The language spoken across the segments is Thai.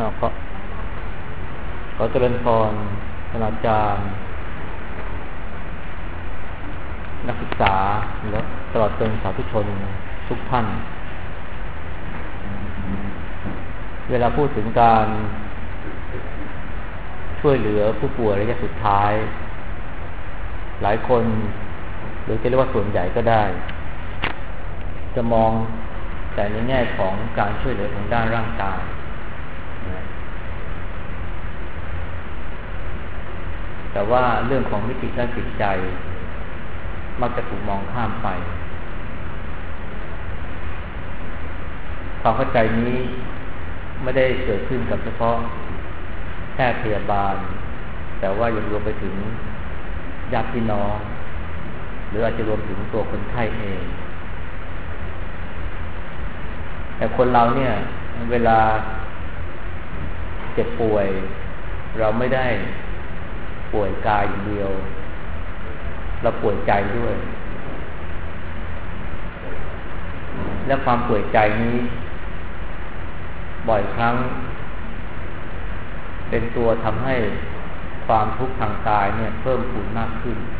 ขอเจริญพรคณาจารย์นักศึกษาและตลอดจนสาธุชนทุกท่านเวลาพูดถึงการช่วยเหลือผู้ป่วยระยะสุดท้ายหลายคนหรือจะเรียกว่าส่วนใหญ่ก็ได้จะมองแต่ในแง่ของการช่วยเหลือทางด้านร่างกายแต่ว่าเรื่องของมิติด้านจิตใจมักจะถูกมองข้ามไปความเข้าใจนี้ไม่ได้เกิดขึ้นกับเฉพาะแพทย์พยาบาลแต่ว่ายังรวมไปถึงญาติพี่น้องหรืออาจจะรวมถึงตัวคนไข้เองแต่คนเราเนี่ยเวลาเจ็บป่วยเราไม่ได้ป่วยกายอย่างเดียวเราป่วยใจด้วยและความป่วยใจนี้บ่อยครั้งเป็นตัวทำให้ความทุกข์ทางกายเนี่ยเพิ่มพูนมากขึ้น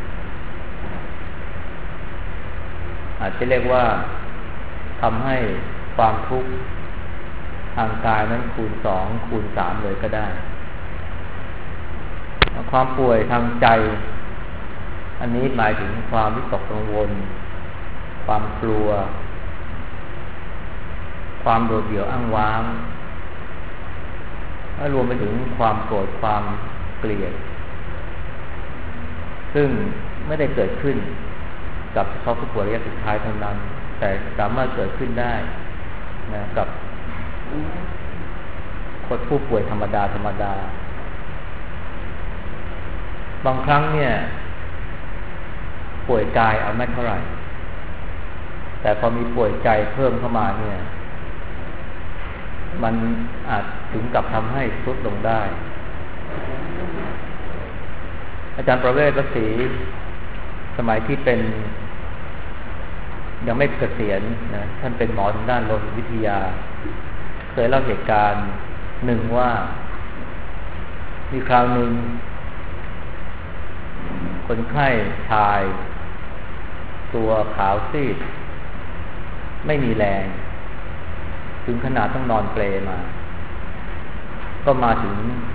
อาจจะเรียกว่าทำให้ความทุกข์ทางกายนั้นคูณ2คูณ3เลยก็ได้ความป่วยทางใจอันนี้หมายถึงความวิตกกังวลความกลัวความโดดเดี่ยวอ้างว้างและรวมไปถึงความโกรธความเกลียดซึ่งไม่ได้เกิดขึ้นกับเฉพาะผู้ป่วยระยะสุดท้ายเท่านั้นแต่สามารถเกิดขึ้นได้นะกับคนผู้ป่วยธรรมดาบางครั้งเนี่ยป่วยกายเอาไม่เท่าไหร่แต่พอมีป่วยใจเพิ่มเข้ามาเนี่ยมันอาจถึงกับทำให้ทรุดลงได้อาจารย์ประเวศวสีสมัยที่เป็นยังไม่เกษียณนะท่านเป็นหมอทางด้านโลหิตวิทยาเคยเล่าเหตุการณ์หนึ่งว่ามีคราวหนึ่งคนไข้ชายตัวขาวซีดไม่มีแรงถึงขนาดต้องนอนเปลมาก็มาถึง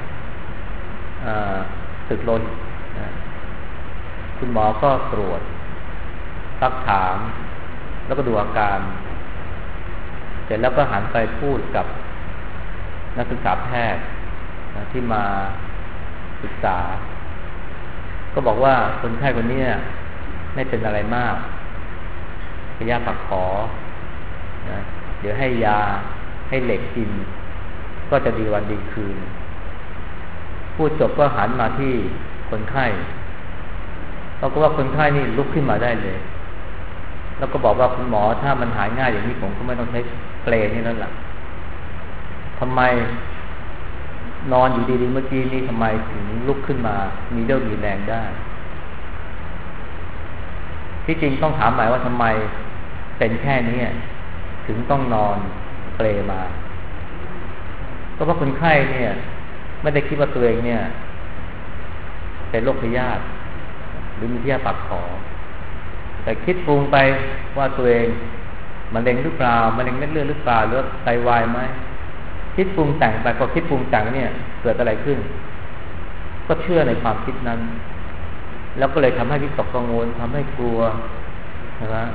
ตึกโลหิตคุณหมอก็ตรวจซักถามแล้วก็ดูอาการเสร็จแล้วก็หันไปพูดกับนักศึกษาแพทย์ที่มาศึกษาก็บอกว่าคนไข้คนนี้ไม่เป็นอะไรมากเป็นยาปักขอนะเดี๋ยวให้ยาให้เหล็กกินก็จะดีวันดีคืนพูดจบก็หันมาที่คนไข้เราก็ว่าคนไข้นี่ลุกขึ้นมาได้เลยแล้วก็บอกว่าคุณหมอถ้ามันหายง่ายอย่างนี้ผมก็ไม่ต้องใช้เปลนี่แล้วล่ะทำไมนอนอยู่ดีๆเมื่อกี้นี่ทำไมถึงลุกขึ้นมามีเรี่ยวมีแรงได้ที่จริงต้องถามหมายว่าทำไมเป็นแค่นี้ถึงต้องนอนเปลมาก็เพราะคนไข้เนี่ยไม่ได้คิดว่าตัวเองเนี่ยเป็นโรคพยาธิหรือมีพยาธิปากขอแต่คิดปรุงไปว่าตัวเองมะเร็งหรือเปล่ามะเร็งเม็ดเลือดหรือเปล่าหรือไตวายไหมคิดปรุงแต่งไปก็คิดปรุงแต่งเนี่ยเกิดอะไรขึ้นก็เชื่อในความคิดนั้นแล้วก็เลยทำให้วิตกกังวลทำให้กลัวนะ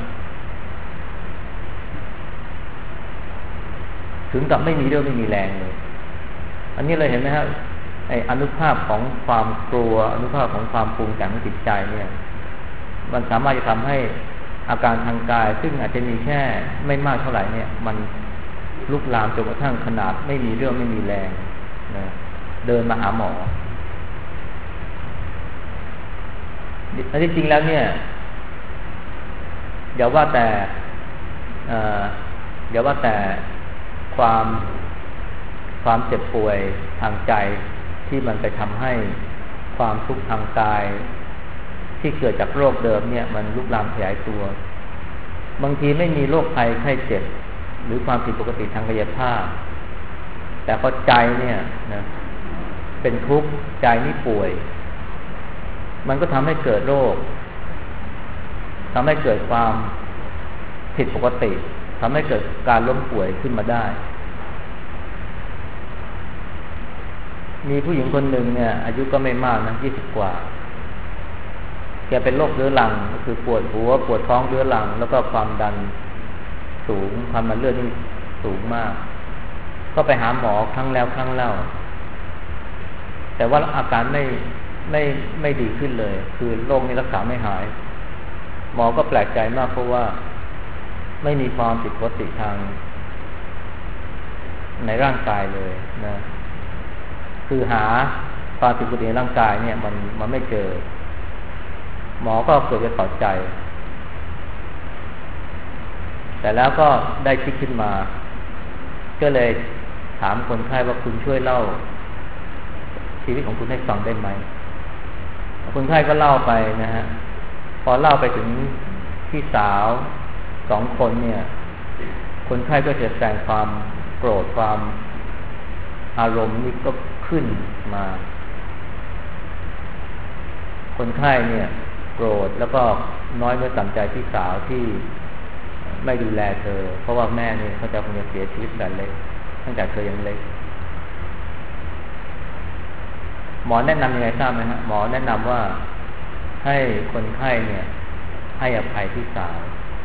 ถึงกับไม่มีเรื่องไม่มีแรงเลยอันนี้เลยเห็นไหมครับไอ้อนุภาพของความกลัวอนุภาพของความปรุงแต่งของจิตใจเนี่ยมันสามารถจะทำให้อาการทางกายซึ่งอาจจะมีแค่ไม่มากเท่าไหร่เนี่ยมันลุกลามจนกระทั่งขนาดไม่มีเรื่องไม่มีแรงนะเดินมาหาหมออันที่จริงแล้วเนี่ยอย่าว่าแต่ความเจ็บป่วยทางใจที่มันไปทำให้ความทุกข์ทางกายที่เกิดจากโรคเดิมเนี่ยมันลุกลามขยายตัวบางทีไม่มีโรคภัยไข้เจ็บหรือความผิดปกติทางกายภาพ แแต่พอใจเนี่ยนะเป็นทุกข์ใจนี่ป่วยมันก็ทำให้เกิดโรคทำให้เกิดความผิดปกติทำให้เกิดการล้มป่วยขึ้นมาได้มีผู้หญิงคนหนึ่งเนี่ยอายุก็ไม่มากนะ20 กว่าแกเป็นโรคเรื้อรังก็คือปวดหัวปวดท้องเรื้อรังแล้วก็ความดันสูงความดันเลือดนี่สูงมากก็ไปหาหมอครั้งแล้วครั้งเล่าแต่ว่าอาการไม่ดีขึ้นเลยคือโรคนี้รักษาไม่หายหมอก็แปลกใจมากเพราะว่าไม่มีความผิดปกติทางในร่างกายเลยนะคือหาความผิดปกติในร่างกายเนี่ยมันไม่เจอหมอก็เกิดจะต่อใจแต่แล้วก็ได้คิดขึ้นมาก็เลยถามคนไข้ว่าคุณช่วยเล่าชีวิตของคุณให้ฟังได้ไหมคนไข้ก็เล่าไปนะฮะพอเล่าไปถึงพี่สาว2 คนเนี่ยคนไข้ก็จะแสดงความโกรธความอารมณ์นี่ก็ขึ้นมาคนไข้เนี่ยโกรธแล้วก็น้อยเนื้อต่ำใจพี่สาวที่ไม่ดูแลเธอเพราะว่าแม่เนี่ยเขาจะคงจะเสียชีวิตแต่เล็กตั้งแต่เธอยังเล็กหมอแนะนำยังไงทราบไหมฮะหมอแนะนำว่าให้คนไข้เนี่ยให้อภัยพี่สาว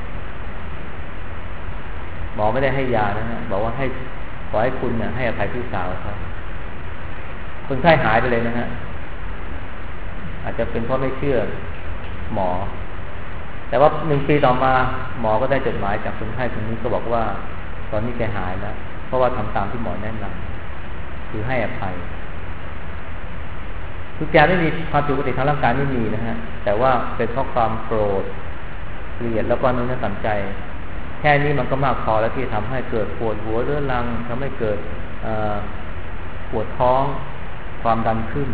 หมอไม่ได้ให้ยานะฮะบอกว่าขอให้คุณเนี่ยให้อภัยพี่สาวครับคนไข้หายไปเลยนะฮะอาจจะเป็นเพราะไม่เชื่อหมอแต่ว่า1 ปีต่อมาหมอก็ได้จดหมายจากคนไข้คนนี้ก็บอกว่าตอนนี้แกหายแล้วเพราะว่าทำตามที่หมอแนะนำคือให้อภัยคือแกไม่มีความผิดปกติทางร่างกายไม่มีนะฮะแต่ว่าเป็นเพราะความโกรธเกลียดแล้วก็น้อยเนื้อต่ำใจแค่นี้มันก็มากพอแล้วที่ทำให้เกิดปวดหัวเรื้อรังทำให้เกิดปวดท้องความดันขึ้น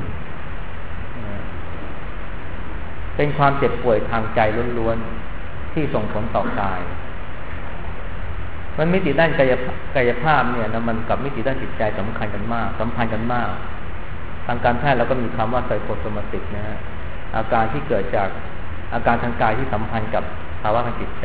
เป็นความเจ็บป่วยทางใจล้วนๆที่ส่งผลต่อกายมันมิติด้านกายภาพเนี่ยนะมันกับมิติด้านจิตใจสัมพันธ์กันมากทางการแพทย์เราก็มีคำว่าไซโคโซมาติกนะฮะอาการที่เกิดจากอาการทางกายที่สัมพันธ์กับภาวะทางจิตใจ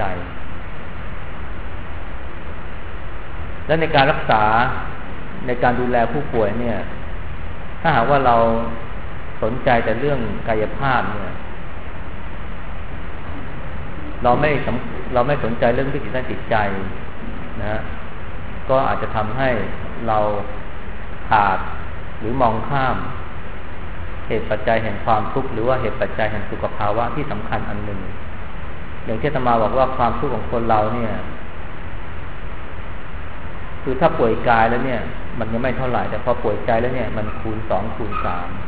และในการรักษาในการดูแลผู้ป่วยเนี่ยถ้าหากว่าเราสนใจแต่เรื่องกายภาพเนี่ยเราไม่สนใจเรื่องวิถีด้านจิตใจนะก็อาจจะทำให้เราขาดหรือมองข้ามเหตุปัจจัยแห่งความทุกข์หรือว่าเหตุปัจจัยแห่งสุขภาวะที่สำคัญอันหนึ่งอย่างที่อาตมาบอกว่าความทุกข์ของคนเราเนี่ยคือถ้าป่วยกายแล้วเนี่ยมันยังไม่เท่าไหร่แต่พอป่วยใจแล้วเนี่ยมันคูณ2คูณ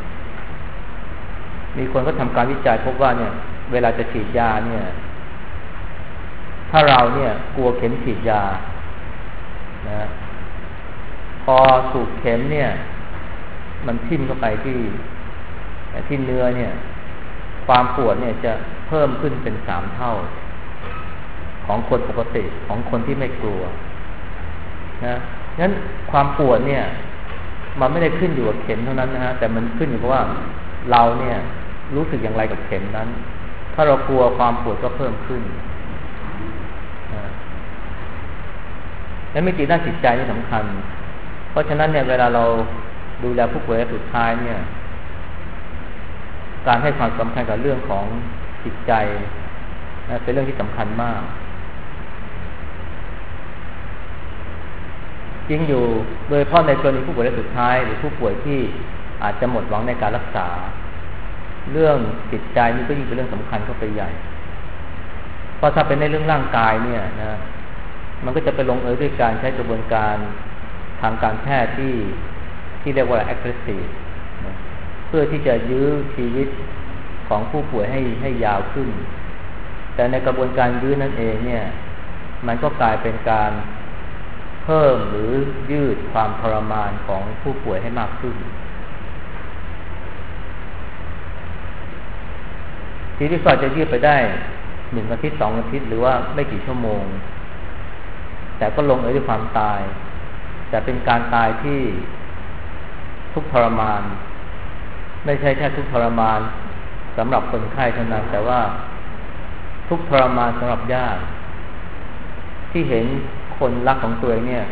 3มีคนก็ทำการวิจัยพบว่าเนี่ยเวลาจะฉีดยาเนี่ยถ้าเราเนี่ยกลัวเข็มฉีดยานะพอสูบเข็มเนี่ยมันทิ่มเข้าไปที่เนื้อเนี่ยความปวดเนี่ยจะเพิ่มขึ้นเป็น3 เท่าของคนปกติของคนที่ไม่กลัวนะงั้นความปวดเนี่ยมันไม่ได้ขึ้นอยู่กับเข็มเท่านั้นนะฮะแต่มันขึ้นอยู่กับว่าเราเนี่ยรู้สึกอย่างไรกับเข็มนั้นถ้าเรากลัวความปวดก็เพิ่มขึ้นและมิติด้านจิตใจนี่สำคัญเพราะฉะนั้นเนี่ยเวลาเราดูแลผู้ป่วยสุดท้ายเนี่ยการให้ความสำคัญกับเรื่องของจิตใจเป็นเรื่องที่สำคัญมากจริงอยู่โดยเฉพาะในกรณีผู้ป่วยระยะสุดท้ายหรือผู้ป่วยที่อาจจะหมดหวังในการรักษาเรื่องจิตใจนี่ก็ยิ่งเป็นเรื่องสำคัญเข้าไปใหญ่เพราะถ้าเป็นในเรื่องร่างกายเนี่ยนะมันก็จะไปลงเอยด้วยการใช้กระบวนการทางการแพทย์ที่เรียกว่า aggressive เพื่อที่จะยื้อชีวิตของผู้ป่วยให้ยาวขึ้นแต่ในกระบวนการยื้อนั่นเองเนี่ยมันก็กลายเป็นการเพิ่มหรือยืดความทรมานของผู้ป่วยให้มากขึ้นทีที่ก็จะยืดไปได้1 อาทิตย์2 อาทิตย์หรือว่าไม่กี่ชั่วโมงแต่ก็ลงเอยด้วยความตายแต่เป็นการตายที่ทุกข์ทรมานไม่ใช่แค่ทุกข์ทรมานสำหรับคนไข้เท่านั้นแต่ว่าทุกข์ทรมานสำหรับญาติที่เห็นคนรักของตัวเองเนี่ย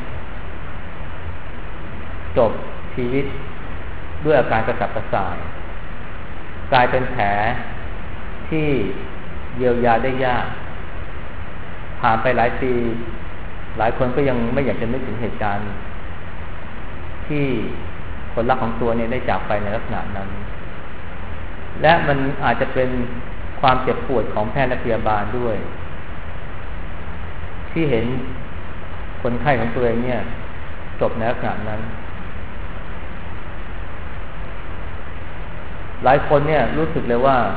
จบชีวิตด้วยอาการกระสับกระส่ายกลายเป็นแผลที่เยียวยาได้ยากผ่านไปหลายปีหลายคนก็ยังไม่อยากจะนึกถึงเหตุการณ์ที่คนรักของตัวเนี่ยได้จากไปในลักษณะนั้นและมันอาจจะเป็นความเจ็บปวดของแพทย์และพยาบาลด้วยที่เห็นคนไข้ของตัวเองเนี่ยจบในลักษณะนั้นหลายคนเนี่ยรู้สึกเลยว่า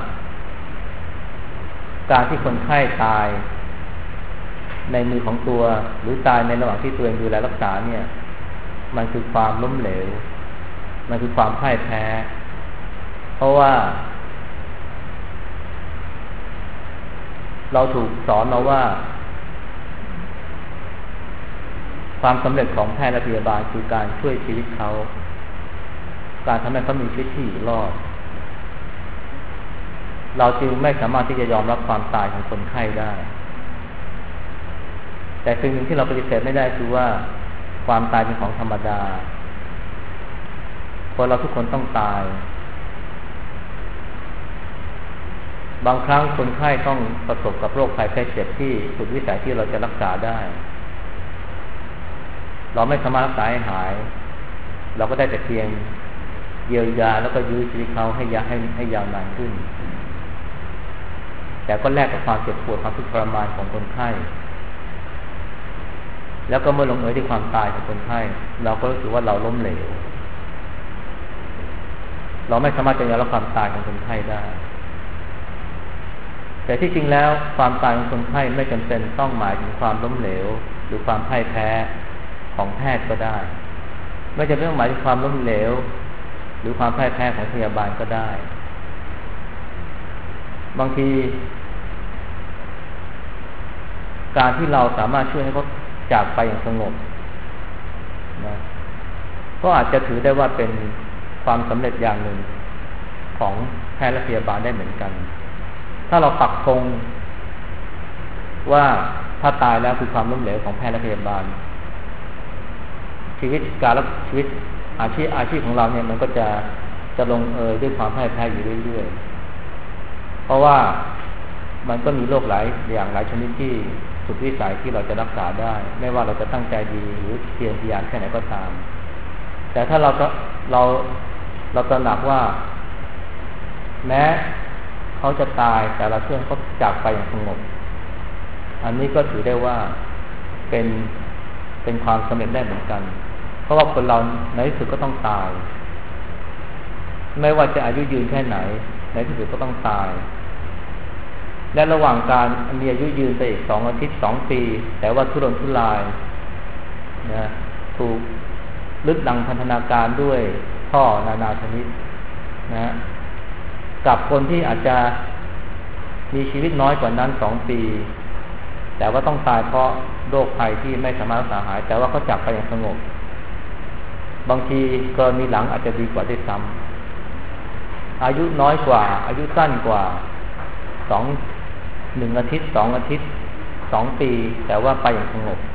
การที่คนไข้ตายในมือของตัวหรือตายในระหว่างที่ตัวเองดูแลรักษาเนี่ยมันคือความล้มเหลวมันคือความพ่ายแพ้เพราะว่าเราถูกสอนมาว่าความสำเร็จของแพทย์และพยาบาลคือการช่วยชีวิตเขาการทำให้เขามีชีวิตที่อยู่รอดเราจึงไม่สามารถที่จะยอมรับความตายของคนไข้ได้แต่สิ่งหนึ่งที่เราปฏิเสธไม่ได้คือว่าความตายเป็นของธรรมดาคนเราทุกคนต้องตายบางครั้งคนไข้ต้องประสบกับโรคภัยไข้เจ็บที่สุดวิสัยที่เราจะรักษาได้เราไม่สามารถรักษาให้หายเราก็ได้แต่เพียงเยียวยาแล้วก็ยื้อชีวิตเขาให้ยาวนานขึ้นแต่ก็แลกกับความเจ็บปวดความทุกข์ทรมานของคนไข้แล้วก็เมื่อลงเอยด้วยความตายของคนไข้เราก็รู้สึกว่าเราล้มเหลวเราไม่สามารถจะยอมรับความตายของคนไข้ได้แต่ที่จริงแล้วความตายของคนไข้ไม่จำเป็นต้องหมายถึงความล้มเหลวหรือความพ่ายแพ้ของแพทย์ก็ได้ไม่จำเป็นต้องหมายถึงความล้มเหลวหรือความพ่ายแพ้ของพยาบาลก็ได้บางทีการที่เราสามารถช่วยให้เขาจากไปอย่างสงบนะก็อาจจะถือได้ว่าเป็นความสำเร็จอย่างหนึ่งของแพทย์และพยาบาลได้เหมือนกันถ้าเราปักธงว่าถ้าตายแล้วคือความล้มเหลวของแพทย์และพยาบาลชีวิตอาชีพของเราเนี่ยมันก็จะลงเอยด้วยความพ่ายแพ้อยู่เรื่อยๆเพราะว่ามันก็มีโรคหลายอย่างหลายชนิดที่สุดวิสัยที่เราจะรักษาได้ไม่ว่าเราจะตั้งใจดีหรือเพียรพยายามแค่ไหนก็ตามแต่ถ้าเราตระหนักว่าแม้เขาจะตายแต่เราช่วยเขาจากไปอย่างสงบอันนี้ก็ถือได้ว่าเป็นความสำเร็จได้เหมือนกันเพราะว่าคนเราในที่สุดก็ต้องตายไม่ว่าจะอายุยืนแค่ไหนในที่สุดก็ต้องตายและระหว่างการมีอายุยืนไปอีก2 อาทิตย์2 ปีแต่ว่าทุรนทุรายนะถูกลึกดังพันธนาการด้วยท่อนานาชนิดนะกับคนที่อาจจะมีชีวิตน้อยกว่านั้น2 ปีแต่ว่าต้องตายเพราะโรคภัยที่ไม่สามารถรักษาหายแต่ว่าเขาจากไปอย่างสงบบางทีกรณีหลังอาจจะดีกว่าด้วยซ้ำอายุน้อยกว่าอายุสั้นกว่า1 อาทิตย์2 อาทิตย์2 ปีแต่ว่าไปอย่างสงบ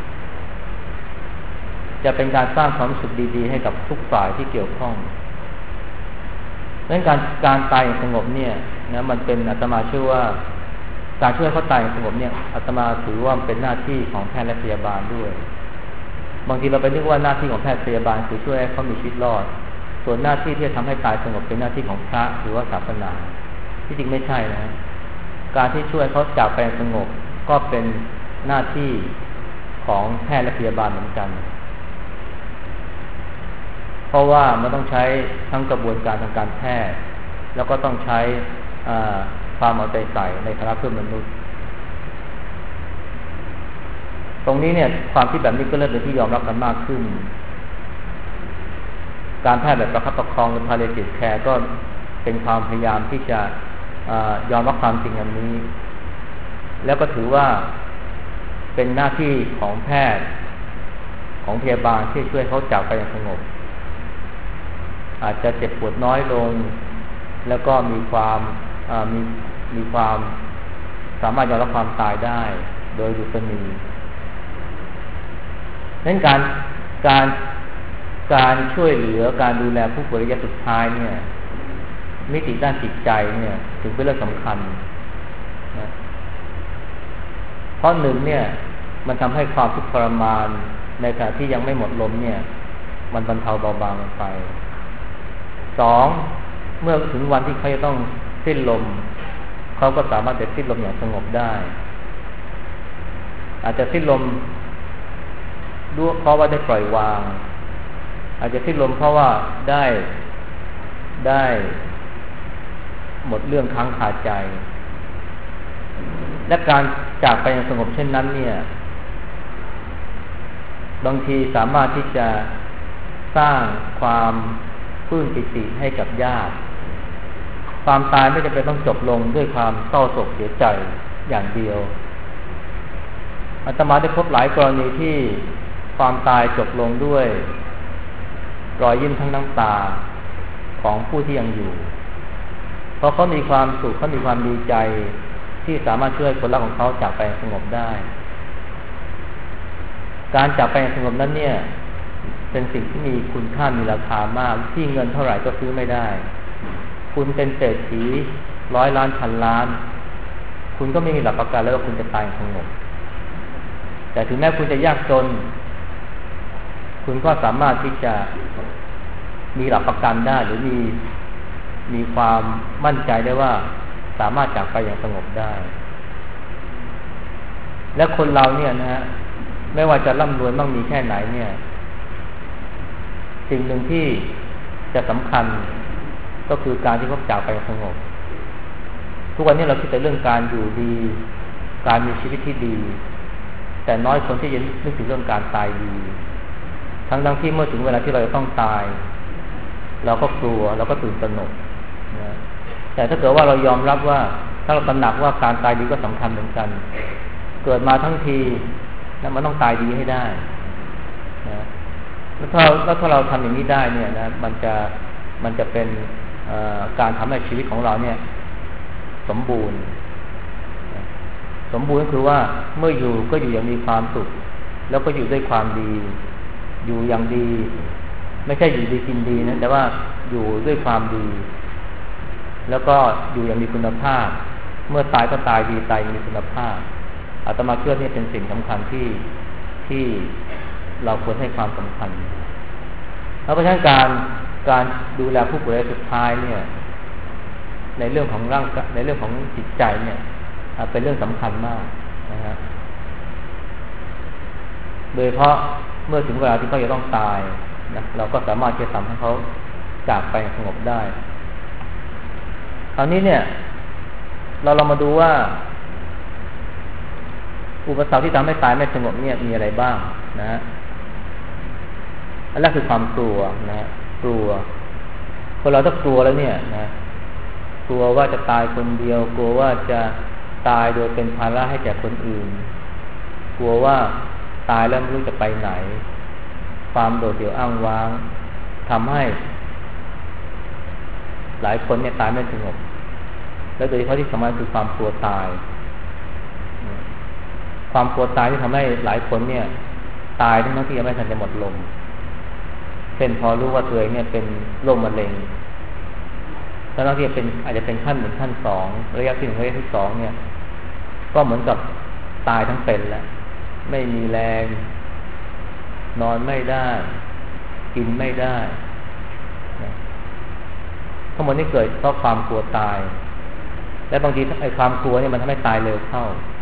จะเป็นการสร้างความรู้สึกดีๆให้กับทุกฝ่ายที่เกี่ยวข้องดังนั้นการตายอย่างสงบเนี่ยนะมันเป็นอาตมาเชื่อว่าการช่วยเขาตายอย่างสงบเนี่ยอาตมาถือว่าเป็นหน้าที่ของแพทย์และพยาบาลด้วยบางทีเราไปนึกว่าหน้าที่ของแพทย์พยาบาลคือช่วยให้เขามีชีวิตรอดส่วนหน้าที่ที่จะทำให้ตายสงบเป็นหน้าที่ของพระหรือว่าศาสนาที่จริงไม่ใช่นะการที่ช่วยเขาจากไปอย่างสงบก็เป็นหน้าที่ของแพทย์และพยาบาลเหมือนกันเพราะว่ามันต้องใช้ทั้งกระบวนการทางการแพทย์แล้วก็ต้องใช้ความเอาใจใส่ในฐานะเพื่อนมนุษย์ตรงนี้เนี่ยความคิดแบบนี้ก็เริ่มเป็นที่ยอมรับกันมากขึ้นการแพทย์แบบประคับประคองหรือ palliative care ก็เป็นความพยายามที่จะยอมรับความจริงอันนี้แล้วก็ถือว่าเป็นหน้าที่ของแพทย์ของพยาบาลที่ช่วยเขาจากไปอย่างสงบอาจจะเจ็บปวดน้อยลงแล้วก็มีความสามารถยอมรับความตายได้โดยดุษณีนั้นการช่วยเหลือการดูแลผู้ป่วยระยะสุดท้ายเนี่ยมิติด้านจิตใจเนี่ยถึงเป็นเรื่องสำคัญนะเพราะหนึ่งเนี่ยมันทำให้ความทุกข์ทรมานในขณะที่ยังไม่หมดลมเนี่ยมันบรรเทาเบาบางลงไปสองเมื่อถึงวันที่เขาจะต้องสิ้นลมเขาก็สามารถจะสิ้นลมอย่างสงบได้อาจจะสิ้นลมด้วยเพราะว่าได้ปล่อยวางอาจจะสิ้นลมเพราะว่าได้หมดเรื่องค้างคาใจและการจากไปอย่างสงบเช่นนั้นเนี่ยบางทีสามารถที่จะสร้างความปลื้มปิติให้กับญาติความตายไม่จำเป็นต้องจบลงด้วยความเศร้าโศกเสียใจอย่างเดียวอาตมาได้พบหลายกรณีที่ความตายจบลงด้วยรอยยิ้มทั้งน้ำตาของผู้ที่ยังอยู่เพราะเขามีความสุขเขามีความดีใจที่สามารถช่วยคนรักของเขาจากไปสงบได้การจากไปสงบนั้นเนี่ยเป็นสิ่งที่มีคุณค่ามีราคามากที่เงินเท่าไหร่ก็ซื้อไม่ได้คุณเป็นเศรษฐี100 ล้านพันล้านคุณก็ไม่มีหลักประกันแล้วว่าคุณจะตายสงบแต่ถึงแม้คุณจะยากจนคุณก็สามารถที่จะมีหลักประกันได้หรือมีความมั่นใจได้ว่าสามารถจากไปอย่างสงบได้และคนเราเนี่ยนะฮะไม่ว่าจะร่ำรวยมั่งมีแค่ไหนเนี่ยสิ่งหนึ่งที่จะสำคัญก็คือการที่เขาจากไปอย่างสงบทุกวันนี้เราคิดแต่เรื่องการอยู่ดีการมีชีวิตที่ดีแต่น้อยคนที่จะนึกถึงเรื่องการตายดีทั้งที่เมื่อถึงเวลาที่เราจะต้องตายเราก็กลัวเราก็ตื่นตระหนกนะแต่ถ้าเกิดว่าเรายอมรับว่าถ้าเราตระหนักว่าการตายดีก็สำคัญเหมือนกันเกิดมาทั้งทีนะมันต้องตายดีให้ได้นะแล้วถ้าเราทำอย่างนี้ได้เนี่ยนะมันจะเป็นการทำให้ชีวิตของเราเนี่ยสมบูรณ์ก็คือว่าเมื่ออยู่ก็อยู่อย่างมีความสุขแล้วก็อยู่ด้วยความดีอยู่อย่างดีไม่ใช่อยู่ดีกินดีนะแต่ว่าอยู่ด้วยความดีแล้วก็อยู่อย่างมีคุณภาพเมื่อตายก็ตายดีตายมีคุณภาพอาตมาเชื่อนี่เป็นสิ่งสำคัญที่เราควรให้ความสำคัญเพราะฉะนั้นการดูแลผู้ป่วยสุดท้ายเนี่ยในเรื่องของร่างกายในเรื่องของจิตใจเนี่ยเป็นเรื่องสำคัญมากนะฮะโดยเพราะเมื่อถึงเวลาที่เขาจะต้องตายนะเราก็สามารถจะทำให้เขาจากไปสงบได้คราวนี้เนี่ยเรามาดูว่าอุปสรรคที่ทำให้ตายไม่สงบเนี่ยมีอะไรบ้างนะอันแรกคือความกลัวนะกลัวคนเราถ้ากลัวแล้วเนี่ยนะกลัวว่าจะตายคนเดียวกลัวว่าจะตายโดยเป็นภาระให้แก่คนอื่นกลัวว่าตายแล้วไม่รู้จะไปไหนความโดดเดี่ยวอ้างว้างทำให้หลายคนเนี่ยตายไม่สงบและโดยเฉพาะที่สำคัญคือความกลัวตายความกลัวตายที่ทำให้หลายคนเนี่ยตายทั้งที่ยังไม่ทันจะหมดลมเช่นพอรู้ว่าตัวเองเนี่ยเป็นโรคมะเร็งแล้วที่อาจจะเป็นขั้น 1 ขั้น 2ระยะที่ 1ระยะที่ 2เนี่ยก็เหมือนกับตายทั้งเป็นแล้วไม่มีแรงนอนไม่ได้กินไม่ได้ทั้งหมดนี้เกิดเพราะความกลัวตายและบางทีไอ้ความกลัวเนี่ยมันทำให้ตายเร็วเข้า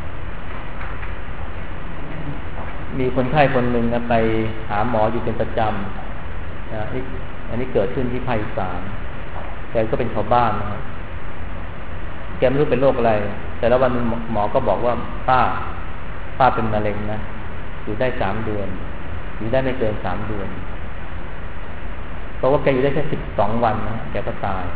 มีคนไข้คนหนึ่งนะไปหาหมออยู่เป็นประจำนะอันนี้เกิดขึ้นที่ภาคอีสานแกก็เป็นชาวบ้านนะครับแกไม่รู้เป็นโรคอะไรแต่แล้ววันนึงหมอก็บอกว่าป้าเป็นมะเร็งนะอยู่ได้3 เดือนอยู่ได้ไม่เกิน3 เดือนเพราะว่าแกอยู่ได้แค่12 วันนะแกก็ตาย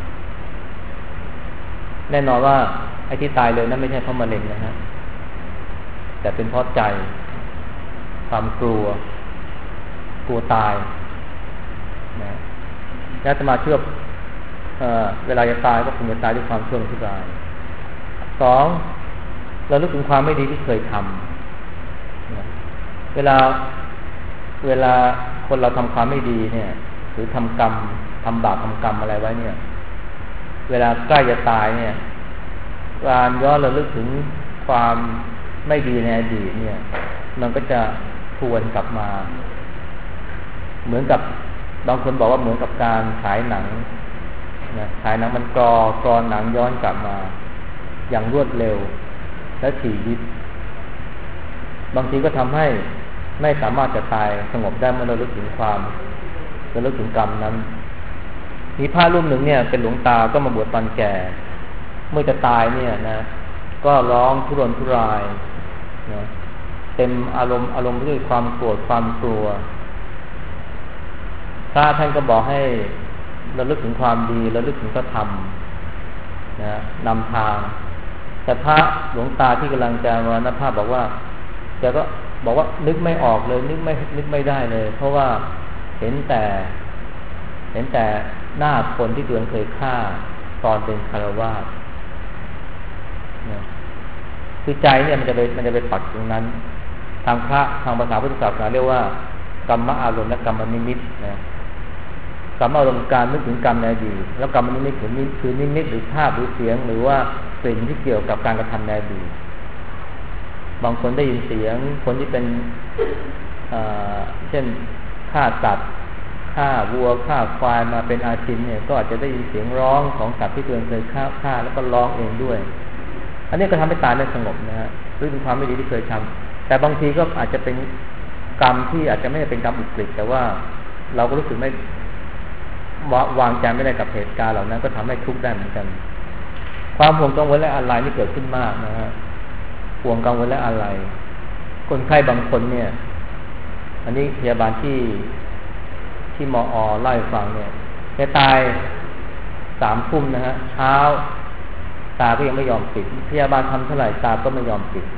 แน่นอนว่าไอ้ที่ตายเลยนั้นไม่ใช่เพราะมะเร็งนะฮะแต่เป็นเพราะใจความกลัวกลัวตายนะแล้วอาตมาเชื่อเวลาจะตายก็คงจะตายด้วยความชั่วทุรายสองเราลึกถึงความไม่ดีที่เคยทำนะเวลาคนเราทำความไม่ดีเนี่ยหรือทำกรรมทำบาปทำกรรมอะไรไว้เนี่ยเวลาใกล้จะตายเนี่ยการย้อนระลึกถึงความไม่ดีในอดีตเนี่ยมันก็จะทวนกลับมาเหมือนกับบางคนบอกว่าเหมือนกับการฉายหนังนะฉายหนังมันกรอหนังย้อนกลับมาอย่างรวดเร็วและถี่ยิบบางทีก็ทำให้ไม่สามารถจะตายสงบได้เมื่อเราลึกถึงเราลึกถึงกรรมนั้นมีพระรูปหนึ่งเนี่ยเป็นหลวงตาก็มาบวชตอนแก่เมื่อจะตายเนี่ยนะก็ร้องทุรนทุรายนะเต็มอารมณ์ด้วยความโกรธความกลัวพระท่านก็บอกให้เราลึกถึงความดีเราลึกถึงพระธรรมนะนำทางแต่พระหลวงตาที่กำลังจะมรณภาพบอกว่าแกก็บอกว่านึกไม่ออกเลยนึกไม่ได้เลยเพราะว่าเห็นแต่หน้าคนที่ตัวเองเคยฆ่าตอนเป็นคฤหัสถ์คือใจเนี่ยมันจะไปปักตรงนั้นทางพระทางภาษาพุทธศาสนาเรียกว่ากรรมอารมณ์และกรรมนิมิตนะกรรมอารมณ์การนึกถึงกรรมในอดีตแล้วกรรมนิมิตคือนิมิตหรือภาพหรือเสียงหรือว่ากลิ่นที่เกี่ยวกับการกระทำในอดีตบางคนได้ยินเสียงคนที่เป็นเช่นฆ่าสัตว์ฆ่าวัวฆ่าควายมาเป็นอาชินเนี่ยก็อาจจะได้ยินเสียงร้องของสัตว์ที่ตัวเองเคยฆ่าแล้วก็ร้องเองด้วยอันนี้ก็ทำให้ตายไม่สงบนะฮะหรือเป็นความไม่ดีที่เคยทำแต่บางทีก็อาจจะเป็นกรรมที่อาจจะไม่เป็นกรรมอุกฤษแต่ว่าเราก็รู้สึกไม่วางใจไม่ได้กับเหตุการณ์เหล่านั้นก็ทำให้ทุกข์ได้เหมือนกันความห่วงกังวลและอะไรนี่เกิดขึ้นมากนะฮะห่วงกังวลและอะไรคนไข้บางคนเนี่ยอันนี้พยาบาลที่มอเล่าให้ฟังเนี่ยแกตาย3 ทุ่มนะฮะเช้าตาก็ยังไม่ยอมปิดพยาบาลทำเท่าไหร่ตาก็ไม่ยอมปิด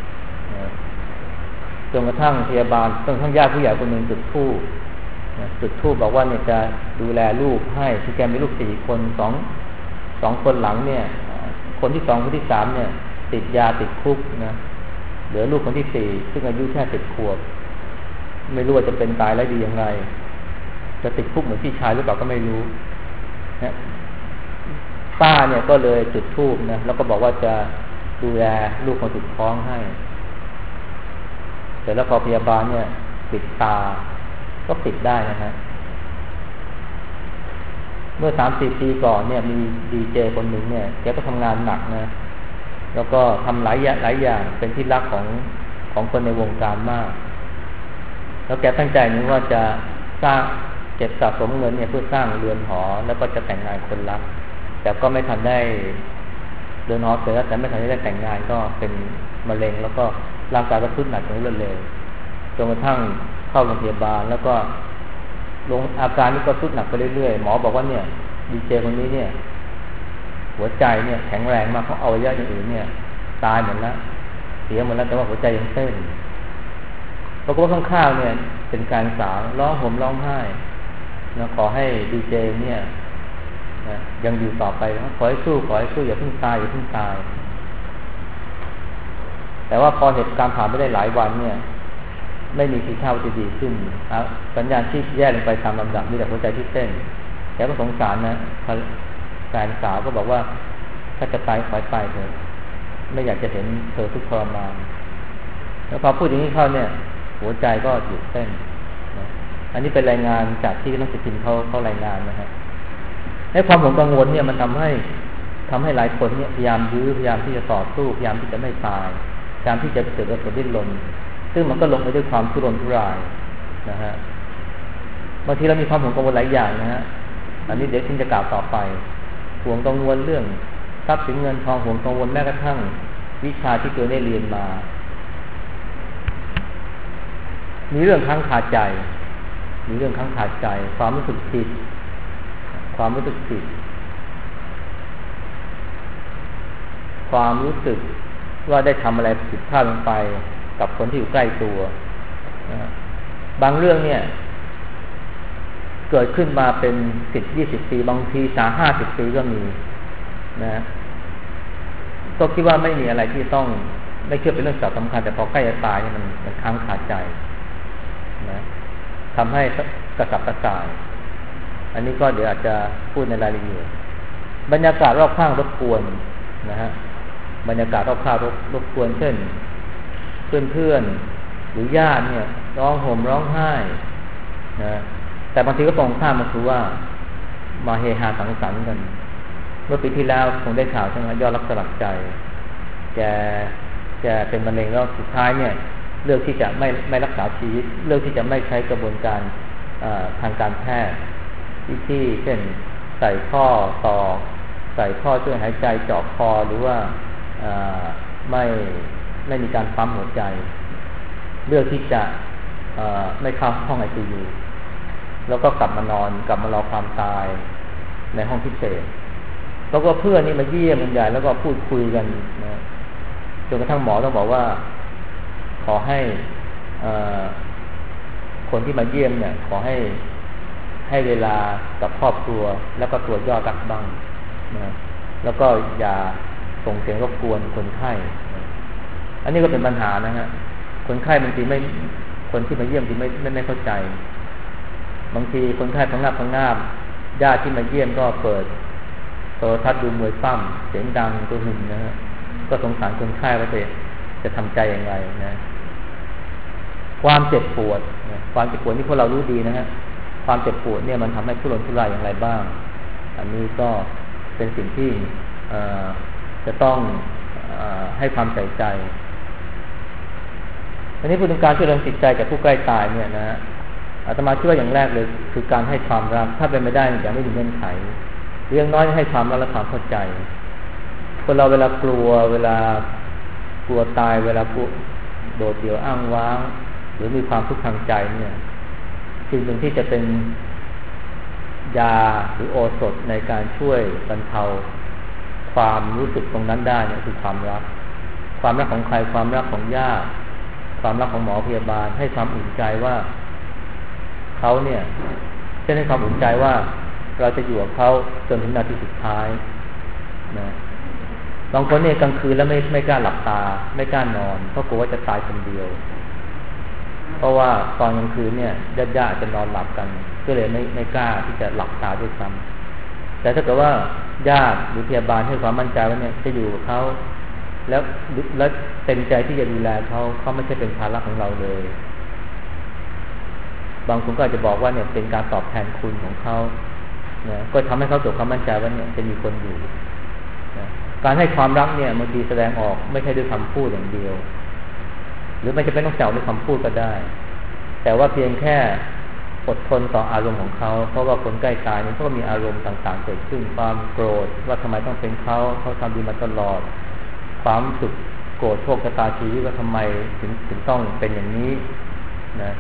จนกระทั่งพยาบาลจนกระทั่งญาติผู้ใหญ่คนหนึ่งจุดธูปบอกว่าเนี่ยจะดูแลลูกให้คือแกมีลูก4 คนสองคนหลังเนี่ยคนที่2คนที่3เนี่ยติดยาติดคุกนะเหลือลูกคนที่4ซึ่งอายุแค่10 ขวบไม่รู้ว่าจะเป็นตายแล้วดีอย่างไรจะติดคุกเหมือนพี่ชายหรือเปล่าก็ไม่รู้นะป้าเนี่ยก็เลยจุดธูปนะแล้วก็บอกว่าจะดูแลลูกคนสุดท้องให้แต่แล้วพอพยาบาลเนี่ยปิดตาก็ปิดได้นะฮะเมื่อ 3-4 ปีก่อนเนี่ยมีดีเจคนหนึ่งเนี่ยแกก็ทำงานหนักนะแล้วก็ทำหลายอย่างเป็นที่รักของคนในวงการมากแล้วแกตั้งใจนึกว่าจะสร้างเก็บสะสมเงินเนี่ยเพื่อสร้างเรือนหอแล้วก็จะแต่งงานคนรักแต่ก็ไม่ทันได้เรือนหอเสร็จแล้วแต่ไม่ทันได้แต่งงานก็เป็นมะเร็งแล้วก็ร่างกายก็ทรุดหนักอย่างรวดเร็วจนกระทั่งเข้าโรงพยาบาลแล้วก็อาการนี้ก็ทรุดหนักไปเรื่อยๆหมอบอกว่าเนี่ยดีเจคนนี้เนี่ยหัวใจเนี่ยแข็งแรงมากเขาเอาเยอะอย่างอื่นเนี่ยตายหมดแล้วเสียหมดแล้วแต่ว่าหัวใจยังเต้นปรากฏว่าข้างๆเนี่ยเป็นการสาวร้องห่มร้องไห้นะขอให้ดีเจเนี่ยนะยังอยู่ต่อไปนะขอให้สู้อย่าเพิ่งตายแต่ว่าพอเหตุการณ์ผ่านไปได้หลายวันเนี่ยไม่มีทีท่าว่าจะดีขึ้นครับสัญญาณที่แย่ลงไปตามลำดับมีแต่หัวใจที่เต้นแกก็สงสารนะแฟนสาวก็บอกว่าถ้าจะตายขอให้ตายเถอะไม่อยากจะเห็นเธอทุกข์ทรมานแล้วพอพูดอย่างนี้เข้าเนี่ยหัวใจก็หยุดเต้นนะอันนี้เป็นรายงานจากที่นักศึกษาเขารายงานนะฮะในความห่วงกังวลเนี่ยมันทำให้หลายคนเนี่ยพยายามที่จะต่อสู้พยายามที่จะไม่ตายพยายามที่จะเกิดกระตุ้นดิ้นรนซึ่งมันก็ลงไปด้วยความทุรนทุรายนะฮะบางทีเรามีความห่วงกังวลหลายอย่างนะฮะอันนี้เดี๋ยวฉันจะกล่าวต่อไปห่วงกังวลเรื่องทรัพย์สินเงินทองห่วงกังวลแม้กระทั่งวิชาที่ตัวได้เรียนมามีเรื่องค้างคาใจความรู้สึกผิดความรู้สึกว่าได้ทำอะไรผิดพลาดลงไปกับคนที่อยู่ใกล้ตัวบางเรื่องเนี่ยเกิดขึ้นมาเป็น10-20 ปีบางที50 ปีก็มีนะก็คิดว่าไม่มีอะไรที่ต้องไม่เชื่อเป็นเรื่องสำคัญแต่พอใกล้จะตายเนี่ยมันค้างคาใจนะทำให้กระสับกระส่ายอันนี้ก็เดี๋ยวอาจจะพูดในรายละเอียดบรรยากาศรอบข้างรบกวนนะฮะบรรยากาศรอบข้างรบกวนเช่นเพื่อนหรือญาติเนี่ยร้องห่มร้องไห้นะแต่บางทีก็ตรงข้ามมันคือว่ามาเฮฮาสังสรรค์กันเมื่อปีที่แล้วคงได้ข่าวใช่ไหมยอดรักสลักใจแกเป็นมะเร็งแล้วสุดท้ายเนี่ยเลือกที่จะไม่รักษาชีวิตเลือกที่จะไม่ใช้กระบวนการทางการแพทย์ที่เช่นใส่ท่อต่อใส่ท่อช่วยหายใจเจาะคอหรือว่าไม่มีการปั๊มหัวใจเลือกที่จะไม่เข้าห้อง ICU แล้วก็กลับมารอความตายในห้องพิเศษแล้วก็เพื่อนนี่มาเยี่ยมกันใหญ่แล้วก็พูดคุยกันนะจนกระทั่งหมอต้องบอกว่าขอให้คนที่มาเยี่ยมเนี่ยขอให้เวลากับครอบครัวแล้วก็ตัวยอดรักบ้างนะแล้วก็อย่าส่งเสียงรบกวนคนไข้นะอันนี้ก็เป็นปัญหานะฮะคนไข้บางทีคนที่มาเยี่ยมทีไม่เข้าใจบางทีคนไข้พังงาบญาติที่มาเยี่ยมก็เปิดโทรทัศน์ดูมวยปั้มเสียงดังตัวหึ่งนะฮะก็สงสารคนไข้ว่าจะทำใจอย่างไรนะความเจ็บปวดนี่พวกเรารู้ดีนะฮะความเจ็บปวดเนี่ยมันทำให้ทุรนทุรายอย่างไรบ้างอันนี้ก็เป็นสิ่งที่จะต้องให้ความใส่ใจอันนี้พูดถึงการช่วยเหลือจิตใจจากผู้ใกล้ตายเนี่ยนะอาตมาคิดว่าอย่างแรกเลยคือการให้ความรักถ้าเป็นไม่ได้อย่าไม่มีเงื่อนไขเรื่องน้อยให้ความรักและความเข้าใจคนเราเวลากลัวตายเวลากลัวโดดเดี่ยวอ้างว้างหรือมีความทุกข์ทางใจเนี่ยสิ่งหนึ่งที่จะเป็นยาหรือโอสถในการช่วยบรรเทาความรู้สึกตรงนั้นได้เนี่ยคือความรักของใครความรักของญาติความรักของหมอพยาบาลให้ความอุ่นใจว่าเขาเนี่ยจะให้ความอุ่นใจว่าเราจะอยู่กับเขาจนถึงนาทีสุดท้ายนะบางคนเนี่ยกลางคืนแล้วไม่กล้าหลับตาไม่กล้านอนเพราะกลัวว่าจะตายคนเดียวเพราะว่าตอนกลางคืนเนี่ยญาติจะนอนหลับกันก็เลยไม่กล้าที่จะหลับตาด้วยซ้ำแต่ถ้าเกิดว่าญาติหรือพยาบาลให้ความมั่นใจว่าเนี่ยจะอยู่กับเขาแล้วเต็มใจที่จะดูแลเขาไม่ใช่เป็นภาระของเราเลยบางคนก็อาจจะบอกว่าเนี่ยเป็นการตอบแทนคุณของเขานะก็ทำให้เขาเกิดความมั่นใจว่าเนี่ยจะมีคนอยู่นะการให้ความรักเนี่ยบางทีแสดงออกไม่ใช่ด้วยคำพูดอย่างเดียวหรือไม่จะเป็นต้องเจาะด้วยคำพูดก็ได้แต่ว่าเพียงแค่อดทนต่ออารมณ์ของเขาเพราะว่าคนใกล้ตายนี่ก็มีอารมณ์ต่างๆเกิดขึ้นความโกรธว่าทำไมต้องเป็นเขาทำดีมาตลอดความสุขโกรธโชคชะตาชีวิตว่าทำไมถึงต้องเป็นอย่างนี้นะ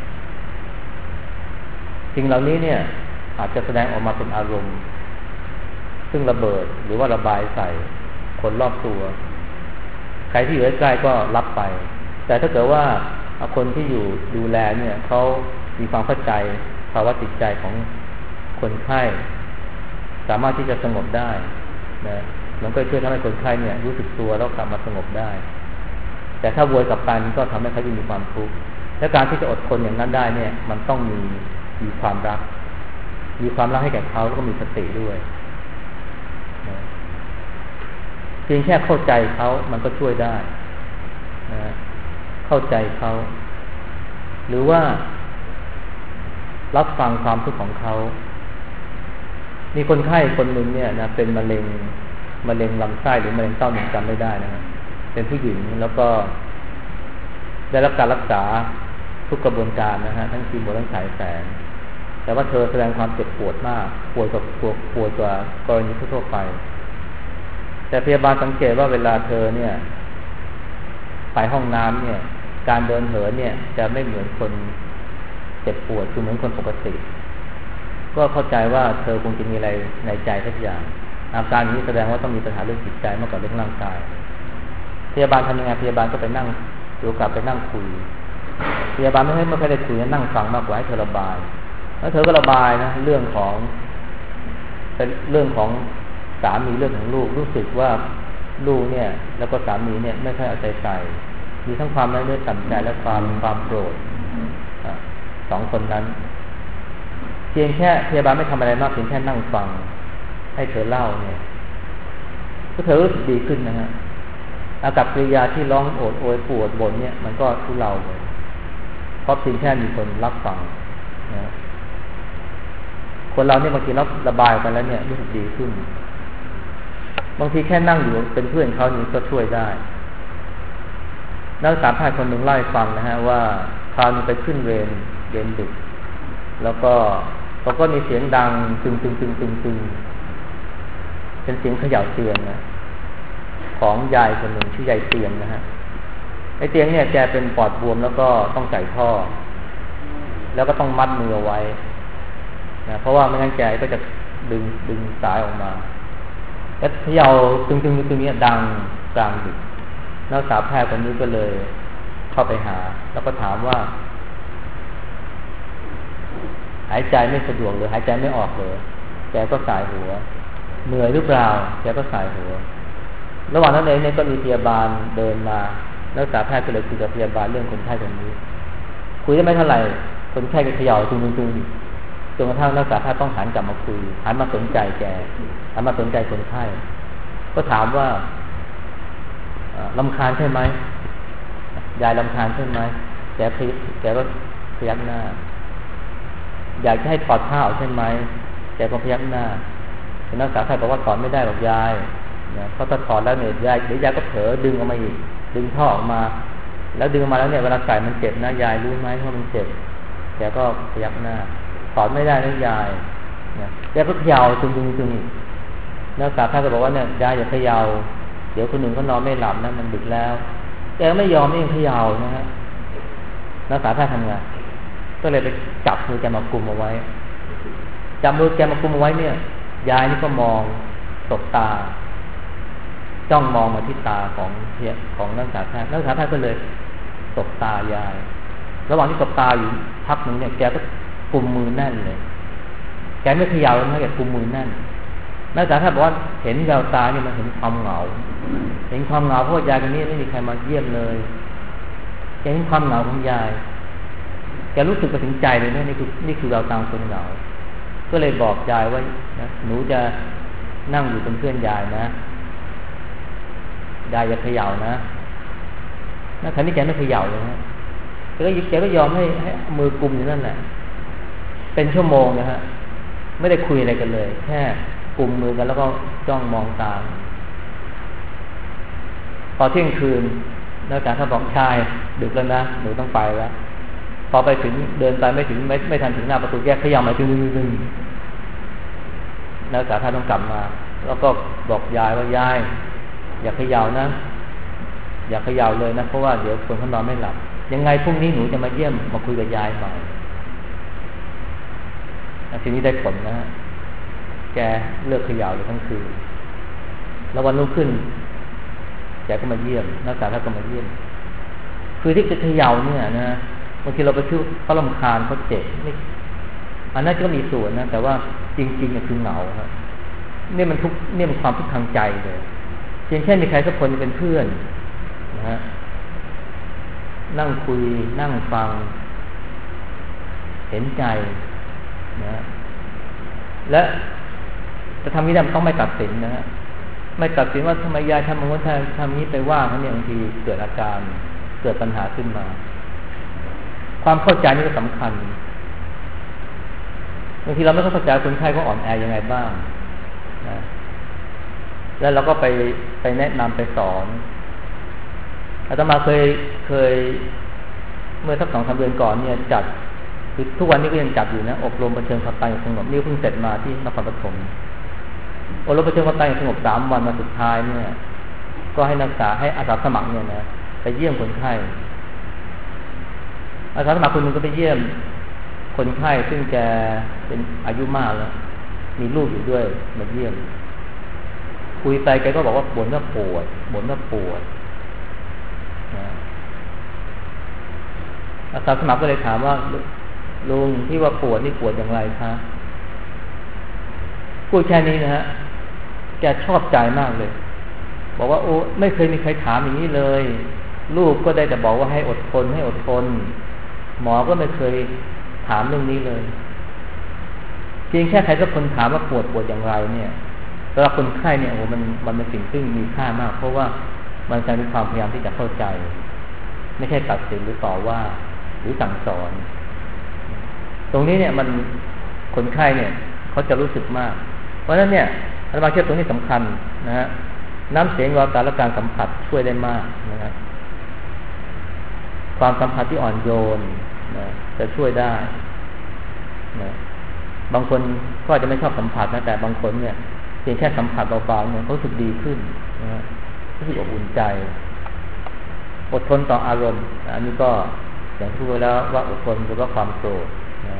สิ่งเหล่านี้เนี่ยอาจจะแสดงออกมาเป็นอารมณ์ซึ่งระเบิดหรือว่าระบายใส่คนรอบตัวใครที่อยู่ใกล้ๆก็รับไปแต่ถ้าเกิดว่าคนที่อยู่ดูแลเนี่ยเขามีความเข้าใจภาวะจิตใจของคนไข้สามารถที่จะสงบได้นะมันก็ช่วยทำให้คนไข้เนี่ยรู้สึกตัวแล้วกลับมาสงบได้แต่ถ้าโวยกลับไปมันก็ทำให้เขายิ่งมีความทุกข์และการที่จะอดทนอย่างนั้นได้เนี่ยมันต้องมีความรักให้แก่เขาแล้วก็มีสติด้วยนะเพียงแค่เข้าใจเขามันก็ช่วยได้นะเข้าใจเขาหรือว่ารับฟังความทุกข์ของเขามีคนไข้คนหนึ่งเนี่ยนะเป็นมะเร็งลำไส้หรือมะเร็งเต้านมจำไม่ได้นะเป็นผู้หญิงแล้วก็ได้รับการรักษาทุกกระบวนการนะฮะทั้งคีโมทั้งฉายแสงแต่ว่าเธอแสดงความเจ็บปวดมากป่วยกว่ากรณีทั่วไปแต่พยาบาลสังเกตว่าเวลาเธอเนี่ยไปห้องน้ำเนี่ยการเดินเหินเนี่ยจะไม่เหมือนคนเจ็บปวดคือเหมือนคนปกติก็เข้าใจว่าเธอคงจะมีอะไรในใจสักอย่างอาการนี้แสดงว่าต้องมีปัญหาเรื่องจิตใจมากกว่าเรื่องร่างกายพยาบาลทำยังไงพยาบาลก็ไปนั่งดูกลับไปนั่งคุยพยาบาลไม่ค่อยได้คุยนั่งฟังมากกว่าให้เธอระบายแล้วเธอก็ระบายนะเรื่องของเป็นเรื่องของสามีเรื่องของลูกรู้สึกว่าลูกเนี่ยแล้วก็สามีเนี่ยไม่ค่อยเอาใจใส่มีทั้งความไม่เนื้อต่ำใจและความโกรธสองคนนั้นเพียงแค่พยาบาลไม่ทำอะไรมากเพียงแค่นั่งฟังให้เธอเล่าเนี่ยก็เธอรู้สึกดีขึ้นนะฮะอากับกิริยาที่ร้องโอดโอยปวดบ่นเนี่ยมันก็ทุเลาเลยเพราะเพียงแค่มีคนรับฟังนะคนเราเนี่ยบางทีระบายกันแล้วเนี่ยรู้สึกดีขึ้นบางทีแค่นั่งอยู่เป็นเพื่อนเขานี่ก็ช่วยได้นักศึกษาแพทย์คนหนึ่งเล่าให้ฟังนะฮะว่าคราวนี้ไปขึ้นเวรดึกแล้วก็เขาก็มีเสียงดังตึงเป็นเสียงเขย่าเตียงนะของยายคนหนึ่งชื่อยายเตียงนะฮะไอ้เตียงเนี่ยแกเป็นปอดบวมแล้วก็ต้องใส่ท่อแล้วก็ต้องมัดมือเอาไว้นะเพราะว่าไม่งั้นแกก็จะดึงสายออกมาแล้วเขย่าตึงเนี่ยดังกลางดึกนักศึกษาแพทย์คนนี้ก็เลยเข้าไปหาแล้วก็ถามว่าหายใจไม่สะดวกหรือหายใจไม่ออกเลยแกก็สายหัวเหนื่อยหรือเปล่าแกก็สายหัวระหว่างนั้นเองเนี่ยก็มีพยาบาลเดินมานักศึกษาแพทย์ก็เลยคุยกับพยาบาลเรื่องคนไข้คนนี้คุยได้ไม่เท่าไหร่คนไข้ก็เขย่าตึงจนกระทั่งนักศึกษาแพทย์ต้องหันกลับมาคุยหันมาสนใจแกหันมาสนใจคนไข้ก็ถามว่ารำคาญใช่ไหมยายรำคาญใช่ไหมแกก็พยักหน้าอยากจะให้ถอดผ้าออกใช่ไหมแกก็พยักหน้านักศึกษาแพทย์บอกว่าถอดไม่ได้หรอกยายนะเพราะถ้าถอดแล้วเนี่ยยายก็เผลอดึงออกมาอีกดึงท่อออกมาแล้วดึงออกมาแล้วเนี่ยเวลาใส่มันเจ็บนะยายรู้ไหมว่ามันเจ็บแกก็พยักหน้าถอดไม่ได้นะยายนะแกก็เขย่าตึงนักศึกษาแพทย์ก็บอกว่าเนี่ยยายอย่าเขย่าเดี๋ยวคนหนึ่งก็นอนไม่หลับนะมันดึกแล้วแกไม่ยอมเองเขย่านะฮะนักศึกษาแพทย์ทำไงก็เลยไปจับมือแกมากุมเอาไว้จับมือแกมากุมเอาไว้เนี่ยยายนี่ก็มองตบตาจ้องมองมาที่ตาของนักศึกษาแพทย์ก็เลยตบตายายระหว่างที่ตบตาอยู่พักหนึ่งเนี่ยแกก็กุมมือแน่นเลยแกไม่เขย่าเลยนะแกกุมมือแน่นนักศึกษาแพทย์บอกว่าเห็นแววตาเนี่ยมันเห็นความเหงาเพราะยายคนนี้ไม่มีใครมาเยี่ยมเลยแกเห็นความเหงาของยายแกรู้สึกไปถึงใจเลยนะนี่คือแววตาคนเหงาก็เลยบอกยายว่านะหนูจะนั่งอยู่เป็นเพื่อนยายนะยายอย่าเขย่านะครั้นี้แกไม่เขย่าเลยนะแกก็ยอมให้มือกุมอยู่นั่นแหละเป็นชั่วโมงนะฮะไม่ได้คุยอะไรกันเลยแค่กุมมือกันแล้วก็จ้องมองตาพอเที่ยงคืนนักศึกษาท่านบอกชายดึกแล้วนะหนูต้องไปแล้วพอไปถึงเดินไปไม่ทันถึงหน้าประตูแยกขยับมาตึงนักศึกษาท่านต้องกลับมาแล้วก็บอกยายว่ายายอย่าเขย่านะอย่าเขย่าเลยนะเพราะว่าเดี๋ยวคนเขานอนไม่หลับยังไงพรุ่งนี้หนูจะมาเยี่ยมมาคุยกับยายใหม่ทีนี้ได้ผลนะแกเลิกเขย่าเลยทั้งคืนแล้ววันรุ่งขึ้นแกก็มาเยี่ยมนักศึกษาท่านก็มาเยี่ยมคือที่จะเขย่าเนี่ยนะบางทีเราไปคิดเขารำคาญเขาเจ็บนี่อันนั้นก็มีส่วนนะแต่ว่าจริงๆเนี่ยคือเหงาครับนี่มันความทุกข์ทางใจเลยเพียงแค่มีใครสักคนเป็นเพื่อนนะฮะนั่งคุยนั่งฟังเห็นใจนะและจะทำนี้ได้ต้องไม่ตัดสินนะฮะไม่ตัดสินว่าทำไมยายทำอย่างนั้นทำนี้ไปว่าเขาเนี่ยบางทีเกิดอาการเกิดปัญหาขึ้นมาความเข้าใจนี่ก็สำคัญบางทีเราไม่เข้าใจคนไข้เขาอ่อนแอยังไงบ้างนะแล้วเราก็ไปแนะนำไปสอนอาตมาเคยเมื่อสัก 2-3 เดือนก่อนเนี่ยจัดคือทุกวันนี้ก็ยังจัดอยู่นะอบรมประเชิญความตายอย่างสงบนี่เพิ่งเสร็จมาที่นครปฐมอบรมประเชิญความตายอย่างสงบ3 วันมาสุดท้ายเนี่ยก็ให้นักศึกษาให้อาสาสมัครเนี่ยนะไปเยี่ยมคนไข้อาสาสมัครคนหนึ่งก็ไปเยี่ยมคนไข้ซึ่งแกเป็นอายุมากแล้วมีลูกอยู่ด้วยมาเยี่ยมคุยไปแกก็บอกว่าบ่นว่าปวดอาสาสมัครก็เลยถามว่าลุงที่ว่าปวดนี่ปวดอย่างไรคะพูดแค่นี้นะฮะแกชอบใจมากเลยบอกว่าโอ้ไม่เคยมีใครถามอย่างนี้เลยลูกก็ได้แต่บอกว่าให้อดทนให้อดทนหมอก็ไม่เคยถามเรื่องนี้เลยเพียงแค่ใครสักคนถามว่าปวดอย่างไรเนี่ยสำหรับคนไข้เนี่ยโอ้มันเป็นสิ่งซึ่งมีค่ามากเพราะว่ามันจะมีความพยายามที่จะเข้าใจไม่ใช่ตัดสินหรือต่อว่าหรือสั่งสอนตรงนี้เนี่ยมันคนไข้เนี่ยเขาจะรู้สึกมากเพราะฉะนั้นเนี่ยอาตมาเชื่อตรงนี้สำคัญนะฮะน้ำเสียงแววตาและการสัมผัสช่วยได้มากนะครับความสัมผัสที่อ่อนโยนนะจะช่วยได้นะบางคนก็อาจจะไม่ชอบสัมผัสนะแต่บางคนเนี่ยเพียงแค่สัมผัสเบาๆเนี่ยเขารู้สึกดีขึ้นนะรู้สึกอบอุ่นใจอดทนต่ออารมณ์อันนี้ก็อย่างที่พูดแล้วว่าอดทนหรือว่าความโกรธนะ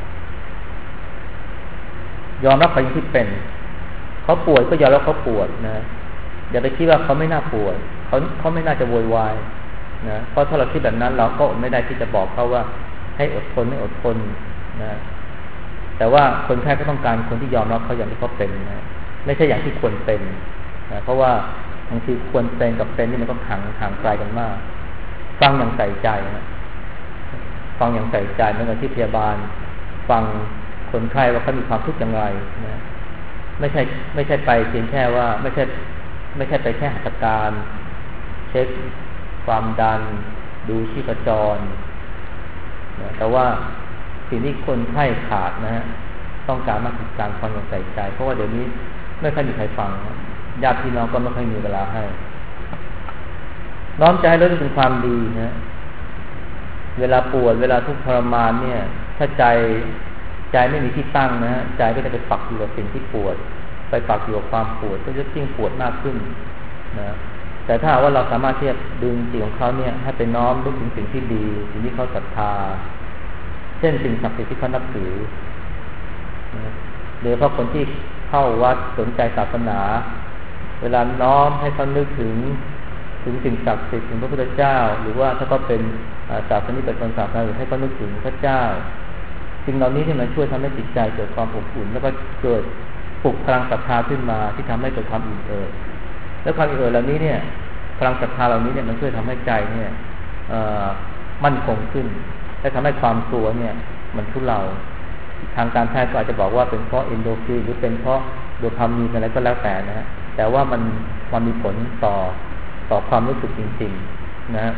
ยอมรับความที่เป็นเขาปวดก็ยอมรับเขาปวดนะอย่าไปคิดว่าเขาไม่น่าปวดเขาไม่น่าจะโวยวายนะเพราะถ้าเราคิดแบบนั้นเราก็ไม่ได้ที่จะบอกเขาว่าให้อดทนให้อดทนนะแต่ว่าคนไข้ก็ต้องการคนที่ยอมรับเขาอย่างที่เขาเป็นนะไม่ใช่อย่างที่ควรเป็นนะเพราะว่าบางทีควรเป็นกับเป็นนี่มันก็ห่างไกลกันมากฟังอย่างใส่ใจนะฟังอย่างใส่ใจเหมือนกับที่พยาบาลฟังคนไข้ว่าเขามีความทุกข์อย่างไรนะไม่ใช่ไปเพียงแค่ว่าไม่ใช่ไปแค่หัตถการเช็คความดันดูชีพจรนะแต่ว่าสิ่งที่คนไข้ขาดนะฮะต้องการมากคือการฟังอย่างใส่ใจเพราะว่าเดี๋ยวนี้ไม่ค่อยมีใครฟังญาติพี่น้องก็ไม่ค่อยมีเวลาให้น้อมใจแล้วจะเป็นความดีนะเวลาปวดเวลาทุกข์ทรมานเนี่ยถ้าใจไม่มีที่ตั้งนะใจก็จะไปปักอยู่กับสิ่งที่ปวดไปปักอยู่กับความปวดก็จะยิ่งปวดมากขึ้นนะแต่ถ้าว่าเราสามารถที่จะดึงจิตของเขาเนี่ยให้ไปน้อมนึกถึงสิ่งที่ดีสิ่งที่เขาศรัทธาเช่นสิ่งศักดิ์สิทธิ์ที่เขานับถือนะโดยเฉพาะคนที่เข้าวัดสนใจศาสนาเวลาน้อมให้เขานึกถึงสิ่งศักดิ์สิทธิ์ถึงพระพุทธเจ้าหรือว่าถ้าเขาเป็นศาสนิกชนศาสนาให้เขานึกถึงพระเจ้าสิ่งเหล่านี้ที่มันช่วยทำให้จิตใจเกิดความอบอุ่นแล้วก็เกิดปลุกพลังศรัทธาขึ้นมาที่ทำให้เกิดความอิ่มเอิบแล้วความอิ่มเอิบเหล่านี้เนี่ยพลังศรัทธาเหล่านี้เนี่ยมันช่วยทำให้ใจเนี่ยมั่นคงขึ้นและทำให้ความกลัวเนี่ยมันทุเลาทางการแพทย์ก็อาจจะบอกว่าเป็นเพราะเอนโดรฟินหรือเป็นเพราะโดพามีนอะไรก็แล้วแต่นะฮะแต่ว่ามันมีผลต่อความรู้สึกจริงๆนะ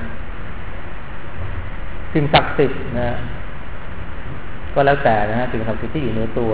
สิ่งศักดิ์สิทธิ์นะก็แล้วแต่นะฮะสิ่งศักดิ์สิทธิ์ที่อยู่ในตัว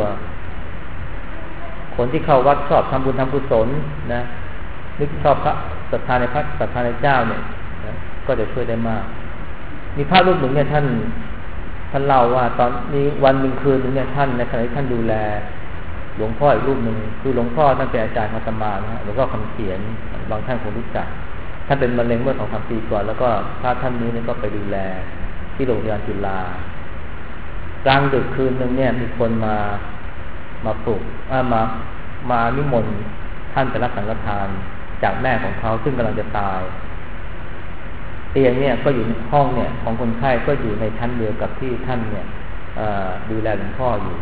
คนที่เข้าวัดชอบทำบุญทำกุศลนะนึกชอบพระศรัทธาในพระศรัทธาในเจ้าเนี่ยนะก็จะช่วยได้มากมีพระรูปหนึ่งเนี่ยท่านเล่าว่าตอนนี้วันหนึ่งคืนหนึ่งเนี่ยท่านในขณะที่ท่านดูแลหลวงพ่ออีกรูปหนึ่งคือหลวงพ่อท่านเป็นอาจารย์อาตมานะฮะหลวงพ่อคำเขียนบางท่านคงรู้จักท่านเป็นมะเร็งเมื่อ 2-3 ปีก่อนแล้วก็พระท่านนี้เนี่ยก็ไปดูแลที่โรงพยาบาลจุฬากลางดึกคืนหนึ่งเนี่ยมีคนมาปลุกมานิมนต์ท่านไปรับสังฆทานจากแม่ของเขาซึ่งกำลังจะตายเตียงเนี่ยก็อยู่ในห้องเนี่ยของคนไข้ก็อยู่ในชั้นเดียวกับที่ท่านเนี่ยดูแลหลวงพ่ออยู่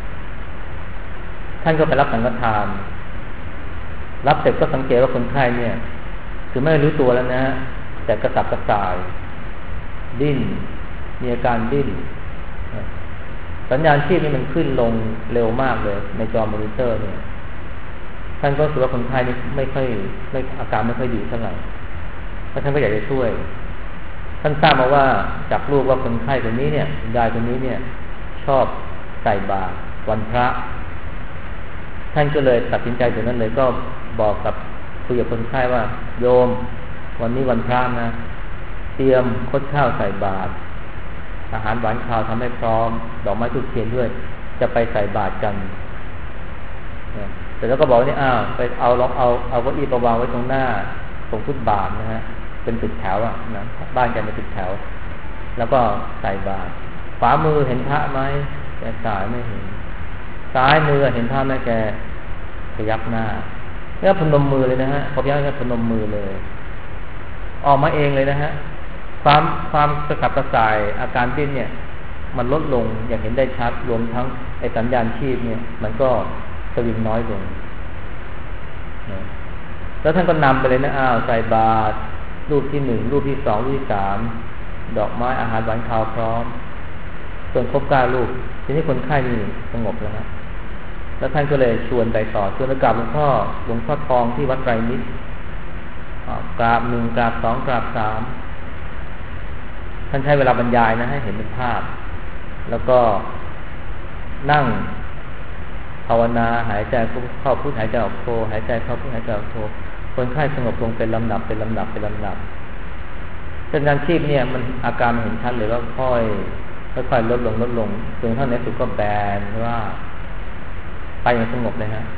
ท่านก็ไปรับสังฆทานรับเสร็จก็สังเกตว่าคนไข้เนี่ยคือไม่รู้ตัวแล้วนะแต่กระสับกระส่ายดิ้นมีอาการดิ้นสัญญาณชีพนี่มันขึ้นลงเร็วมากเลยในจอมอนิเตอร์เนี่ยท่านก็รู้สึกว่าคนไข้นี่ไม่อาการไม่ค่อยดีเท่าไหร่เพราะท่านก็อยากจะช่วยท่านทราบมาว่าจากลูกว่าคนไข้คนนี้เนี่ยยายคนนี้เนี่ยชอบใส่บาตรวันพระท่านก็เลยตัดสินใจตรงนั้นเลยก็บอกกับคุยกับคนไข้ว่าโยมวันนี้วันพระนะเตรียมคดข้าวใส่บาตรอาหารหวานข้าวทำให้พร้อมดอกไม้ทูบเทียนด้วยจะไปใส่บาตรกันแต่แล้วก็บอกนี่ไปเอาเก้าอี้ประวางไว้ตรงหน้าตรงฟุตบาทนะฮะเป็นตึกแถวนะบ้านแกเป็นตึกแถวแล้วก็ใส่บาตรขวามือเห็นพระไหมแกซ้ายไม่เห็นซ้ายมือเห็นพระไหมแกพยักหน้าแล้วพนมมือเลยนะฮะพอพยักหน้าพนมมือเลยออกมาเองเลยนะฮะความกระสับกระส่ายอาการดิ้นเนี่ยมันลดลงอย่างเห็นได้ชัดรวมทั้งไอ้สัญญาณชีพเนี่ยมันก็สวิงน้อยลงนะแล้วท่านก็นำไปเลยนะใส่บาตรรูปที่ 1รูปที่ 2รูปที่ 3ดอกไม้อาหารหวานข้าวพร้อมจนครบ9รูปทีนี้คนไข้นี่สงบแล้วนะแล้วท่านก็เลยชวนไปต่อชวนไปกราบหลวงพ่อทองที่วัดไตรมิตรกราบ1กราบ2กราบ3ท่านใช้เวลาบรรยายนะให้เห็นเป็นภาพแล้วก็นั่งภาวนาหายใจเข้าพุทหายใจออกโทหายใจเข้าพุทหายใจออกโทคนไข้สงบลงเป็นลำดับสัญญาณชีพเนี่ยมันอาการมันเห็นชัดเลยว่าค่อยลดลงจนเท่าในสุดก็แบนว่าไปอย่างสงบเลยฮะ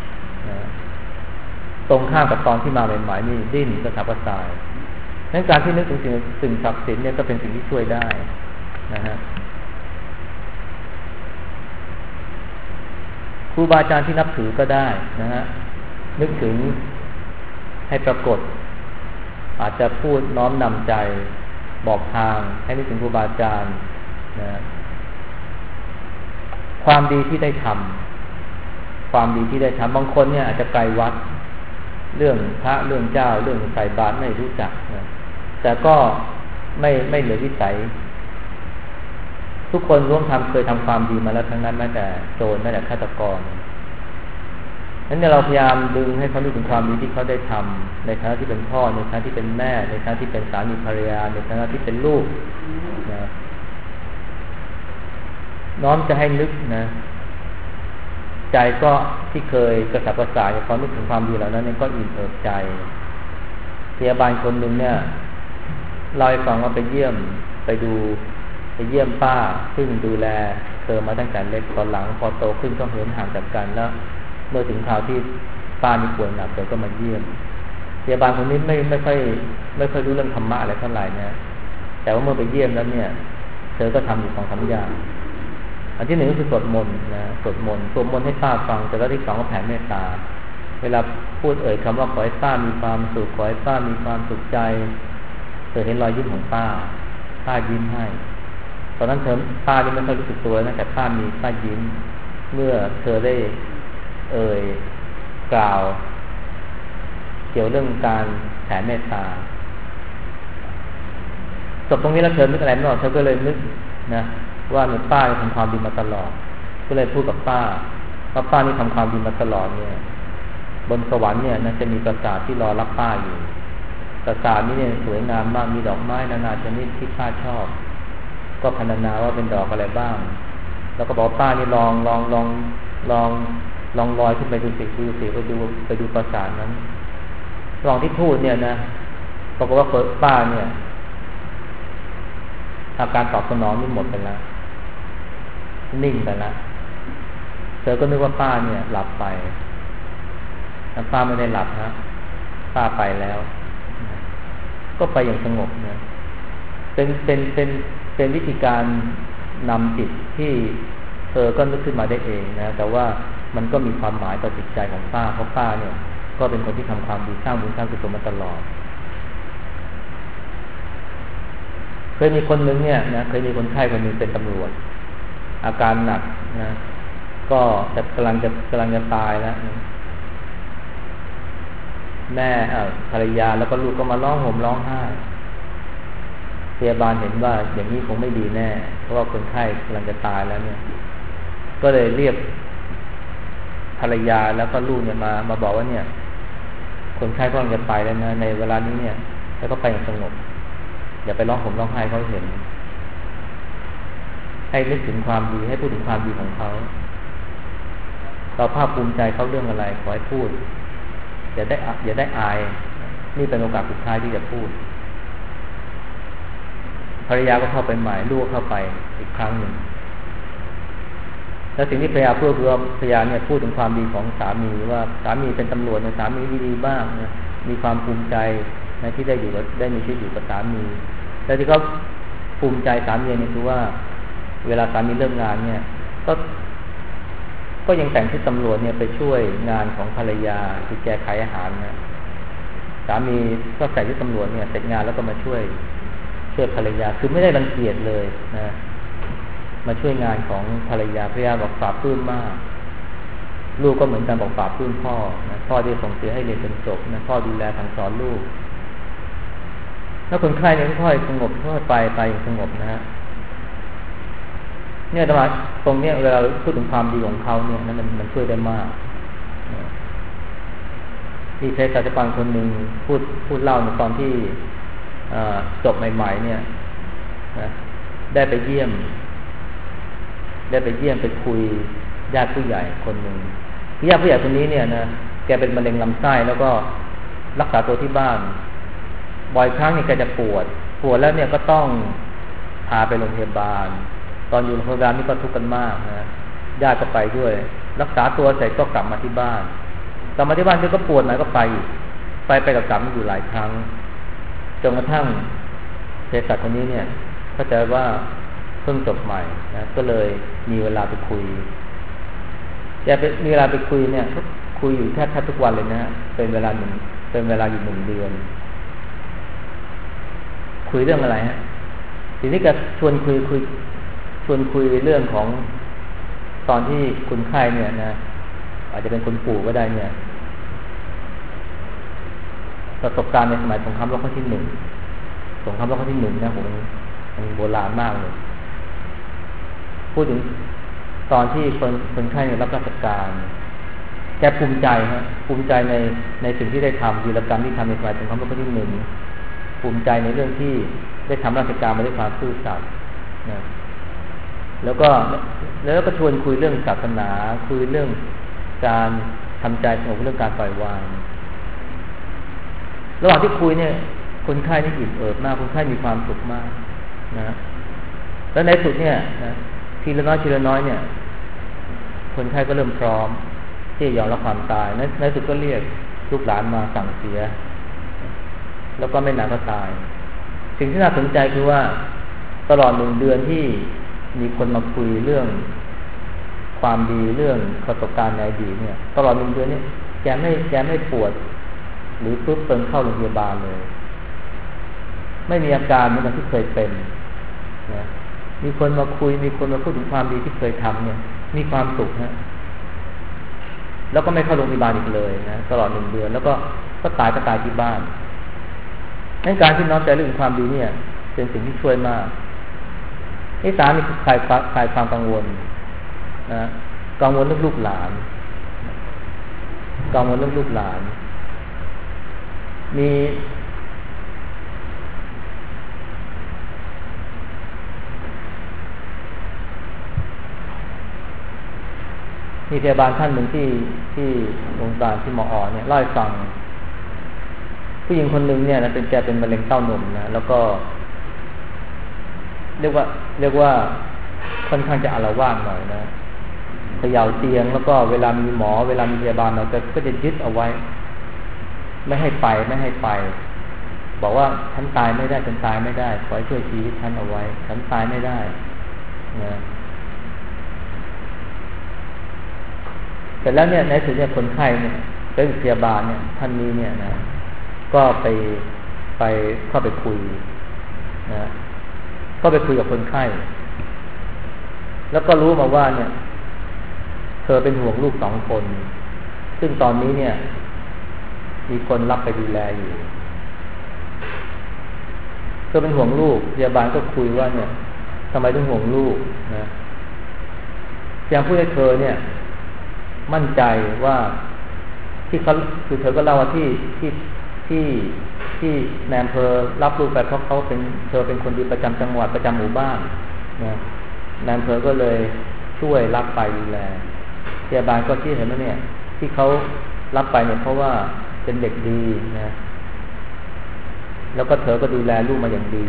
ตรงข้ามกับตอนที่มาใหม่ๆนี่ดิ้นกระสับกระส่ายงั้นการที่นึกถึงสิ่งศักดิ์สิทธิ์เนี่ยก็เป็นสิ่งที่ช่วยได้นะฮะครูบาอาจารย์ที่นับถือก็ได้นะฮะนึกถึงให้ปรากฏอาจจะพูดน้อมนำใจบอกทางให้นึกถึงครูบาอาจารย์นะความดีที่ได้ทำบางคนเนี่ยอาจจะไกลวัดเรื่องพระเรื่องเจ้าเรื่องใส่บาตรไม่รู้จักนะแต่ก็ไม่เหลือวิสัยทุกคนร่วมเคยทำความดีมาแล้วทั้งนั้นแม้แต่โจรแม้แต่ฆาตกรนั้นเราพยายามดึงให้เขารู้ถึงความดีที่เขาได้ทำในฐานะที่เป็นพ่อในฐานะที่เป็นแม่ในฐานะที่เป็นสามีภรรยาในฐานะที่เป็นลูกนะน้อมจะให้นึกนะใจก็ที่เคยกระสับกระส่ายความนึกถึงความดีเหล่านั้นก็อิ่มเอิบใจพยาบาลคนหนึ่งเนี่ยเล่าให้ฟังว่าไปเยี่ยมป้าซึ่งดูแลเธอมาตั้งแต่เล็กตอนหลังพอโตขึ้นก็เหินห่างจากกันแล้วเมื่อถึงคราวที่ป้านี่ป่วยหนักเธอก็มาเยี่ยมพยาบาลคนนี้ไม่ค่อยรู้เรื่องธรรมะอะไรเท่าไหร่นะแต่ว่าเมื่อไปเยี่ยมแล้วเนี่ยเธอก็ทำอยู่2-3อย่างอันที่ 1ก็คือสวดมนต์นะสวดมนต์ให้ป้าฟังแต่แล้วที่ 2ก็แผ่เมตตาเวลาพูดคำว่าขอให้ป้ามีความสุขขอให้ป้ามีความสุขใจเธอเห็นรอยยิ้มของป้ายิ้มให้ตอนนั้นป้านี่ไม่ค่อยรู้สึกตัวนะแต่ป้ายิ้มเมื่อเธอได้กล่าวเกี่ยวเรื่องการแผ่เมตตาจบตรงนี้แล้วเธอนึกอะไรไม่ออกเธอก็เลยนึกนะว่าป้าทำความดีมาตลอดก็เลยพูดกับป้าว่าป้านี่ทำความดีมาตลอดเนี่ยบนสวรรค์เนี่ยจะมีปราสาทที่รอรับป้าอยู่ปราสาทนี้เนี่ยสวยงามมากมีดอกไม้นานาชนิดที่ป้าชอบก็พรรณนาว่าเป็นดอกอะไรบ้างแล้วก็บอกป้านี่ลองลอยขึ้นไปดูสิไปดูปราสาทนั้นระหว่างที่พูดเนี่ยนะปรากฏว่าป้าเนี่ยอาการตอบสนองนี่หมดไปแล้วนิ่งไปแล้วเธอก็นึกว่าป้าเนี่ยหลับไปแต่ป้าไม่ได้หลับนะป้าไปแล้วก็ไปอย่างสงบนะเป็นวิธีการนำจิตที่เธอก็นึกขึ้นมาได้เองนะแต่ว่ามันก็มีความหมายต่อจิตใจของป้าเพราะป้าเนี่ยก็เป็นคนที่ทำความดีสร้างบุญสร้างกุศลมาตลอดเคยมีคนหนึ่งเนี่ยนะเคยมีคนไข้คนหนึ่งเป็นตำรวจอาการหนักนะก็จะกำลังจะตายแล้วแม่ภรรยาแล้วก็ลูกก็มาร้องห่มร้องไห้พยาบาลเห็นว่าอย่างนี้คงไม่ดีแน่เพราะว่าคนไข้กำลังจะตายแล้วเนี่ยก็เลยเรียกภรรยาแล้วก็ลูกเนี่ยมาบอกว่าเนี่ยคนไข้กำลังจะตายแล้วนะในเวลานี้เนี่ยแล้วก็ไปอย่างสงบอย่าไปร้องห่มร้องไห้เขาเห็นให้นึกถึงความดีให้พูดถึงความดีของเขาเราภาคภูมิใจเขาเรื่องอะไรขอให้พูดอย่าได้อายนี่เป็นโอกาสสุดท้ายที่จะพูดภรรยาก็เข้าไปใหม่ลูกเข้าไปอีกครั้งหนึ่งแล้วสิ่งที่ภรรยาพูดคือว่าภรรยาเนี่ยพูดถึงความดีของสามีว่าสามีเป็นตำรวจนะสามีดีๆบ้างนะมีความภูมิใจในที่ได้มีชีวิตอยู่กับสามีแต่ที่เขาภูมิใจสามีเนี่ยคือว่าเวลาสามีเลิกงานเนี่ยก็ยังแต่งชุดตำรวจเนี่ยไปช่วยงานของภรรยาคือแกขายอาหารนะสามีก็ใส่ชุดตำรวจเนี่ยเสร็จงานแล้วก็มาช่วยภรรยาคือไม่ได้รังเกียจเลยนะมาช่วยงานของภรรยาบอกปลาบปลื้มมากลูกก็เหมือนกันบอกปลาบปลื้มพ่อนะพ่อที่ส่งเสียให้เรียนจนจบนะพ่อดูแลสั่งสอนลูกแล้วคนไข้เนี่ยค่อยสงบค่อยไปสงบนะฮะเนี่ยตรงเนี้ยเวลาพูดถึงความดีของเขาเนี่ยนั้นมันช่วยได้มากมีเภสัชกรคนหนึ่งพูดเล่าในตอนที่จบใหม่ๆเนี่ยนะได้ไปเยี่ยมไปคุยญาติผู้ใหญ่คนหนึ่งญาติผู้ใหญ่คนนี้เนี่ยนะแกเป็นมะเร็งลำไส้แล้วก็รักษาตัวที่บ้านบ่อยครั้งเนี่ยแกจะปวดแล้วเนี่ยก็ต้องพาไปโรงพยาบาลตอนอยู่โรงพยาบาลนี่ก็ทุกข์กันมากนะญาติก็ไปด้วยรักษาตัวเสร็จก็กลับมาที่บ้านที่ก็ปวดหน่อยก็ไปกับกลับอยู่หลายครั้งจนกระทั่งเภสัชคนนี้เนี่ยเข้าใจว่าเพิ่งจบใหม่นะก็เลยมีเวลาไปคุยมีเวลาไปคุยเนี่ยคุยอยู่แทบทุกวันเลยนะเป็นเวลาอยู่1 เดือนคุยเรื่องอะไรฮะทีนี้ก็ชวนคุยเรื่องของตอนที่คุณไข้เนี่ยนะอาจจะเป็นคุณปู่ก็ได้เนี่ยประสบการณ์ในสมัยสงครามโลกครั้งที่ 1นะผมมันโบราณมากเลยพูดถึงตอนที่คนไข้เนี่ยรับราชการแกภูมิใจในสิ่งที่ได้ทำวีรกรรมที่ทำในสมัยสงครามโลกครั้งที่ 1ภูมิใจในเรื่องที่ได้ทำราชการมาด้วยความซื่อสัตย์นะแล้วก็ชวนคุยเรื่องศาสนาคุยเรื่องการทำใจสงบเรื่องการปล่อยวางระหว่างที่คุยเนี่ยคนไข้นี่อิ่มเอิบมากคนไข้มีความสุขมากนะแล้วในสุดเนี่ยนะทีละน้อยเนี่ยคนไข้ก็เริ่มพร้อมที่จะยอมรับความตายในสุดก็เรียกลูกหลานมาสั่งเสียแล้วก็ไม่นานก็ตายสิ่งที่น่าสนใจคือว่าตลอด1 เดือนที่มีคนมาคุยเรื่องความดีเรื่องประสบการณ์ในอดีตเนี่ยตลอด1 เดือนนี้แกไม่ปวดหรือปุ๊บเติมเข้าโรงพยาบาลเลยไม่มีอาการเหมือนที่เคยเป็นนะมีคนมาคุยมีคนมาพูดถึงความดีที่เคยทำเนี่ยมีความสุขนะแล้วก็ไม่เข้าโรงพยาบาลอีกเลยนะตลอด1 เดือนแล้วก็ตายที่บ้านในการที่น้อมใจเรื่องความดีเนี่ยเป็นสิ่งที่ช่วยมากที่3นี่คือคลายความกังวลนะกังวลเรื่องลูกหลานมีพยาบาลท่านหนึ่งที่โรงพยาบาลที่มอ.เนี่ยเล่าให้ฟังผู้หญิงคนหนึ่งเนี่ยนะแกเป็นมะเร็งเต้านมนะแล้วก็เรียกว่าค่อนข้างจะอาละวาดหน่อยนะเขย่าเตียงแล้วก็เวลามีพยาบาลเราก็จะยึดเอาไว้ไม่ให้ไปบอกว่าฉันตายไม่ได้ขอให้ช่วยชีวิตฉันเอาไว้ฉันตายไม่ได้นะแต่แล้วเนี่ยในสุดเนี่ยคนไข้เนี่ยเป็นพยาบาลเนี่ยท่านนี้เนี่ยนะก็เข้าไปคุยนะก็ไปคุยกับคนไข้แล้วก็รู้มาว่าเนี่ยเธอเป็นห่วงลูก2 คนซึ่งตอนนี้เนี่ยมีคนรับไปดูแลอยู่เธอเป็นห่วงลูกพยาบาลก็คุยว่าเนี่ยทำไมต้องห่วงลูกนะพยายามพูดให้เธอเนี่ยมั่นใจว่าที่เขาคือเธอก็เล่าว่าที่นายอำเภอรับลูกไปเพราะเธอเป็นคนดีประจำจังหวัดประจำหมู่บ้านนะนายอำเภอก็เลยช่วยรับไปดูแลพยาบาลก็ที่เห็นว่าเนี่ยที่เขารับไปเนี่ยเพราะว่าเป็นเด็กดีนะแล้วก็เธอก็ดูแลลูกมาอย่างดี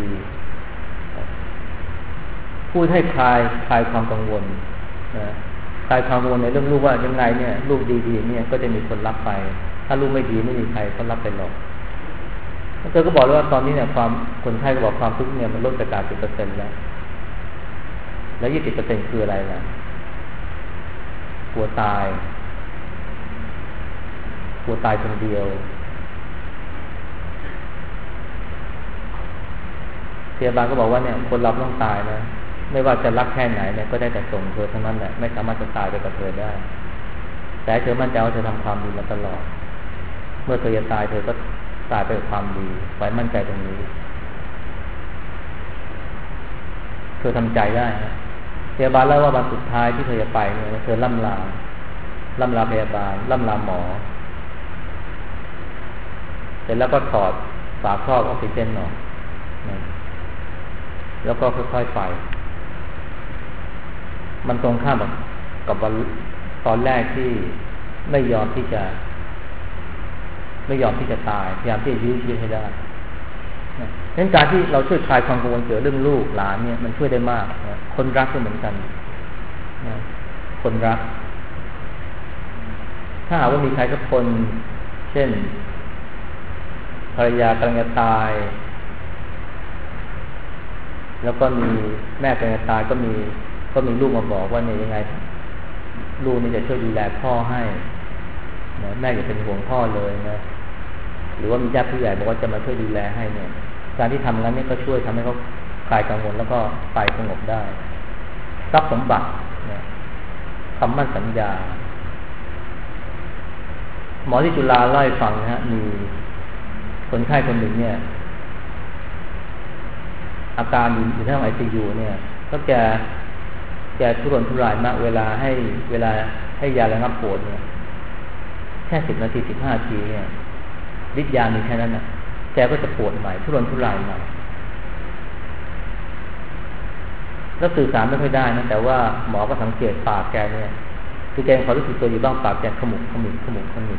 พูดให้คลายความกังวลนะคลายความกังวลในเรื่องลูกว่ายังไงเนี่ยลูกดีๆเนี่ยก็จะมีคนรับไปถ้าลูกไม่ดีไม่มีใครเขารับไปหรอกเธอก็บอกว่าตอนนี้เนี่ยความคนไข้ก็บอกความทุกข์เนี่ยมันลดไป 80% แล้ว 20% คืออะไรล่ะกลัวตายคนเดียวพยาบาลก็บอกว่าเนี่ยคนเราต้องตายนะไม่ว่าจะรักแค่ไหนเนี่ยก็ได้แต่ส่งเธอเท่านั้นแหละไม่สามารถจะตายไปกับเธอได้แต่เธอมั่นใจว่าเธอทำความดีมาตลอดเมื่อเธอจะตายเธอก็ตายไปกับความดีไว้มั่นใจตรงนี้เธอทำใจได้นะพยาบาลเล่าว่าวันสุดท้ายที่เธอจะไปเนี่ยเธอล่ำลาพยาบาลล่ำลาหมอเสร็จแล้วก็ถอดฝาครอบออกซิเจนออกนะแล้วก็ค่อยๆไปมันตรงข้ามกับวันตอนแรกที่ไม่ยอมที่จะตายพยายามที่จะยื้อชีวิตให้ได้นะงั้นการที่เราช่วยคลายความกังวลเกี่ยวเรื่องลูกหลานเนี่ยมันช่วยได้มากนะคนรักก็เหมือนกันนะคนรักถ้าหากว่ามีใครสักคนเช่นภรรยากำลังจะตายแล้วก็มีแม่กำลังจะตายก็มีลูกมาบอกว่าเนี่ยยังไงลูกนี่จะช่วยดูแลพ่อให้นะแม่อย่าเป็นห่วงพ่อเลยนะหรือว่ามีญาติผู้ใหญ่บอกว่าจะมาช่วยดูแลให้เนี่ยการที่ทำงั้นเนี่ยก็ช่วยทำให้เขาคลายกังวลแล้วก็ไปสงบได้ทรัพย์สมบัตินะคำมั่นสัญญาหมอที่จุฬาเล่าให้ฟังนะฮะมีคนไข้คนหนึ่งเนี่ยอาการอยู่ในห้อง ICU เนี่ยก็แกทุรนทุรายมากเวลาให้ยาระงับปวดเนี่ยแค่10 นาที 15 นาทีเนี่ยฤทธิ์ยามีแค่นั้นนะแกก็จะปวดใหม่ทุรนทุรายใหม่แล้วสื่อสารไม่ค่อยได้นะแต่ว่าหมอก็สังเกตปากแกเนี่ยคือแกพอรู้สึกตัวอยู่บ้างปากแกขมุก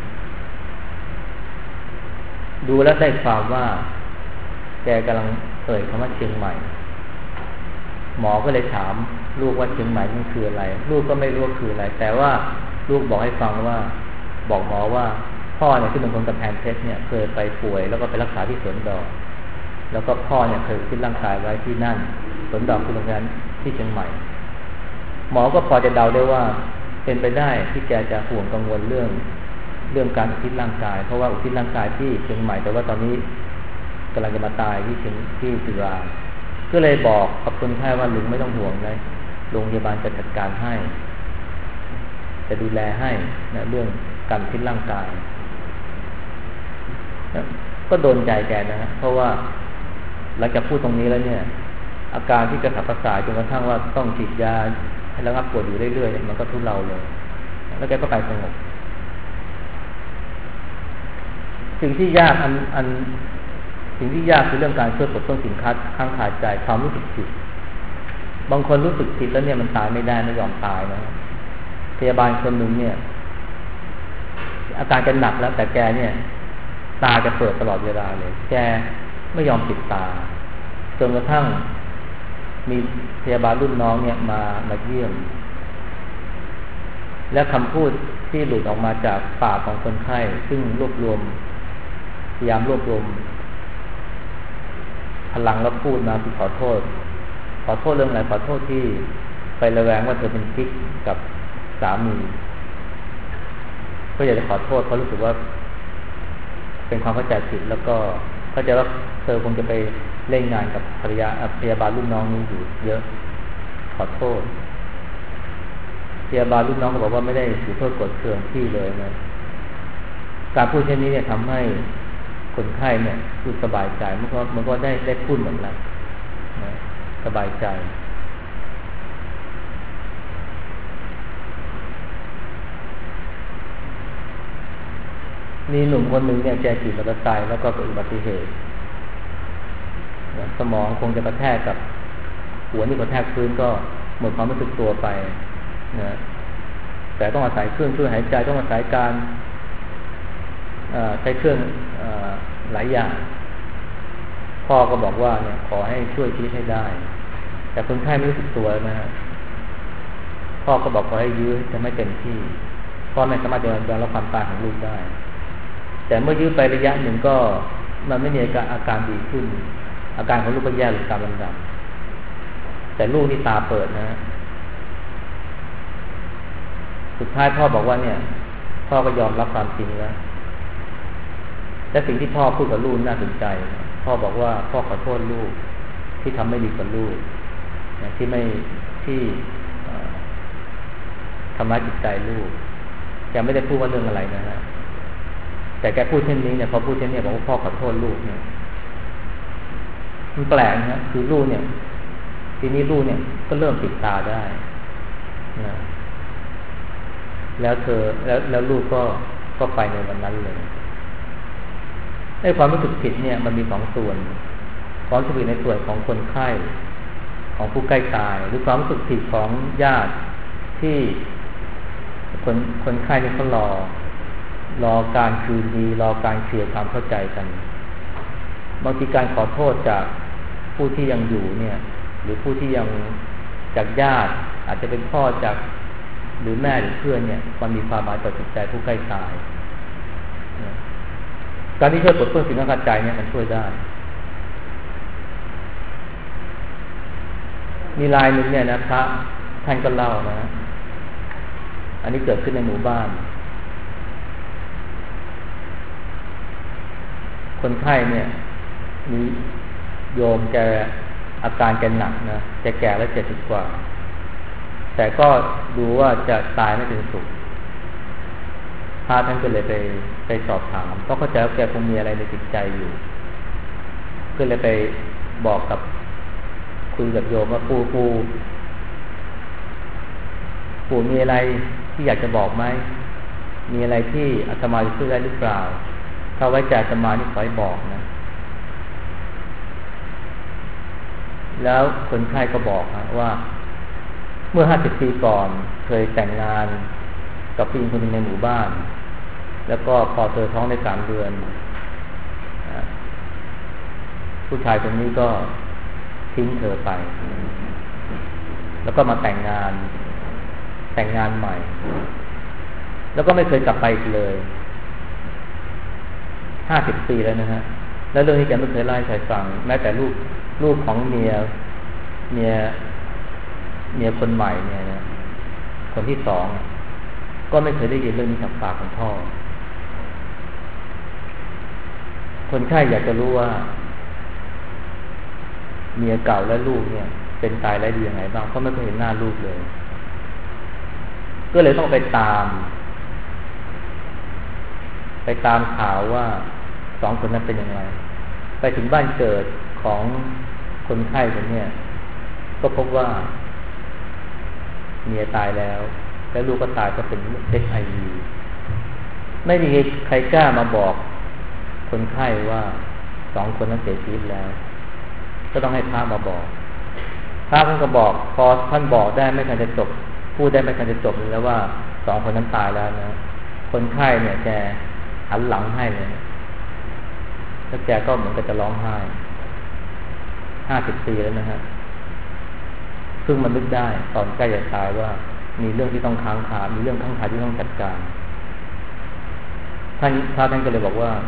ดูแล้วได้ความว่าแกกำลังเอ่ยคำว่าเชียงใหม่หมอก็เลยถามลูกว่าเชียงใหม่มันคืออะไรลูกก็ไม่รู้ว่าคืออะไรแต่ว่าลูกบอกให้ฟังว่าบอกหมอว่าพ่อเนี่ยที่เป็นคนกำแพงเพชรเนี่ยเคยไปป่วยแล้วก็ไปรักษาที่สวนดอกแล้วก็พ่อเนี่ยเคยทิ้งร่างกายไว้ที่นั่นสวนดอกคือโรงพยาบาลที่เชียงใหม่หมอก็พอจะเดาได้ว่าเป็นไปได้ที่แกจะห่วงกังวลเรื่องการอุทิศร่างกายเพราะว่าอุทิศร่างกายที่เชียงใหม่แต่ว่าตอนนี้กำลังจะมาตายที่จุฬาก็เลยบอกกับคนไข้ว่าลุงไม่ต้องห่วงเลยโรงพยาบาลจะจัดการให้จะดูแลให้นะเรื่องการอุทิศร่างกายนะก็โดนใจแกนะเพราะว่าหลังจากพูดตรงนี้แล้วเนี่ยอาการที่กระสับกระส่ายจนกระทั่งว่าต้องฉีดยาให้ระงับปวดอยู่เรื่อยๆมันก็ทุเลาเลยแล้วแกก็ไปสงบสิ่งที่ยากสิ่งที่ยากคือเรื่องการช่วยปลดเปลื้องสินค้าข้างคาใจความรู้สึกผิดบางคนรู้สึกผิดแล้วเนี่ยมันตายไม่ได้ไม่ยอมตายนะพยาบาลคนหนึ่งเนี่ยอาการแกหนักแล้วแต่แกเนี่ยตาแกเปิดตลอดเวลาเลยแกไม่ยอมปิดตาจนกระทั่งมีพยาบาลรุ่นน้องเนี่ยมาเยี่ยมและคำพูดที่หลุดออกมาจากปากของคนไข้ซึ่งพยายามรวบรวมพลังแล้วพูดมาคือขอโทษเรื่องอะไรขอโทษที่ไประแวงว่าเธอเป็นกิ๊กกับสามีก็อยากจะขอโทษเพราะรู้สึกว่าเป็นความเข้าใจผิดแล้วก็เข้าใจว่าเธอคงจะไปเล่นงานกับพยาบาลรุ่นน้องนี้อยู่เยอะขอโทษพยาบาลรุ่นน้องก็บอกว่าไม่ได้ถือโทษกดเคืองพี่เลยนะการพูดเช่นนี้เนี่ยทำให้คนไข้เนี่ยพูดสบายใจมันก็ได้พูดเหมือนกันนะสบายใจมีหนุ่มคนหนึ่งเนี่ยแกขี่มอเตอร์ไซค์แล้วก็เกิดอุบัติเหตุสมองคงจะกระแทกกับหัวนี่กระแทกพื้นก็หมดความรู้สึกตัวไปนะแต่ต้องอาศัยเครื่องช่วยหายใจต้องอาศัยการใช้เครื่องหลายอย่างพ่อก็บอกว่าเนี่ยขอให้ช่วยชีวิตให้ได้แต่คนไข้ไม่รู้สึกตัวนะฮะพ่อก็บอกขอให้ยื้อจะไม่เต็มที่พ่อไม่สามารถจะยอมรับความตายของลูกได้แต่เมื่อยื้อไประยะหนึ่งก็มันไม่มีอาการดีขึ้นอาการของลูกก็แย่ลงตามลำดับแต่ลูกนี่ตาเปิดนะสุดท้ายพ่อบอกว่าเนี่ยพ่อก็ยอมรับความจริงแล้วแต่สิ่งที่พ่อพูดกับลูกน่าสนใจพ่อบอกว่าพ่อขอโทษลูกที่ทำไม่ดีกับลูกที่ไม่ที่ทำร้ายจิตใจลูกแกไม่ได้พูดว่าเรื่องอะไรนะฮะแต่แกพูดเช่นนี้เนี่ยพอพูดเช่นนี้บอกว่าพ่อขอโทษลูกเนี่ยมันแปลกนะคือลูกเนี่ยทีนี้ลูกเนี่ยก็เริ่มปิดตาได้นะแล้วเธอแล้วลูกก็ไปในวันนั้นเลยไอ้ความรู้สึกผิดเนี่ยมันมีสองส่วนความรู้สึกผิดในส่วนของคนไข้ของผู้ใกล้ตายหรือความรู้สึกผิดของญาติที่คนไข้เนี่ยเขารอการคืนดีรอการเคลียร์ความเข้าใจกันบางทีการขอโทษจากผู้ที่ยังอยู่เนี่ยหรือผู้ที่ยังจากญาติอาจจะเป็นพ่อจากหรือแม่หรือเพื่อนเนี่ยมันมีความหมายต่อจิตใจผู้ใกล้ตายการที่ช่วยปลดเปลื้องสิ่งนั้นใจเนี่ยมันช่วยได้มีรายหนึ่งเนี่ยนะพระท่านก็เล่านะอันนี้เกิดขึ้นในหมู่บ้านคนไข้เนี่ยมีโยมแกอาการแกหนักนะแกแล้ว70 กว่าแต่ก็ดูว่าจะตายไม่ถึงสุขพระท่านก็เลยไปสอบถามเพราะเข้าใจว่าแกคงมีอะไรในจิตใจอยู่ก็เลยไปบอกกับคุยกับโยมว่าปู่มีอะไรที่อยากจะบอกไหมมีอะไรที่อาตมาจะช่วยได้หรือเปล่าถ้าไว้ใจอาตมานี่ขอให้บอกนะแล้วคนไข้ก็บอกว่าเมื่อ50 ปีก่อนเคยแต่งงานกับผู้หญิงคนหนึ่งในหมู่บ้านแล้วก็พอเธอท้องได้3 เดือนผู้ชายคนนี้ก็ทิ้งเธอไปแล้วก็มาแต่งงานใหม่แล้วก็ไม่เคยกลับไปอีกเลย50 ปีแล้วนะฮะแล้วเรื่องนี้แกไม่เคยเล่าให้ใครฟังแม้แต่ลูกของเมียคนใหม่เนี่ยนะคนที่2ก็ไม่เคยได้ยินเรื่องนี้จากปากของพ่อคนไข้อยากจะรู้ว่าเมียเก่าและลูกเนี่ยเป็นตายและดียังไงบ้างเพราะไม่เคยเห็นหน้าลูกเลยก็เลยต้องไปตามข่าวว่า2 คนนั้นเป็นยังไงไปถึงบ้านเกิดของคนไข้คนนี้ก็พบว่าเมียตายแล้วและลูกก็ตายก็เป็นHIVไม่มีใครกล้ามาบอกคนไข้ว่า2 คนนั้นเสียชีวิตแล้วก็ต้องให้พระมาบอกพระท่านก็บอกพอท่านบอกได้ไม่ทันจะจบพูดได้ไม่ทันจะจบเลยแล้วว่า2 คนนั้นตายแล้วนะคนไข้เนี่ยแกหันหลังให้เลยแล้วแกก็เหมือนกับจะร้องไห้50 ปีแล้วนะฮะเพิ่งมันนึกได้ตอนใกล้จะตายว่ามีเรื่องที่ต้องค้างคามีเรื่องข้างคาที่ต้องจัดการท่านก็เลยบอกว่า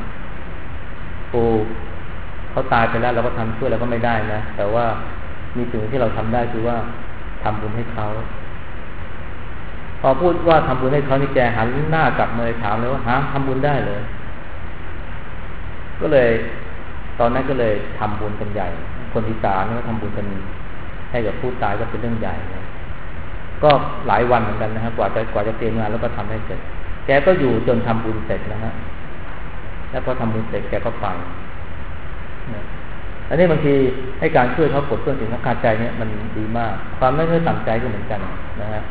เขาตายไปแล้วเราก็ทำช่วยแล้วก็ไม่ได้นะแต่ว่ามีสิ่งที่เราทำได้คือว่าทำบุญให้เขาพอพูดว่าทำบุญให้เขานี่แกหันหน้ากลับมาถามเลยว่าทำบุญได้เลยก็เลยตอนนั้นก็เลยทำบุญกันใหญ่คนอีสานก็ทำบุญกันให้กับผู้ตายก็เป็นเรื่องใหญ่นะก็หลายวันเหมือนกันนะครับกว่าจะเตรียมงานแล้วก็ทำให้เสร็จแกก็อยู่จนทำบุญเสร็จนะฮะแล้วพอทำบุญเสร็จแกก็ไปอันนี้บางทีให้การช่วยเขาปลดเปลื้องสิ่งที่ขาดใจเนี่ยมันดีมากความไม่เคยตั้งใจก็เหมือนกันนะฮะ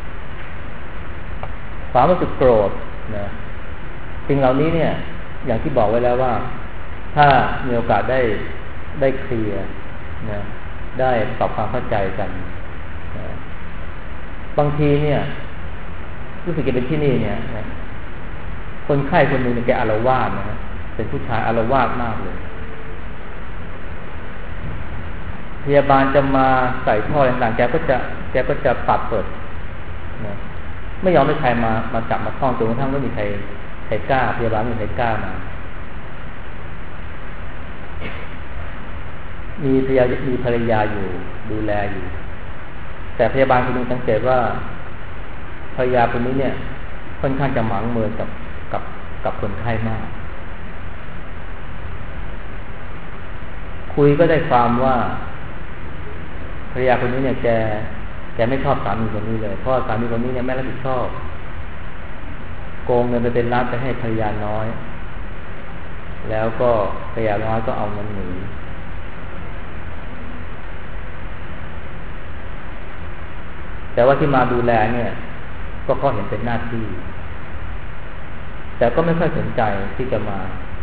ความรู้สึกโกรธนะสิ่งเหล่านี้เนี่ยอย่างที่บอกไว้แล้วว่าถ้ามีโอกาสได้เคลียร์นะได้ปรับความเข้าใจกันนะบางทีเนี่ยรู้สึกจะเป็นที่นี่เนี่ยนะคนไข้คนหนึ่งแกอาละวาดนะฮะเป็นผู้ชายอาละวาดมากเลยพยาบาลจะมาใส่ท่อต่างๆแกก็จะปัดเปิดนะไม่ยอมให้ใครมาจับมาท่องจนกระทั่งไม่มีใครกล้าพยาบาลไม่มีใครกล้ามามีภรรยาอยู่ดูแลอยู่แต่พยาบาลคนนึงสังเกตว่าภรรยาคนนี้เนี่ยค่อนข้างจะหมางเมินกับคนไข้มากคุยก็ได้ความว่าภรยาคนนี้เนี่ยแกไม่ชอบสามีคนนี้เลยเพราะสามีคนนี้เนี่ยไม่รับผิดชอบโกงเงินไปเป็นล้านไปให้ภรรยาน้อยแล้วก็ภรรยาน้อยก็เอาเงินหนีแต่ว่าที่มาดูแลเนี่ยก็เขาเห็นเป็นหน้าที่แต่ก็ไม่ค่อยสนใจที่จะมา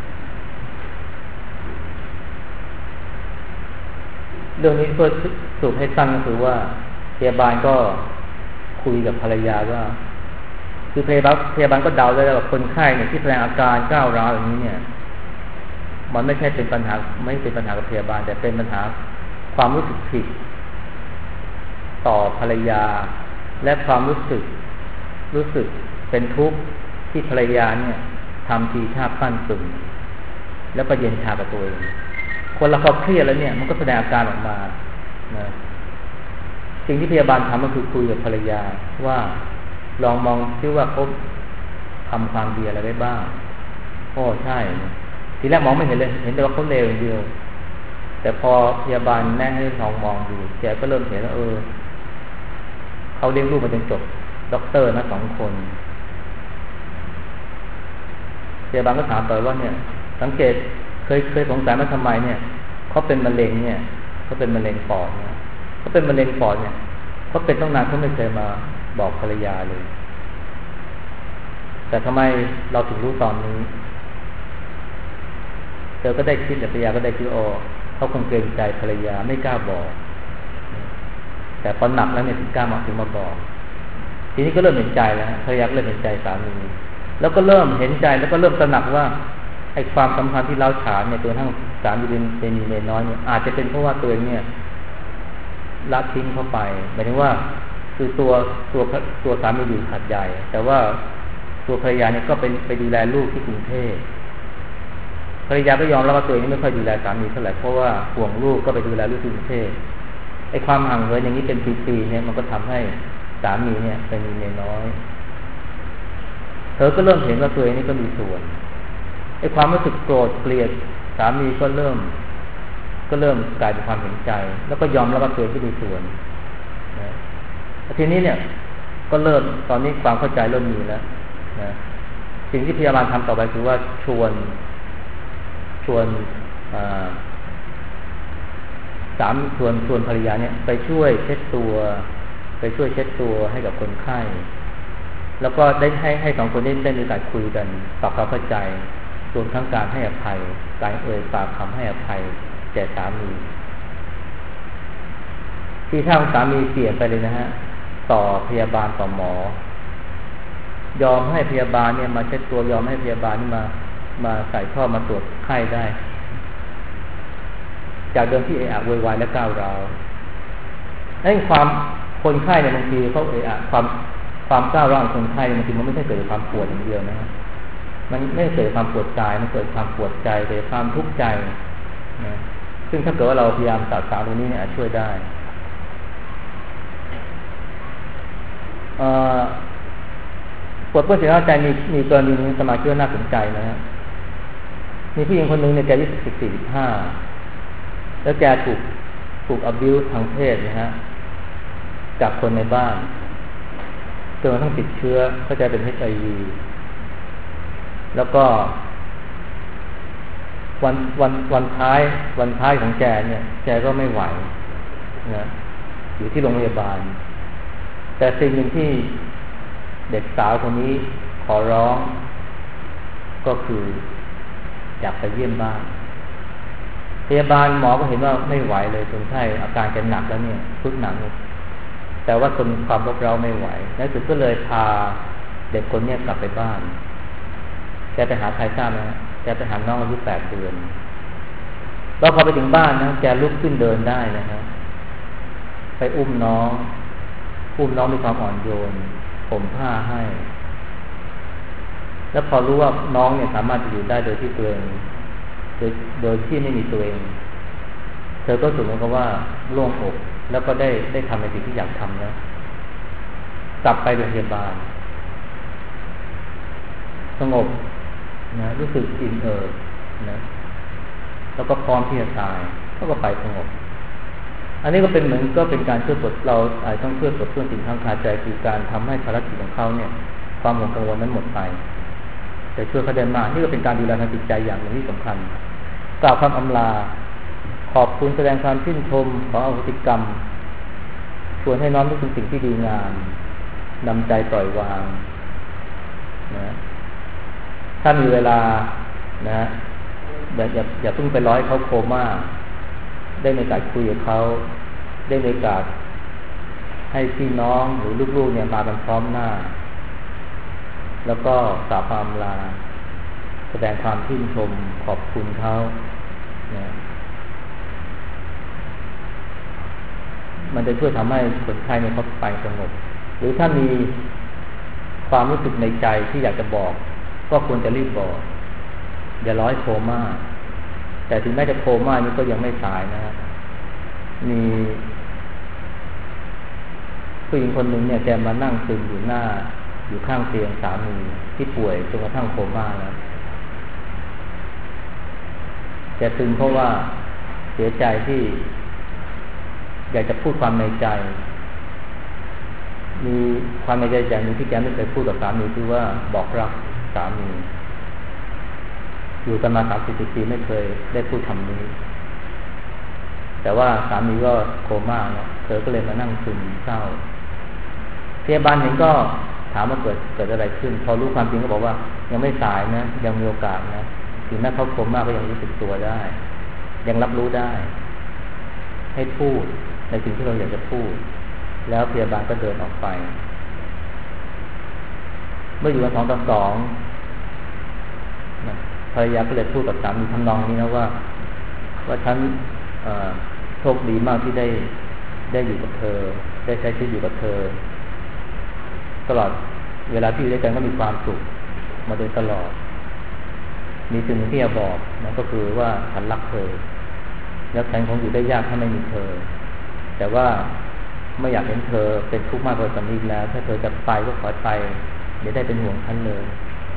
เรื่องนี้เพื่อสรุปให้สั้นก็คือว่าพยาบาลก็คุยกับภรรยาว่าคือพยาบาลก็เดาได้ว่าคนไข้เนี่ยที่แสดงอาการก้าวร้าวอย่างนี้เนี่ยมันไม่ใช่เป็นปัญหาไม่เป็นปัญหากับพยาบาลแต่เป็นปัญหาความรู้สึกผิดต่อภรรยาและความรู้สึกเป็นทุกข์ที่ภรรยาเนี่ยทำทีท่าปั้นตึงแล้วก็เย็นชากับตัวเองคนละพอเครียดแล้วเนี่ยมันก็แสดงอาการออกมานะสิ่งที่พยาบาลทำก็คือคุยกับภรรยาว่าลองมองซิว่าเขาทำความดีอะไรไว้บ้างโอ้ใช่ทีแรกมองไม่เห็นเลยเห็นแต่ว่าเขาเลวอย่างเดียวแต่พอพยาบาลแนะให้ลองมองดูแกก็เริ่มเห็นว่าเขาเลี้ยงลูกมาจนจบด็อกเตอร์นะ2 คนพยาบาลก็ถามต่อว่าเนี่ยสังเกตเคยสงสัยว่าทำไมเนี่ยเขาเป็นมะเร็งเนี่ยเขาเป็นมะเร็งปอดเนี่ยเขาเป็นมะเร็งปอดเนี่ยเขาเป็นตั้งนานเขาไม่เคยมาบอกภรรยาเลยแต่ทำไมเราถึงรู้ตอนนี้เธอก็ได้คิดแต่ภรรยาก็ได้คิดเขาคงเกรงใจภรรยาไม่กล้าบอกแต่พอหนักแล้วเนี่ยถึงกล้ามาบอกทีนี้ก็เริ่มเห็นใจแล้วภรรยาก็เริ่มเห็นใจสามีแล้วก็เริ่มเห็นใจแล้วก็เริ่มตระหนักว่าไอ้ความสัมพันธ์ที่เล้าฉานเนี่ยจนกระทั่งสามีเป็นเมียน้อยเนี่ยอาจจะเป็นเพราะว่าตัวเองเนี่ยละทิ้งเข้าไปหมายถึงว่าคือตัวสามีอยู่หัดใหญ่แต่ว่าตัวภรรยาเนี่ยก็ไปดูแลลูกที่กรุงเทพภรรยาก็ยอมรับว่าตัวเองไม่ค่อยดูแลสามีเท่าไหร่เพราะว่าห่วงลูกก็ไปดูแลลูกที่กรุงเทพไอ้ความห่างเหินอย่างนี้เป็นปีๆเนี่ยมันก็ทำให้สามีเนี่ยเป็นเมียน้อยเธอก็เริ่มเห็นว่าตัวเองนี่ก็มีส่วนไอ้ความรู้สึกโกรธเกลียดสามีก็เริ่มกลายเป็นความเห็นใจแล้วก็ยอมรับว่าตัวเองก็มีส่วนนะทีนี้เนี่ยก็เริ่มตอนนี้ความเข้าใจเริ่มมีแล้วนะสิ่งที่พยาบาลทำต่อไปคือว่าชวนภรรยาเนี่ยไปช่วยเช็ดตัวให้กับคนไข้แล้วก็ได้ให้2 คนได้มีการคุยกันปรับความเข้าใจรวมทั้งการให้อภัยการปากคำให้อภัยแก่สามีที่ท่าของสามีเปลี่ยนไปเลยนะฮะต่อพยาบาลต่อหมอยอมให้พยาบาลเนี่ยมาเช็ดตัวยอมให้พยาบาลมาใส่ท่อมาตรวจไข้ได้จากเดิมที่โวยวายและก้าวร้าวนั่นความคนไข้เนี่ยบางทีเขาความก้าวร้าวของคนไข้บางทีมันไม่ใช่เกิดจากความปวดอย่างเดียวนะมันไม่เกิดความปวดกายมันเกิดความปวดใจเกิดความทุกข์ใจนะซึ่งถ้าเกิดว่าเราพยายามตัดสารตรงนี้เนี่ยช่วยได้ปวดเปื้อนเสียใจมีกรณีนึงสมาชิกน่าสนใจนะฮะมีผู้หญิงคนหนึ่งเนี่ยแกอายุ14-15แล้วแกถูกabuseทางเพศนะฮะจากคนในบ้านจนกระทั่งติดเชื้อเข้าใจเป็น HIV แล้วก็วันท้ายของแกเนี่ยแกก็ไม่ไหวนะอยู่ที่โรงพยาบาลแต่สิ่งหนึ่งที่เด็กสาวคนนี้ขอร้องก็คืออยากไปเยี่ยมบ้านพยาบาลหมอก็เห็นว่าไม่ไหวเลยคนไข้อาการแกหนักแล้วเนี่ยทุกหนักแต่ว่าทนความรบเร้าไม่ไหวในสุดก็เลยพาเด็กคนนี้กลับไปบ้านแกไปหาใครทราบไหมแกไปหาน้องอายุ8 เดือนแล้วพอไปถึงบ้านนะแกลุกขึ้นเดินได้นะฮะไปอุ้มน้องด้วยความอ่อนโยนผมผ้าให้แล้วพอรู้ว่าน้องเนี่ยสามารถจะอยู่ได้โดยที่ตัวเองโดยที่ไม่มีตัวเองเธอก็รู้สึกว่าโล่งอกแล้วก็ได้ทำในสิ่งที่อยากทำแล้วกลับไปโรงพยาบาลสงบนะรู้สึกอิ่มเอิบนะแล้วก็พร้อมที่จะตายก็ไปสงบอันนี้ก็เป็นเหมือนก็เป็นการช่วยปลดเราต้องช่วยปลดเปลื้องสิ่งข้างคาใจคือการทำให้ภารกิจของเขาเนี่ยความห่วงกังวลนั้นหมดไปจะช่วยเขาได้มากนี่ก็เป็นการดูแลทางจิตใจอย่างหนึ่งที่สำคัญกล่าวคำอำลาขอบคุณแสดงความชื่นชมขออโหสิกรรมชวนให้น้อมนึกถึงสิ่งที่ดีงามนำใจปล่อยวางนะถ้ามีเวลานะอย่าเพิ่งไปร้อยเขาโคม่าได้ในการคุยกับเขาได้ในการให้พี่น้องหรือลูกๆเนี่ยมากันพร้อมหน้าแล้วก็กล่าวความลาแสดงความชื่นชมขอบคุณเขานะมันจะช่วยทำให้คนไข้เนี่ยเขาไปสงบหรือถ้ามีความรู้สึกในใจที่อยากจะบอกก็ควรจะรีบบอกอย่าร้อยโคม่าแต่ถึงแม้จะโคม่านี่ก็ยังไม่สายนะฮะมีผู้หญิงคนหนึ่งเนี่ยแกมานั่งซึมอยู่ข้างเตียงสามีที่ป่วยจนกระทั่งโคม่าแล้วแกซึมเพราะว่าเสียใจที่อยากจะพูดความในใจมีความในใจอย่างหนึ่งที่แกไม่เคยพูดกับสามีคือว่าบอกรักสามีอยู่กันมา30 ปีไม่เคยได้พูดคำนี้แต่ว่าสามีก็โคม่าแล้วเธอก็เลยมานั่งซึมเศร้าพยาบาลเห็นก็ถามว่าเกิดอะไรขึ้นพอรู้ความจริงก็บอกว่ายังไม่สายนะยังมีโอกาสนะถึงแม้เขาโคม่าก็ยังรู้สึกตัวได้ยังรับรู้ได้ให้พูดในสิ่งที่เราอยากจะพูดแล้วพยาบาลก็เดินออกไปเมื่ออยู่กัน2 ต่อ 2นะภรรยาก็เลยพูดกับสามีทำนองนี้นะว่าฉันโชคดีมากที่ได้อยู่กับเธอได้ใช้ชีวิตอยู่กับเธอตลอดเวลาที่อยู่ด้วยกันก็มีความสุขมาโดยตลอดมีสิ่งที่จะบอกนั่นก็คือว่าฉันรักเธอแล้วฉันคงอยู่ได้ยากถ้าไม่มีเธอแต่ว่าไม่อยากเห็นเธอเป็นทุกข์มากกว่านี้แล้วถ้าเธอจะไปก็ขอไปอย่าได้เป็นห่วงฉันเลย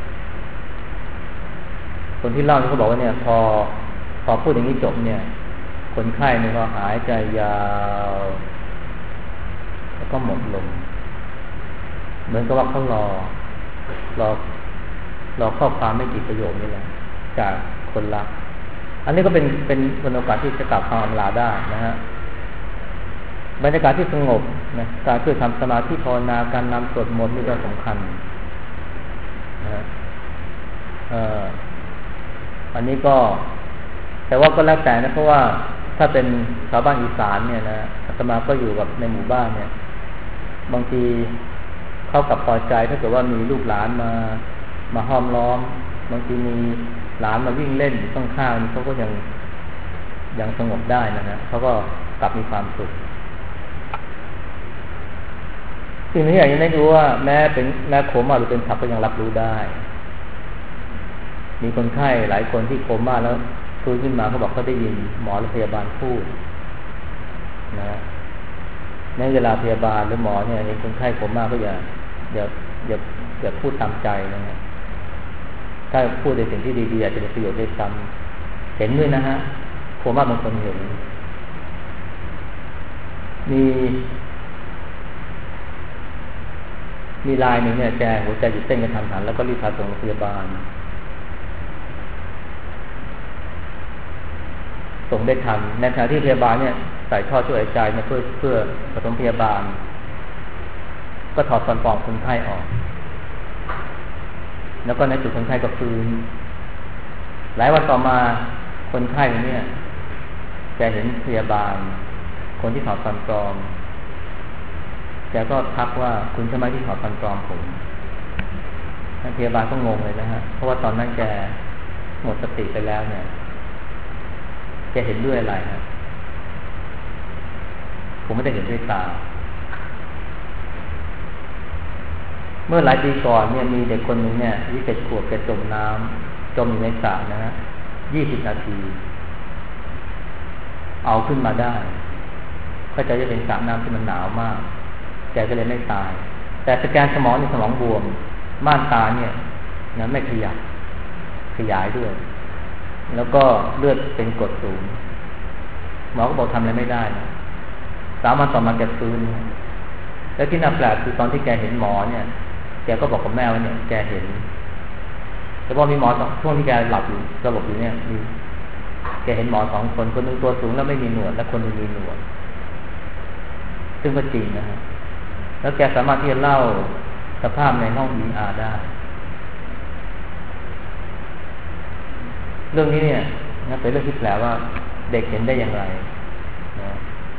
คนที่เล่านี่เขาบอกว่าเนี่ยพอพูดอย่างนี้จบเนี่ยคนไข้เนี่ยก็หายใจยาวแล้วก็หมดลมเหมือนกับว่าเขารอข้อความไม่กี่ประโยคนี่แหละจากคนรักอันนี้ก็เป็นโอกาสที่จะกลับความอำลาได้นะฮะบรรยากาศที่สงบนะการช่วยทำสมาธิภาวนาการนำสวดมนต์นี่ก็สำคัญนะอันนี้ก็แต่ว่าก็แล้วแต่นะเพราะว่าถ้าเป็นชาวบ้านอีสานเนี่ยนะอาตมาก็อยู่กับในหมู่บ้านเนี่ยบางทีเข้ากับพอใจถ้าเกิดว่ามีลูกหลานมาห้อมล้อมบางทีมีหลานมาวิ่งเล่นอยู่ข้างๆเขาก็ยังสงบได้นะฮะเขาก็กลับมีความสุขสิ่งนี้อย่างนี้ได้รู้ว่าแม้โคม่าหรือเป็นฉับก็ยังรับรู้ได้มีคนไข้หลายคนที่โคม่าแล้วฟื้นขึ้นมาเขาบอกเขาได้ยินหมอหรือพยาบาลพูดนะในเวลาพยาบาลหรือหมอเนี่ยเห็นคนไข้โคม่าก็อย่าพูดตามใจนะฮะถ้าพูดในสิ่งที่ดีๆอาจจะเป็นประโยชน์ได้ซ้ำเห็นด้วยนะฮะโคม่าบางคนเห็นมีรายหนึ่งเนี่ยแกหัวใจหยุดเต้นกระทันหันแล้วก็รีบพาส่งโรงพยาบาลส่งได้ทันในขณะที่พยาบาลเนี่ยใส่ท่อช่วยหายใจเนี่ยเพื่อปฐมพยาบาลก็ถอดฟันปลอมคนไข้ออกแล้วก็ในจุดคนไข้ก็ฟื้นหลายวันต่อมาคนไข้เนี่ยแกเห็นพยาบาลคนที่ถอดฟันปลอมแกก็ทักว่าคุณใช่ไหมที่ถอดฟันปลอมผมพยาบาลก็งงเลยนะฮะเพราะว่าตอนนั้นแกหมดสติไปแล้วเนี่ยแกเห็นด้วยอะไรนะผมไม่ได้เห็นด้วยตาเมื่อหลายปีก่อนเนี่ยมีเด็กคนหนึ่งเนี่ยอายุ7 ขวบแกจมอยู่ในสระนะฮะ20 นาทีเอาขึ้นมาได้ก็จะเป็นสระน้ำที่มันหนาวมากแกก็เลยไม่ตายแต่สแกนสมองในสมองบวมม่านตาเนี่ยนะไม่ขยับขยายด้วยแล้วก็เลือดเป็นกรดสูงหมอก็บอกทำอะไรไม่ได้นะ 3 วันต่อมาแกฟื้นแล้วที่น่าแปลกคือตอนที่แกเห็นหมอเนี่ยแกก็บอกกับแม่ว่าเนี่ยแกเห็นแต่พอมีหมอช่วงที่แกหลับอยู่สลบอยู่เนี่ยมีแกเห็นหมอ2 คนคนนึงตัวสูงแล้วไม่มีหนวดและคนนึงมีหนวดซึ่งก็จริงนะฮะแล้วแกสามารถที่จะเล่าสภาพในห้อง ER ได้เรื่องนี้เนี่ยเป็นเรื่องที่แปลว่าเด็กเห็นได้อย่างไรนะ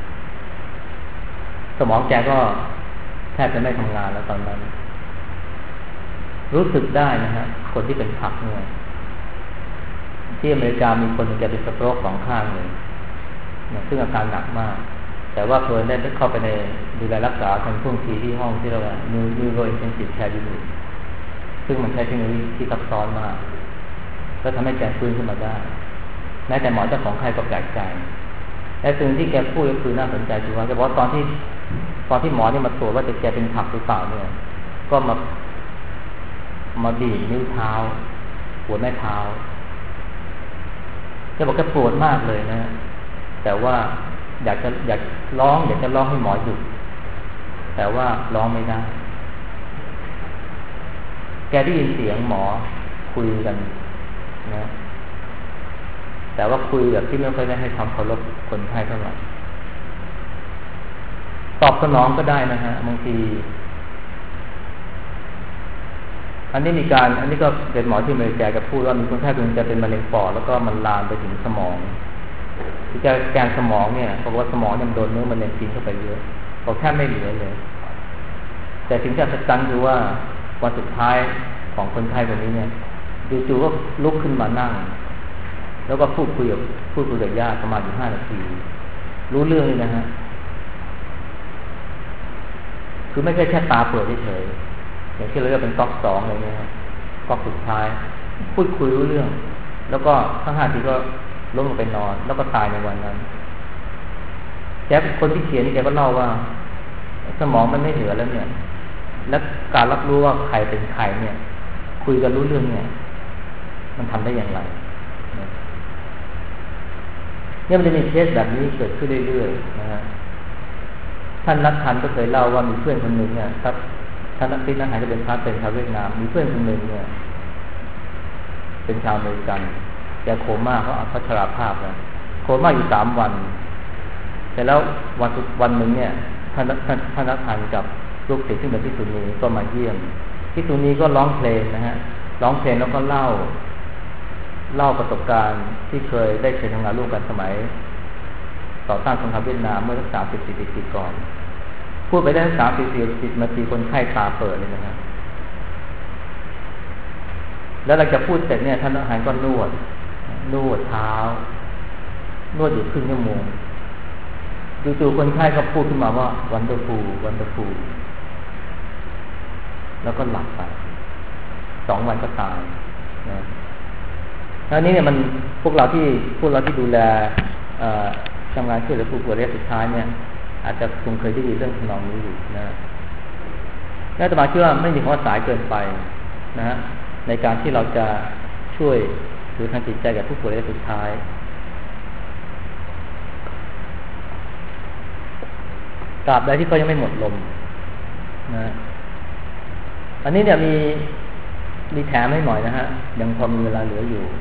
สมองแกก็แทบจะไม่ทำงานแล้วตอนนั้นรู้สึกได้นะฮะคนที่เป็นผักเนี่ยที่อเมริกามีคนแกเป็นสโตรก2 ข้างเลยนะซึ่งอาการหนักมากแต่ว่าเพิ่นได้เข้าไปในดูแลรักษาทันท่วงทีที่ห้องที่เราว่า Neuro Intensive Care Unit ซึ่งมันใช้เทคโนโลยีที่ซับซ้อนมากก็ทำให้แกฟื้นขึ้นมาได้แม้แต่หมอเจ้าของไข้ก็แปลกใจและสิ่งที่แกพูดก็คือน่าสนใจคือว่าแกบอกตอนที่หมอนี่มาตรวจว่าแกเป็นผักหรือเปล่าเนี่ยก็มาบีบนิ้วเท้าหัวแม่เท้าแกบอกแกปวดมากเลยนะแต่ว่าอยากร้องให้หมอหยุดแต่ว่าร้องไม่ได้แกได้ยินเสียงหมอคุยกันนะแต่ว่าคุยแบบที่ไม่ค่อยได้ให้ความเคารพคนไข้เท่าไหร่ตอบสนองก็ได้นะฮะบางทีอันนี้ก็เป็นหมอที่อเมริกาก็พูดว่ามีคนไข้คนนึงจะเป็นมะเร็งปอดแล้วก็มันลามไปถึงสมองที่แกนสมองเนี่ยเพราะว่าสมองยังโดนเนื้อมะเร็งกินเข้าไปเยอะเขาแทบไม่เหลือเลยแต่สิ่งที่อัศจรรย์คือว่าวันสุดท้ายของคนไข้คนนี้เนี่ยจู่ๆก็ลุกขึ้นมานั่งแล้วก็พูดคุยกับญาติประมาณอยู่5 นาทีรู้เรื่องเลยนะฮะคือไม่ใช่แค่ตาเปิดเฉยๆอย่างที่เราเรียกเป็นก๊อก2อะไรเงี้ยก๊อกสุดท้ายพูดคุยรู้เรื่องแล้วก็ทั้ง5 นาทีก็ล้มลงไปนอนแล้วก็ตายในวันนั้นแกเป็นคนที่เขียนนี่แกก็เล่าว่าสมองมันไม่เหลือแล้วเนี่ยและการรับรู้ว่าใครเป็นใครเนี่ยคุยกันรู้เรื่องเนี่ยมันทำได้อย่างไรเนี่ยมันจะมีเคสแบบนี้เกิดขึ้นเรื่อยๆนะฮะท่านนัทธันก็เคยเล่าว่ามีเพื่อนคนหนึ่งเนี่ยครับท่านนัทธันก็เป็นพระเป็นชาวเวียดนามมีเพื่อนคนหนึ่งเนี่ยเป็นชาวอเมริกันแกโคม่าเขาอัชราภาพนะโคม่าอยู่3 วันแต่แล้ววันหนึ่งเนี่ยท่านนัทธันกับลูกศิษย์ที่เป็นภิกษุณีก็มาเยี่ยมภิกษุณีก็ร้องเพลงนะฮะร้องเพลงแล้วก็เล่าประสบการณ์ที่เคยทำงานร่วมกันสมัยต่อต้านสงครามเวียดนามเมื่อสัก30-40 ปีก่อนพูดไปได้30-40 นาทีคนไข้ตาเปิดเลยนะครับแล้วหลังจากพูดเสร็จเนี่ยท่านอาหารก็นวดเท้านวดอยู่ครึ่งชั่วโมงจู่ๆคนไข้ก็พูดขึ้นมาว่า wonderful แล้วก็หลับไป2 วันก็ตายนะอันนี้เนี่ยมันพวกเราที่ดูแลทำงานช่วยเหลือผู้ป่วยระยะสุดท้ายเนี่ยอาจจะคงเคยได้ยินเรื่องทำนองนี้อยู่นะน่าจะมาเชื่อว่าไม่มีคำว่าสายเกินไปนะฮะในการที่เราจะช่วยหรือทางจิตใจกับผู้ป่วยระยะสุดท้ายตราบใดที่เขายังไม่หมดลมนะอันนี้เนี่ยมีแถมให้หน่อยนะฮะยังพอมีเวลาเหลืออยู่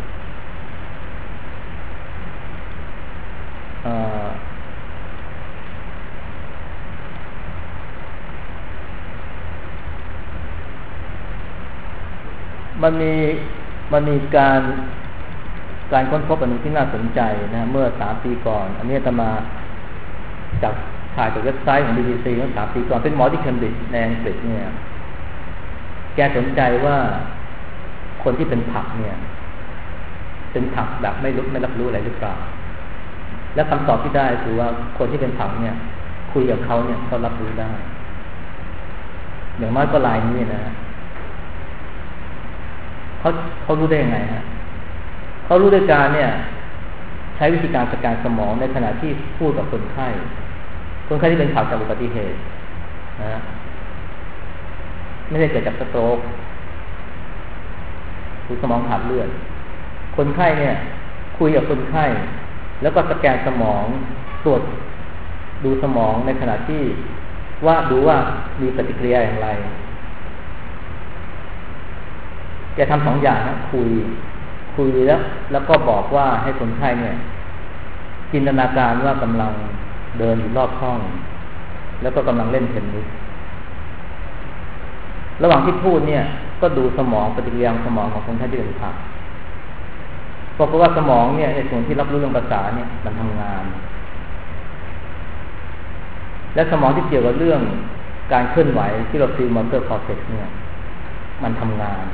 มันมีการค้นพบอันนึงที่น่าสนใจนะเมื่อ3 ปีก่อนอันนี้อาตมาจากถ่ายจากเว็บไซต์ของ BBC เมื่อ3 ปีก่อนเป็นหมอที่เคมบริดจ์ในอังกฤษเนี่ยแกสนใจว่าคนที่เป็นผักเนี่ยเป็นผักแบบไม่รับรู้อะไรหรือเปล่าและคำตอบที่ได้คือว่าคนที่เป็นผักเนี่ยคุยกับเขาเนี่ยเขารับรู้ได้อย่างน้อยก็ลายนี้นะเขารู้ได้ยังไงฮะเขารู้ด้วยการเนี่ยใช้วิธีการสแกนสมองในขณะที่พูดกับคนไข้ที่เป็นผักจากอุบัติเหตุนะไม่ได้เกิดจากสโตรกหรือสมองขาดเลือดคนไข้เนี่ยคุยกับคนไข้แล้วก็สแกนสมองตรวจดูสมองในขณะที่ว่าดูว่ามีปฏิกิริยาอย่างไรแกทำสองอย่างนะคุยแล้วก็บอกว่าให้คนไข้เนี่ยจินตนาการว่ากำลังเดินอยู่รอบห้องแล้วก็กำลังเล่นเทนนิสระหว่างที่พูดเนี่ยก็ดูสมองปฏิกิริยาสมองของคนไข้ที่เป็นผักเพราะว่าสมองเนี่ยในส่วนที่รับรู้เรื่องภาษาเนี่ยมันทำงานและสมองที่เกี่ยวกับเรื่องการเคลื่อนไหวที่เราฟีลมอเตอร์คอร์เทกซ์เนี่ยมันทำงาน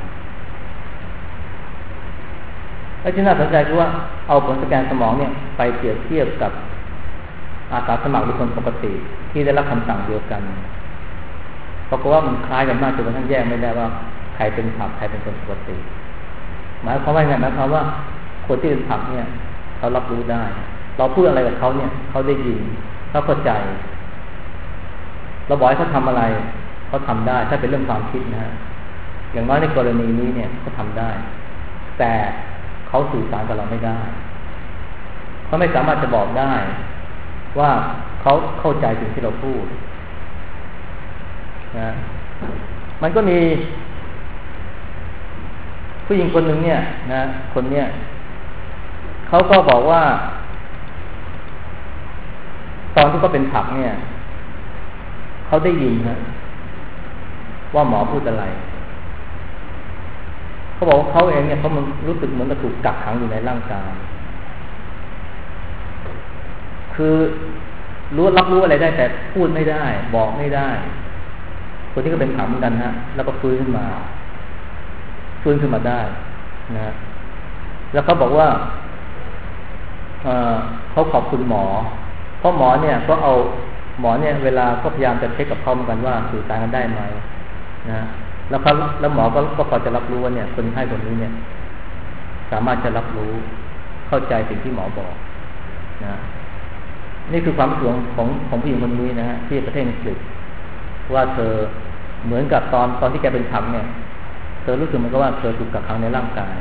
และที่น่าสนใจคือว่าเอาผลสแกนสมองเนี่ยไปเปรียบเทียบกับอาสาสมัครหรือคนปกติที่ได้รับคำสั่งเดียวกันปรากฏว่ามันคล้ายกันมากจนกระทั่งแยกไม่ได้ว่าใครเป็นผักใครเป็นคนปกติหมายความว่าไงนะครับว่าคนที่เป็นผักเนี่ยเขารับรู้ได้เราพูดอะไรกับเขาเนี่ยเขาได้ยินเขาเข้าใจเราบอกให้เขาทำอะไรเขาทำได้ถ้าเป็นเรื่องความคิดนะฮะอย่างน้อยในกรณีนี้เนี่ยเขาทำได้แต่เขาสื่อสารกับเราไม่ได้เขาไม่สามารถจะบอกได้ว่าเขาเข้าใจสิ่งที่เราพูดนะมันก็มีผู้หญิงคนหนึ่งเนี่ยนะคนเนี้ยเขาก็บอกว่าตอนที่เขาเป็นผักเนี่ยเขาได้ยินฮะว่าหมอพูดอะไรเขาบอกว่าเขาเองเนี่ยเขามันรู้สึกเหมือนกับถูกกักขังอยู่ในร่างกายคือรับรู้อะไรได้แต่พูดไม่ได้บอกไม่ได้คนที่ก็เป็นผักเหมือนกันฮะแล้วก็ฟื้นขึ้นมาได้นะแล้วเขาบอกว่าเขาขอบคุณหมอเพราะหมอเนี่ยก็เอาหมอเนี่ยเวลาก็พยายามจะเช็คกับเขาเหมือนกันว่าสื่อสารกันได้ไหมนะแล้วหมอก็พอจะรับรู้ว่าเนี่ยคนไข้คนนี้เนี่ยสามารถจะรับรู้เข้าใจสิ่งที่หมอบอกนะนี่คือความรู้สึกของผู้หญิงคนนี้นะฮะที่ประเทศอังกฤษว่าเธอเหมือนกับตอนที่แกเป็นผักเนี่ยเธอรู้สึกเหมือนกับว่าเธอถูกกักขังในร่างกาย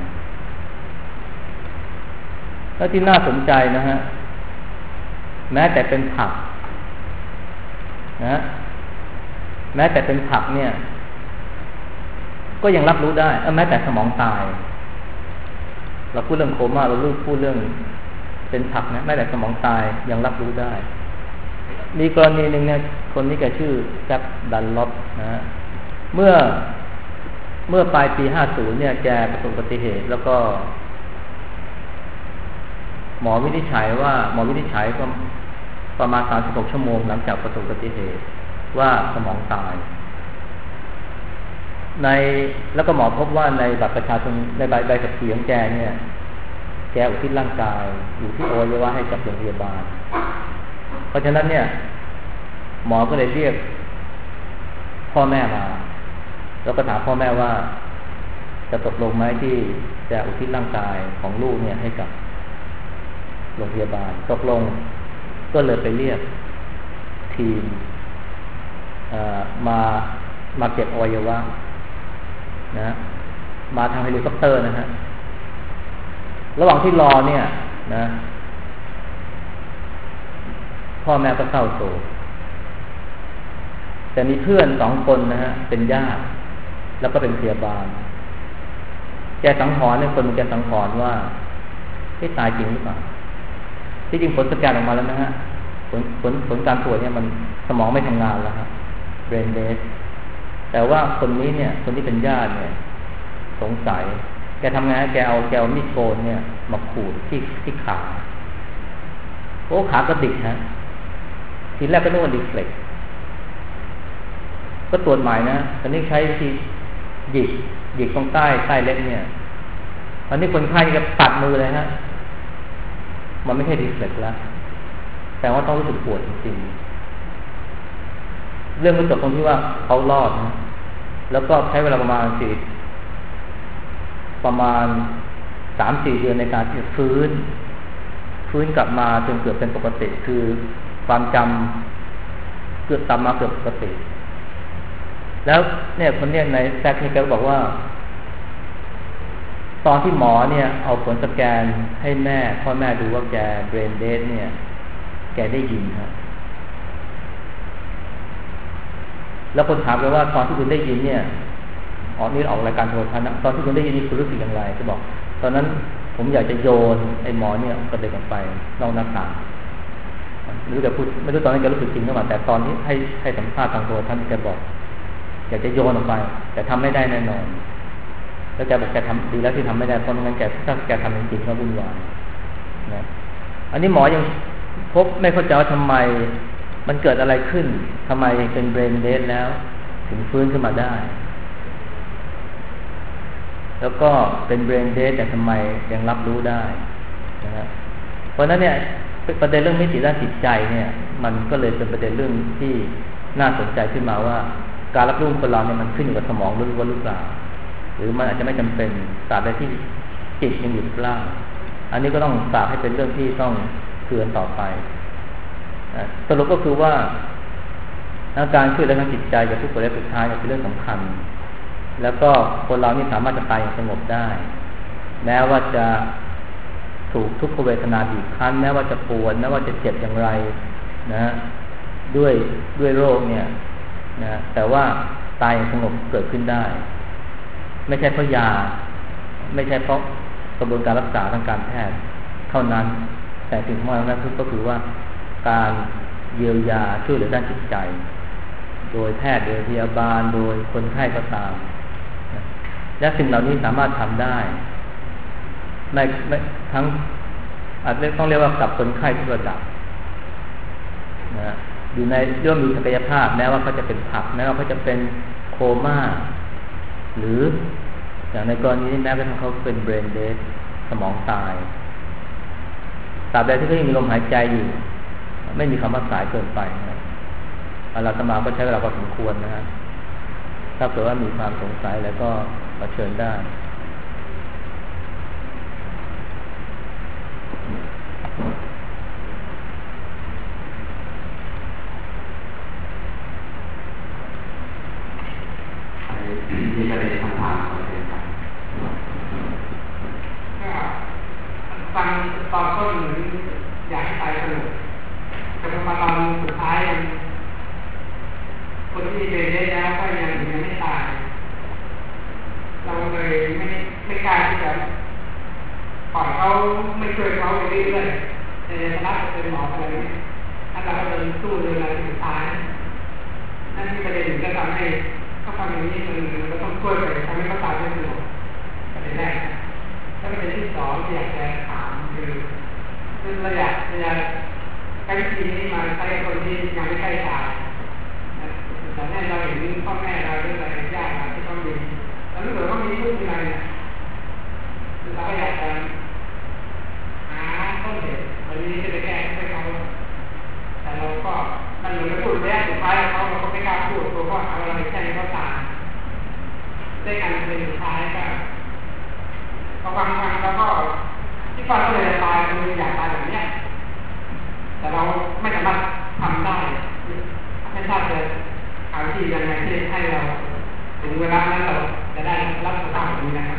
แล้วที่น่าสนใจนะฮะแม้แต่เป็นผักนะแม้แต่เป็นผักเนี่ยก็ยังรับรู้ได้แม้แต่สมองตายเราพูดเรื่องโคม่าเราพูดเรื่องเป็นผักนะแม้แต่สมองตายยังรับรู้ได้มีกรณีหนึ่งเนี่ยคนนี้แกชื่อแจ็คดันล็อปนะเมื่อปลายปี50เนี่ยแกประสบอุบัติเหตุแล้วก็หมอวินิจฉัยก็ประมาณ36ชั่วโมงหลังจากประสบอุบัติเหตุว่าสมองตายแล้วก็หมอพบว่าในบัตรประชาชนในใบขับขี่ของแกเนี่ยแกอุทิศร่างกายอยู่ที่อวัยวะให้กับโรงพยาบาลเพราะฉะนั้นเนี่ยหมอก็เลยเรียกพ่อแม่มาแล้วก็ถามพ่อแม่ว่าจะตกลงไหมที่จะอุทิศร่างกายของลูกเนี่ยให้กับโรงพยาบาลตกลงก็เลยไปเรียกทีมมาเก็บอวัยวะนะมาทางเฮลิคอปเตอร์นะฮะระหว่างที่รอเนี่ยนะพ่อแม่ก็เศร้าโศกแต่มีเพื่อน2 คนนะฮะเป็นญาติแล้วก็เป็นพยาบาลแกสังหรณ์เนี่ยคนแกสังหรณ์ว่าที่ตายจริงหรือเปล่าที่จริงผลสแกนออกมาแล้วนะฮะผลการตรวจเนี่ยมันสมองไม่ทำงานแล้วครับ brain dead แต่ว่าคนนี้เนี่ยคนที่เป็นญาติเนี่ยสงสัยแกทำไงแกเอามีดโกนเนี่ยมาขูดที่ขาโอ้ขากระดิกฮะทีแรกก็นึกว่าดิเฟล็กก็ตรวจใหม่นะตอนนี้ใช้วิธีหยิกตรงใต้เล็บเนี่ยตอนนี้คนไข้ก็ตัดมือเลยฮะมันไม่ใช่ดิเฟล็กแล้วแต่ว่าต้องรู้สึกปวดจริงๆเรื่องมันจบตรงที่ว่าเขารอดนะแล้วก็ใช้เวลาประมาณ 3-4 เดือนในการที่จะฟื้นกลับมาจนเกือบเป็นปกติคือความจำเกือบกลับมาเกือบปกติแล้วเนี่ยคนเนี่ยในแฟกต์นี่แกบอกว่าตอนที่หมอเนี่ยเอาผลสแกนให้พ่อแม่ดูว่าแก brain dead เนี่ยแกได้ยินครับแล้วคนถามไปว่าตอนที่คุณได้ยินเนี่ยนี่ออกรายการโทรทัศน์นะตอนที่คุณได้ยินนี่คุณรู้สึกอย่างไรจะบอกตอนนั้นผมอยากจะโยนไอ้หมอเนี่ยกระเด็นออกไปนอกหน้าต่างไม่รู้จะพูดไม่รู้ตอนนั้นแกรู้สึกจริงหรือเปล่าแต่ตอนนี้ให้สัมภาษณ์ทางโทรทัศน์แกบอกอยากจะโยนออกไปแต่ทำไม่ได้แน่นอนแล้วแกบอกแกทำดีแล้วที่ทำไม่ได้เพราะงั้นถ้าแกทำจริงๆก็วุ่นวายนะอันนี้หมอยังพบไม่เข้าใจว่าทำไมมันเกิดอะไรขึ้นทำไมเป็นเบรนเดดแล้วถึงฟื้นขึ้นมาได้แล้วก็เป็นเบรนเดดแต่ทำไมยังรับรู้ได้นะเพราะนั้นเนี่ยประเด็นเรื่องมิติด้านจิตใจเนี่ยมันก็เลยเป็นประเด็นเรื่องที่น่าสนใจขึ้นมาว่าการรับรู้คนเราเนี่ยมันขึ้นอยู่กับสมองล้วนๆหรือเปล่าหรือมันอาจจะไม่จำเป็นตราบใดที่จิตยังอยู่กับร่างอันนี้ก็ต้องฝากให้เป็นเรื่องที่ต้องเตือนต่อไปสรุปก็คือว่าการช่วยเหลือทางจิตใจจากผู้ป่วยและสุดท้ายเป็นเรื่องสำคัญแล้วก็คนเรานี่สามารถจะตายอย่างสงบได้แม้ว่าจะถูกทุกขเวทนาบีบคั้นแม้ว่าจะปวดแม้ว่าจะเจ็บอย่างไรนะด้วยโรคเนี่ยนะแต่ว่าตายอย่างสงบเกิดขึ้นได้ไม่ใช่เพราะยาไม่ใช่เพราะกระบวนการรักษาทางการแพทย์เท่านั้นแต่สิ่งที่สำคัญก็คือว่าการเยียวยาช่วยเหลือด้านจิตใจโดยแพทย์โดยพยาบาลโดยคนไข้ก็ตามและสิ่งเหล่านี้สามารถทำได้ไม่ทั้งอาจจะต้องเรียกว่ากับคนไข้ทุกระดับนะอยู่ในเรื่องมีศักยภาพแม้ว่าเขาจะเป็นผักแม้ว่าเขาจะเป็นโคม่าหรืออย่างในกรณีนี้แม้กระทั่งเขาเป็นเบรนเดดสมองตายตราบใดที่เขายังมีลมหายใจอยู่ไม่มีคำว่าสายเกินไปนะอาตมาก็ใช้เวลาพอสมควรนะฮะถ้าเกิดว่ามีความสงสัยแล้วก็มาเชิญได้มีประเด็นคำถามอะไรครับก็ฟังตอนต้นเหมือนอยากให้ตายสนุกแต่พอมาตอนสุดท้ายคนที่เรียนได้แล้วก็ยังไม่ตายเราเลยไม่กล้าที่จะปล่อยเขาไม่ช่วยเขาไปเรื่อยๆในฐานะเป็นหมออะไรนี้ถ้าเราเดินสู้เลยเราสุดท้ายนั่นที่ประเด็นก็ทำให้ถ้าทำอย่างนี้มันก็ต้องช่วยไปทำให้เขาตายได้สนุกประเด็นแรกถ้าประเด็นที่สองที่อยากจะถามคือเราอยากใช้วิธีนี้มาใช้คนที่ยังไม่ใกล้ตายแต่แน่เราเห็นพ่อแม่เราหรืออะไรญาติเราที่เขามีแล้วรู้สึกว่ามีลูกมีอะไรเนี่ยเราก็อยากจะหาต้นเหตุวันนี้จะไปแก้ให้เขาแต่เราก็มันเหมือนกับพูดแรกสุดท้ายเราก็ไม่กล้าพูดตัวก็เอาอะไรแค่นี้ก็ตายได้การเป็นสุดท้ายก็พอฟังแล้วก็ที่ฟังก็เลยตายคืออยากตายแบบนี้แต่เราไม่สามารถทำได้ไม่ทราบจะหาวิธียังไงที่ให้เราถึงเวลานั้นเราจะได้รับสภาพแบบนี้นะครับ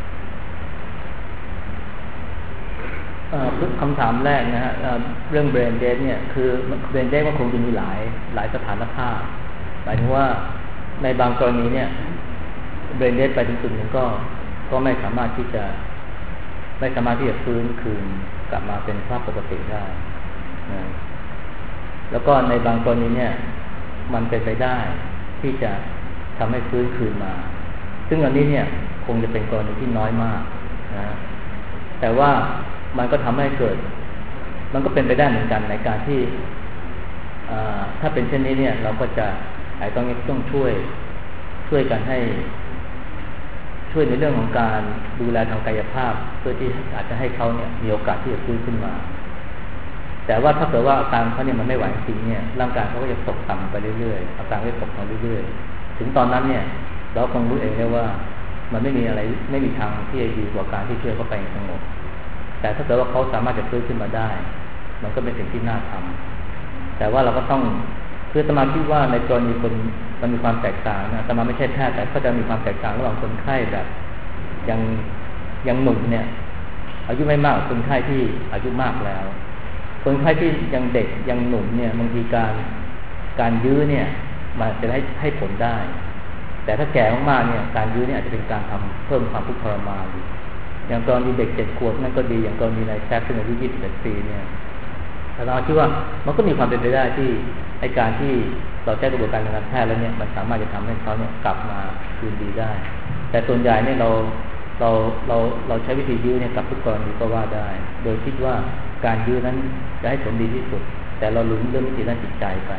คำถามแรกนะฮะเรื่อง brain dead เนี่ยคือ brain dead มันคงจะมีหลายสถานภาพหมายถึงว่าในบางกรณีเนี่ย brain dead ไปถึงจุดหนึ่งก็ไม่สามารถที่จะฟื้นคืนกลับมาเป็นสภาพปกติได้นะแล้วก็ในบางกรณีเนี่ยมันเป็นไปได้ที่จะทำให้ฟื้นคืนมาซึ่งอันนี้เนี่ยคงจะเป็นกรณีที่น้อยมากนะแต่ว่ามันก็ทำให้เกิดมันก็เป็นไปได้เหมือนกันในการที่ถ้าเป็นเช่นนี้เนี่ยเราก็จะต้องช่วยกันให้ช่วยในเรื่องของการดูแลทางกายภาพเพื่อที่อาจจะให้เขาเนี่ยมีโอกาสที่จะฟื้นขึ้นมาแต่ว่าถ้าเกิดว่าอาการเขาเนี่ยมันไม่ไหวจริงเนี่ยร่างกายเขาก็จะตกต่ำไปเรื่อยๆอาการก็ตกต่ำเรื่อยๆถึงตอนนั้นเนี่ยเราคงรู้เองได้ว่ามันไม่มีทางที่จะดีกว่าการที่ช่วยเขาไปสงบแต่ถ้าเกิดว่าเขาสามารถจะฟื้นขึ้นมาได้มันก็เป็นสิ่งที่น่าทำแต่ว่าเราก็ต้องคืออาตมาคิดว่าในกรณีคนมันมีความแตกต่างนะอาตมาไม่ใช่แพทย์แต่ก็จะมีความแตกต่างระหว่างคนไข้แบบยังหนุ่มเนี่ยอายุไม่มากคนไข้ที่อายุมากแล้วคนไข้ที่ยังเด็กยังหนุ่มเนี่ยบางทีการยื้อเนี่ยมันจะให้ผลได้แต่ถ้าแก่มากๆเนี่ยการยื้อเนี่ยอาจจะเป็นการทำเพิ่มความทุกข์ทรมานอย่างกรณีเด็ก7 ขวบนั่นก็ดีอย่างกรณีนายแซคซึ่งอายุ21 ปีเนี่ยแต่เราคิดว่ามันก็มีความเป็นไปได้ที่ไอ้การที่เราใช้กระบวนการทางการแพทย์แล้วเนี่ยมันสามารถจะทำให้เขาเนี่ยกลับมาคืนดีได้แต่ส่วนใหญ่เนี่ยเราใช้วิธียื้อเนี่ยกับทุกกรณีก็ว่าได้โดยคิดว่าการยื้อนั้นจะให้ผลดีที่สุดแต่เราลืมเรื่องวิธีด้านจิตใจไป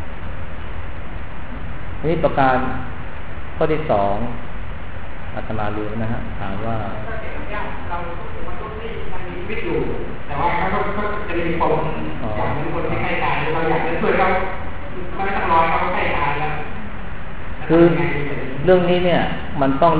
นี่ประการข้อที่2อาตมาลืมนะฮะถามว่าเราถือว่าทุกที่มันมีชีวิตอยู่แต่ว่าเขาก็จะมีปมอย่างเป็นคนที่ใกล้ตายเราอยากจะช่วยเขาไม่ต้องรอเขาใกล้ตายแล้วคือเรื่องนี้เนี่ยมันต้อง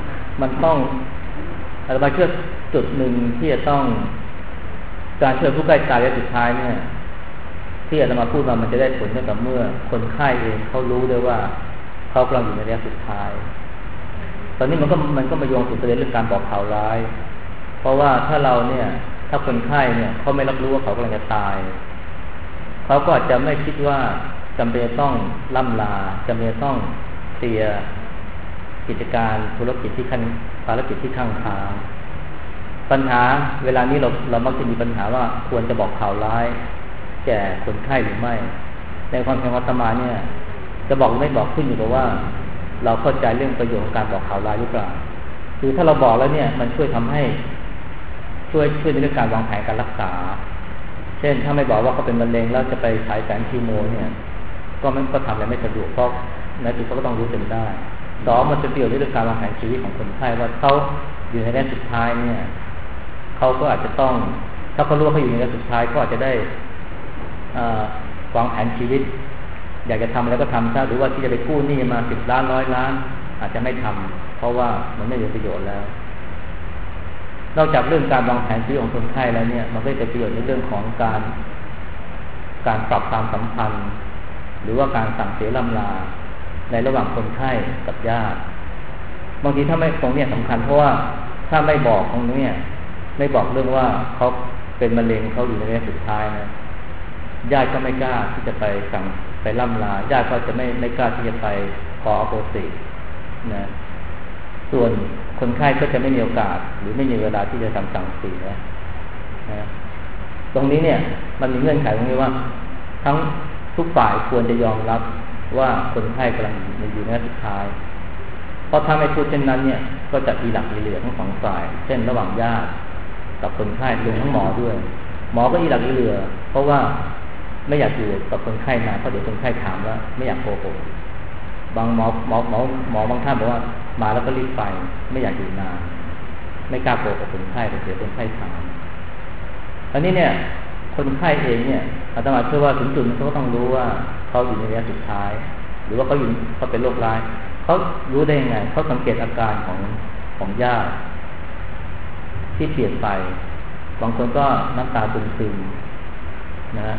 อาตมาเชื่อจุดหนึ่งที่จะต้องการช่วยผู้ใกล้ตายและสุดท้ายเนี่ยที่อาตมาพูดมามันจะได้ผลตั้งแต่เมื่อคนไข้เองเขารู้ด้วยว่าเขากำลังอยู่ในระยะสุดท้ายตอนนี้มันก็มาโยงสู่ประเด็นเรื่องการบอกข่าวร้ายเพราะว่าถ้าคนไข้เนี่ยเขาไม่รับรู้ว่าเขากำลังจะตายเขาก็อาจจะไม่คิดว่าจำเป็นต้องล่ำลาจำเป็นต้องเคลียร์กิจการธุรกิจที่ภารกิจที่ข้างทางปัญหาเวลานี้เรามักจะมีปัญหาว่าควรจะบอกข่าวร้ายแก่คนไข้หรือไม่ในความเป็นอาตมาเนี่ยจะบอกหรือไม่บอกขึ้นอยู่กับว่าเราเข้าใจเรื่องประโยชน์ของการบอกข่าวร้ายหรือเปล่าคือถ้าเราบอกแล้วเนี่ยมันช่วยทำให้ช่วยในเรื่องการวางแผนการรักษาเช่นถ้าไม่บอกว่าเขาเป็นมะเร็งแล้วจะไปฉายแสงคีโมเนี่ยก็ทำอะไรไม่สะดวกเพราะในที่เขาก็ต้องรู้จนได้มันจะเกี่ยวกับเรื่องการวางแผนชีวิตของคนไข้ว่าเขาอยู่ในระยะสุดท้ายเนี่ยเขาก็อาจจะต้องถ้าเขารู้ว่าเขาอยู่ในระยะสุดท้ายก็อาจจะได้วางแผนชีวิตอยากจะทำอะไรก็ทำซะหรือว่าที่จะไปกู้หนี้มา10 ล้าน100 ล้านอาจจะไม่ทำเพราะว่ามันไม่มีประโยชน์แล้วนอกจากเรื่องการวางแผนชีวิตของคนไข้แล้วเนี่ยมันก็จะประโยชน์ในเรื่องของการปรับความสัมพันธ์หรือว่าการสั่งเสียล่ำลาในระหว่างคนไข้กับญาติบางทีถ้าไม่ตรงนี้สำคัญเพราะว่าถ้าไม่บอกตรงนี้ไม่บอกเรื่องว่าเขาเป็นมะเร็งเขาอยู่ในระยะสุดท้ายนะญาติก็ไม่กล้าที่จะไปล่ำลาญาติก็จะไม่กล้าที่จะไปขออโหสินะส่วนคนไข้ก็จะไม่มีโอกาสหรือไม่มีเวลาที่จะสั่งเสียนะตรงนี้เนี่ยมันมีเงื่อนไขตรงนี้ว่าทั้งทุกฝ่ายควรจะยอมรับว่าคนไข้กำลังอยู่ในระยะสุดท้ายเพราะถ้าไม่พูดเช่นนั้นเนี่ยก็จะอีหลักอีเหลือทั้ง2 ฝ่ายเช่นระหว่างญาติกับคนไข้รวมทั้งหมอด้วยหมอก็อีหลักอีเหลือเพราะว่าไม่อยากอยู่กับคนไข้นานเพราะเดี๋ยวคนไข้ถามว่าไม่อยากโกหกบางหมอบางท่านบอกว่ามาแล้วก็รีบไปไม่อยากอยู่นานไม่กล้าโกหกคนไข้เดี๋ยวคนไข้ถามอันนี้เนี่ยคนไข้เองเนี่ยอาตมาเชื่อว่าถึงจุดเขาก็ต้องรู้ว่าเขาอยู่ในระยะสุดท้ายหรือว่าเขาเป็นโรคร้ายเขารู้ได้ยังไงเขาสังเกตอาการของญาติที่เปลี่ยนไปบางคนก็น้ำตาซึมๆนะ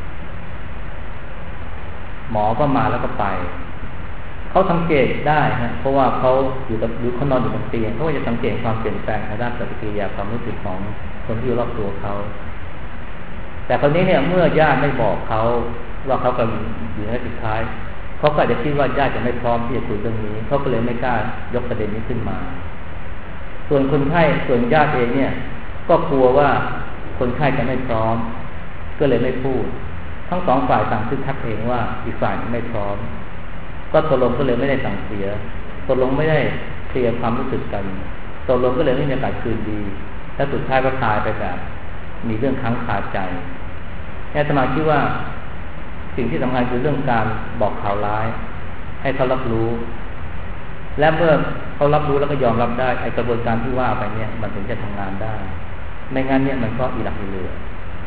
หมอก็มาแล้วก็ไปเขาสังเกตได้ฮะเพราะว่าเขาอยู่กับหรือเขานอนอยู่บนเตียงเขาก็จะสังเกตความเปลี่ยนแปลงทางด้านปฏิกิริยาความรู้สึกของคนที่อยู่รอบตัวเขาแต่คนนี้เนี่ยเมื่อญาติไม่บอกเขาว่าเขากำลังอยู่ในสุดท้ายเขาก็อาจจะคิดว่าญาติจะไม่พร้อมที่จะคุยเรื่องนี้เขาก็เลยไม่กล้ายกประเด็นนี้ขึ้นมาส่วนคนไข้ส่วนญาติเองเนี่ยก็กลัวว่าคนไข้จะไม่พร้อมก็เลยไม่พูดทั้ง2 ฝ่ายต่างทึกทักเองว่าอีกฝ่ายไม่พร้อมก็ตกลงก็เลยไม่ได้สั่งเสียตกลงไม่ได้เคลียร์ความรู้สึกกันตกลงก็เลยไม่มีโอกาสคืนดีและสุดท้ายก็ตายไปแบบมีเรื่องค้างคาใจอาตมาคิดว่าสิ่งที่สำคัญคือเรื่องการบอกข่าวร้ายให้เขารับรู้และเมื่อเขารับรู้แล้วก็ยอมรับได้ไอ้กระบวนการที่ว่าไปเนี่ยมันถึงจะทำงานได้ไม่งั้นเนี่ยมันก็อีหลักอีเหลือ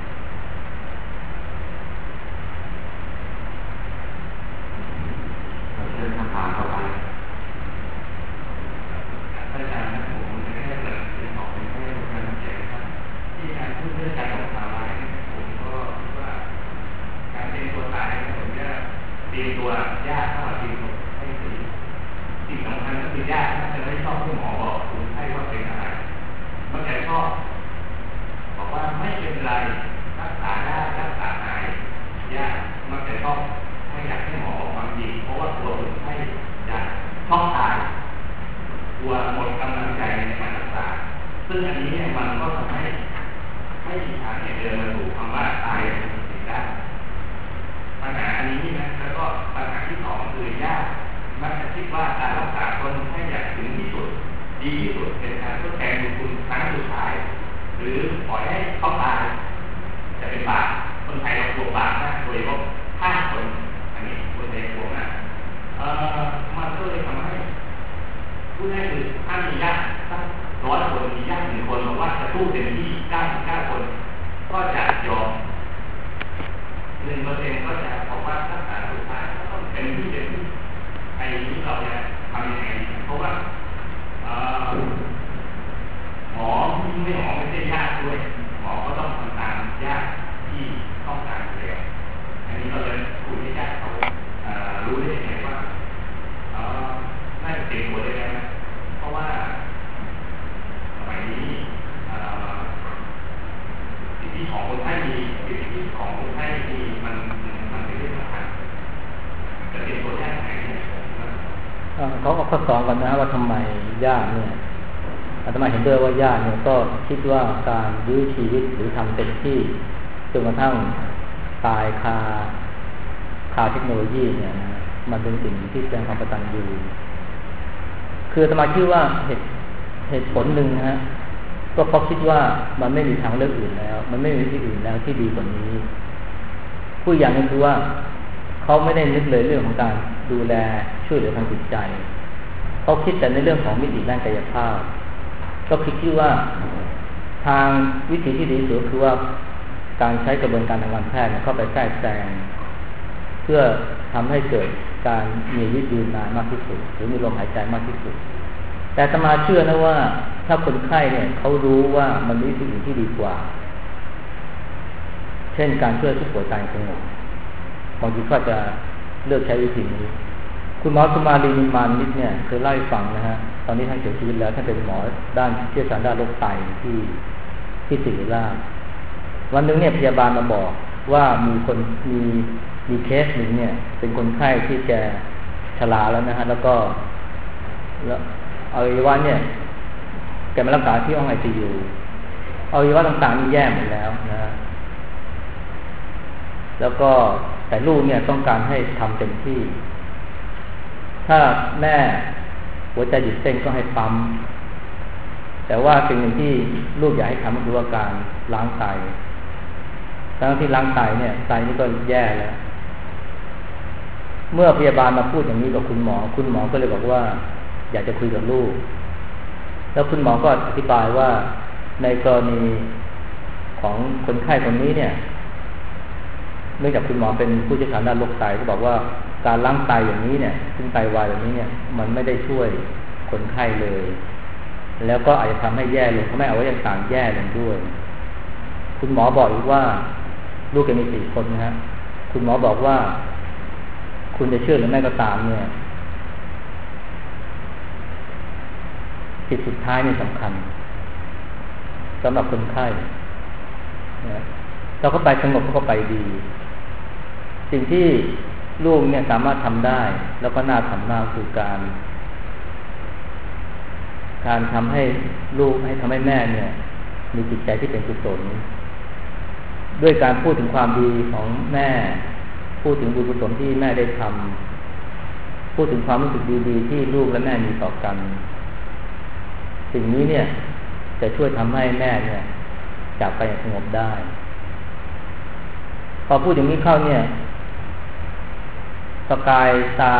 คำถามต่อไปอาจารย์ผมจะแค่เปิดเป็นออกเป็นแค่การเขียนครับที่การพูดเรื่องการบอกข่าวร้ายผมก็ว่าการเป็นตัวตายผมจะเตรียมตัวยากเท่ากับเตรียมตัวให้ดีสิ่งสำคัญก็คือยากจะไม่ชอบที่หมอบอกคุณให้ว่าเป็นอะไรเมื่อแกชอบบอกว่าไม่เป็นไรซึ่งอันนี้เนี่ยมันก็ทำให้ดิฉันเนี่ยเดินมาสู่คำว่าตายเป็นสิ่งได้ปัญหาอันนี้นะแล้วก็ปัญหาที่สองคือญาติมักจะคิดว่าการรักษาคนให้อย่างถึงที่สุดดีที่สุดเป็นการทดแทนบุญคุณครั้งสุดท้ายหรือปล่อยให้เขาตายจะเป็นบาปคนไทยเรากลัวบาปนะโดยเฉพาะฆ่าคนอันนี้คนไทยกลัวมากมันก็เลยทำให้พูดง่ายคือถ้ามีญาติสัก100 คนมีญาติ1 คนบอกว่าจะสู้เต็มที่99 คนก็จะยอม1%ก็จะบอกว่ารักษาสุดท้ายก็ต้องเป็นที่ไอ้นี้เราจะทำยังไงเพราะว่าหมอไม่ใช่ญาติด้วยหมอก็ต้องทำตามญาติที่ต้องการอยู่แล้วอันนี้เราจะคุยให้ญาติเขารู้ได้ยังไงว่าน่าจะเต็มตัวได้แล้วนะเพราะว่าสมัยนี้สิทธิของคนไข้มีสิทธิของคนไข้มีมันเป็นเรื่องสำคัญจะเป็นตัวแทนไหนเนี่ยเขาเอาข้อ2กันนะว่าทำไมญาติเนี่ยอาตมาเห็นด้วยว่าญาติเนี่ยก็คิดว่าการยื้อชีวิตหรือทำเต็มที่จนกระทั่งตายคาเทคโนโลยีเนี่ยนะมันเป็นสิ่งที่แสดงความกตัญญูคืออาตมาคิดว่าเหตุผลหนึ่งนะฮะก็เพราะคิดว่ามันไม่มีทางเลือกอื่นแล้วมันไม่มีวิธีอื่นแล้วที่ดีกว่านี้ผู้อย่างนึงคือว่าเขาไม่ได้นึกเลยเรื่องของการดูแลช่วยเหลือทางจิตใจเขาคิดแต่ในเรื่องของมิติด้านกายภาพก็คิดว่าทางวิธีที่ดีที่สุดคือว่าการใช้กระบวนการทางการแพทย์เข้าไปแทรกแซงเพื่อทำให้เกิดการมีชีวิตยืนนานมากที่สุดหรือมีลมหายใจมากที่สุดแต่อาตมาเชื่อนะว่าถ้าคนไข้เนี่ยเขารู้ว่ามันมีสิ่งที่ดีกว่าเช่นการช่วยผู้ป่วยตายสงบบางทีก็จะเลือกใช้วิธีนี้คุณหมอสุมาลีนิมานนิดเนี่ยเคยเล่าให้ฟังนะฮะตอนนี้ท่านเสียชีวิตแล้วท่านเป็นหมอด้านเชี่ยวชาญด้านโรคไตที่ศิริราชวันนึงเนี่ยพยาบาลมาบอกว่ามีเคสหนึ่งเนี่ยเป็นคนไข้ที่แกชราแล้วนะฮะแล้วอวัยวะเนี่ยแกมารักษาที่ห้อง ICU อวัยวะต่างๆนี่แย่หมดแล้วนะแล้วก็แต่ลูกเนี่ยต้องการให้ทำเต็มที่ถ้าแม่หัวใจหยุดเต้นก็ให้ปั๊มแต่ว่าสิ่งหนึ่งที่ลูกอยากให้ทำก็คือว่าการล้างไตทั้งที่ล้างไตเนี่ยไตนี่ก็แย่แล้วเมื่อพยาบาลมาพูดอย่างนี้กับคุณหมอก็เลยบอกว่าอยากจะคุยกับลูกแล้วคุณหมอก็อธิบายว่าในกรณีของคนไข้คนนี้เนี่ยเนื่องจากคุณหมอเป็นผู้เชี่ยวชาญด้านโรคไตก็บอกว่าการล้างไตอย่างนี้เนี่ยซึ่งไตวายแบบนี้เนี่ยมันไม่ได้ช่วยคนไข้เลยแล้วก็อาจจะทำให้แย่ลงทำให้อวัยวะต่างๆแย่ลงด้วยคุณหมอบอกอีกว่าลูกแกมี4 คนนะฮะคุณหมอบอกว่าคุณจะเชื่อหรือไม่ก็ตามเนี่ยจิตสุดท้ายนี่สำคัญสำหรับคนไข้นะเราก็ไปสงบก็ไปดีสิ่งที่ลูกเนี่ยสามารถทำได้แล้วก็น่าทำมากคือการทำให้ลูกทำให้แม่เนี่ยมีจิตใจที่เป็นกุศลด้วยการพูดถึงความดีของแม่พูดถึงบุญกุศลที่แม่ได้ทำพูดถึงความรู้สึกดีๆที่ลูกและแม่มีต่อกันสิ่งนี้เนี่ยจะช่วยทำให้แม่เนี่ยจากไปอย่างสงบได้พอพูดอย่างนี้เข้าเนี่ยประกายตา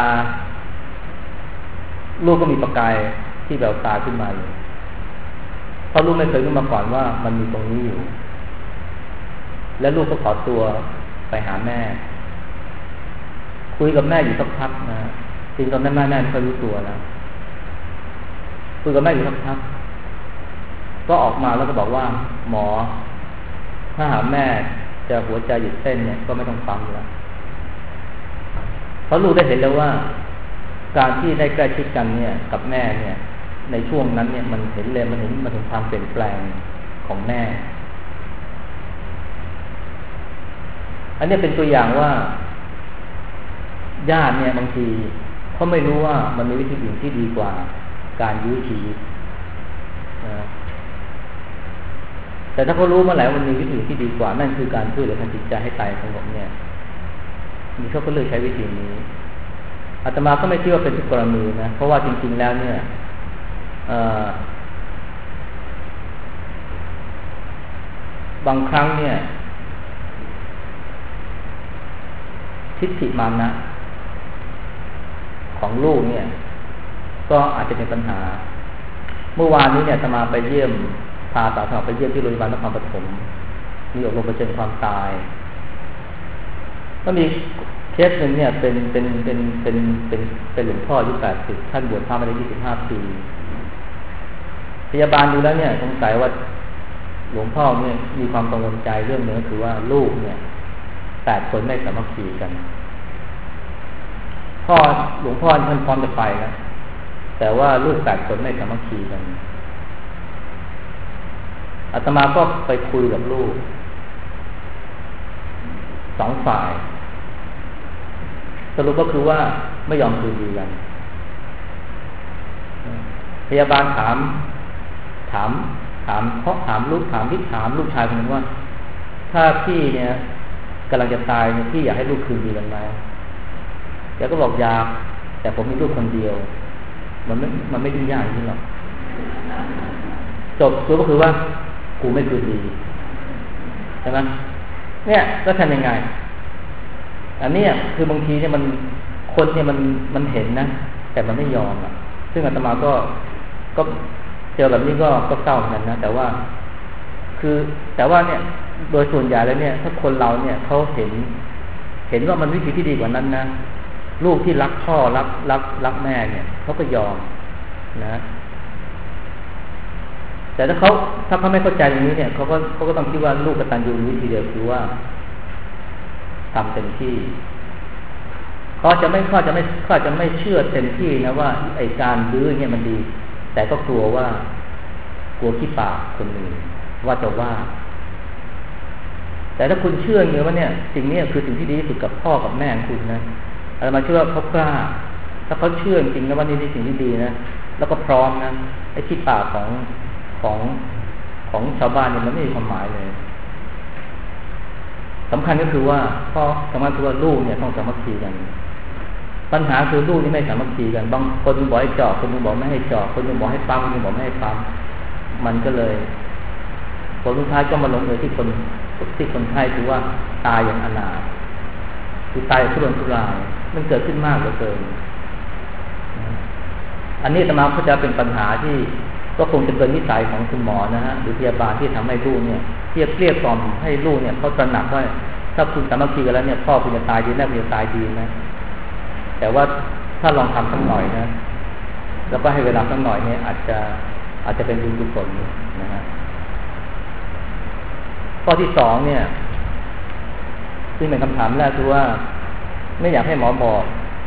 ลูกก็มีประกายที่แววตาขึ้นมาเลยเพราะลูกไม่เคยรู้มาก่อนว่ามันมีตรงนี้อยู่แล้วลูกก็ขอตัวไปหาแม่คุยกับแม่อยู่สักพักนะจริงตอนนั้นแม่ไม่ค่อยรู้ตัวแล้วคุยกับแม่อยู่สักพักก็ออกมาแล้วก็บอกว่าหมอถ้าหาแม่จะหัวใจหยุดเต้นเนี่ยก็ไม่ต้องปั๊มแล้วเพราะลูกได้เห็นแล้วว่าการที่ได้ใกล้ชิดกันเนี่ยกับแม่เนี่ยในช่วงนั้นเนี่ยมันเห็นเลยมันถึงความเปลี่ยนแปลงของแม่อันนี้เป็นตัวอย่างว่าญาติเนี่ยบางทีเขาไม่รู้ว่ามันมีวิธีอื่นที่ดีกว่าการยื้อชีวิตแต่ถ้าเขารู้เมื่อไหร่มันมีวิธีที่ดีกว่านั่นคือการช่วยเหลือทางจิตใจให้ตายสงบเนี่ยมีเขาก็เลือกใช้วิธีนี้อาตมาก็ไม่เชื่อว่าเป็นทุกกรณีนะเพราะว่าจริงๆแล้วเนี่ยบางครั้งเนี่ยทิฏฐิมานะของลูกเนี่ยก็อาจจะเป็นปัญหาเมื่อวานนี้เนี่ยอาตมาไปเยี่ยมพาสาวๆไปเยี่ยมที่โรงพยาบาลนครปฐมมีอบรมเผชิญความตายก็มีเคสหนึ่งเนี่ยเป็นหลวงพ่ออายุ80ท่านบวชพระมาได้25 ปีพยาบาลดูแล้วเนี่ยสงสัยว่าหลวงพ่อเนี่ยมีความกังวลใจเรื่องนึงก็คือว่าลูกเนี่ย8 คนไม่สามัคคีกันหลวงพ่อท่านพร้อมจะไปนะแต่ว่าลูก8 คนไม่สามัคคีกันอาตมาก็ไปคุยกับลูก2 ฝ่ายสรุปก็คือว่าไม่ยอมคืนดีกันพยาบาลถามลูกชายคนนึงว่าถ้าพี่เนี่ยกำลังจะตายเนี่ยพี่อยากให้ลูกคืนดีกันไหมแกก็บอกอยากแต่ผมมีลูกคนเดียวมันไม่ยุ่งยากนี่หรอกจบก็คือว่ากูไม่คืนดีใช่ไหมเนี่ยก็ทำยังไงอันนี้คือบางทีเนี่ยคนเนี่ยมันเห็นนะแต่มันไม่ยอมอ่ะซึ่งอาตมาก็เจอแบบนี้ก็เศร้าเหมือนกันนะแต่ว่าเนี่ยโดยส่วนใหญ่แล้วเนี่ยถ้าคนเราเนี่ยเขาเห็นว่ามันวิธีที่ดีกว่านั้นนะลูกที่รักพ่อรักแม่เนี่ยเขาก็ยอมนะแต่ถ้าเขาไม่เข้าใจอย่างนี้เนี่ยเขาก็ต้องคิดว่าลูกกตัญญูวิธีเดียวคือว่าทำเต็มที่เขาจะไม่เชื่อเต็มที่นะว่าไอ้การดื้อเนี่ยมันดีแต่ก็กลัวขี้ปากคนอื่นว่าจะว่าแต่ถ้าคุณเชื่ออย่างนี้ว่าเนี่ยสิ่งนี้คือสิ่งที่ดีที่สุดกับพ่อกับแม่คุณนะอาตมาเชื่อว่าเขากล้าถ้าเขาเชื่อจริงๆนะว่านี่เป็นสิ่งที่ดีนะแล้วก็พร้อมนะไอ้ขี้ปากของชาวบ้านเนี่ยมันไม่มีความหมายเลยสำคัญก็คือว่าลูกเนี่ยต้องสามัคคีกันปัญหาคือลูกนี่ไม่สามัคคีกันบางคนบอกให้เจาะคนนึงบอกไม่ให้เจาะคนนึงบอกให้ปั๊มคนนึงบอกไม่ให้ปั๊มมันก็เลยผลสุดท้ายก็มาลงเอยที่คนไข้คือว่าตายอย่างอนาถคือตายทุรนทุรายมันเกิดขึ้นมากเหลือเกินอันนี้อาตมาก็จะเป็นปัญหาที่ก็คงจะเป็นนิสัยของคุณหมอนะฮะหรือพยาบาลที่ทำให้ลูกเนี่ยเกลี้ยกล่อมให้ลูกเนี่ยเขาตระหนักว่าถ้าคุณสามัคคีกันแล้วเนี่ยพ่อคุณจะตายดีแม่คุณจะตายดีนะแต่ว่าถ้าลองทำสักหน่อยนะแล้วก็ให้เวลาสักหน่อยเนี่ยอาจจะเป็นบุญกุศลนะฮะข้อที่2เนี่ยซึ่งเป็นคำถามแรกคือว่าไม่อยากให้หมอบอก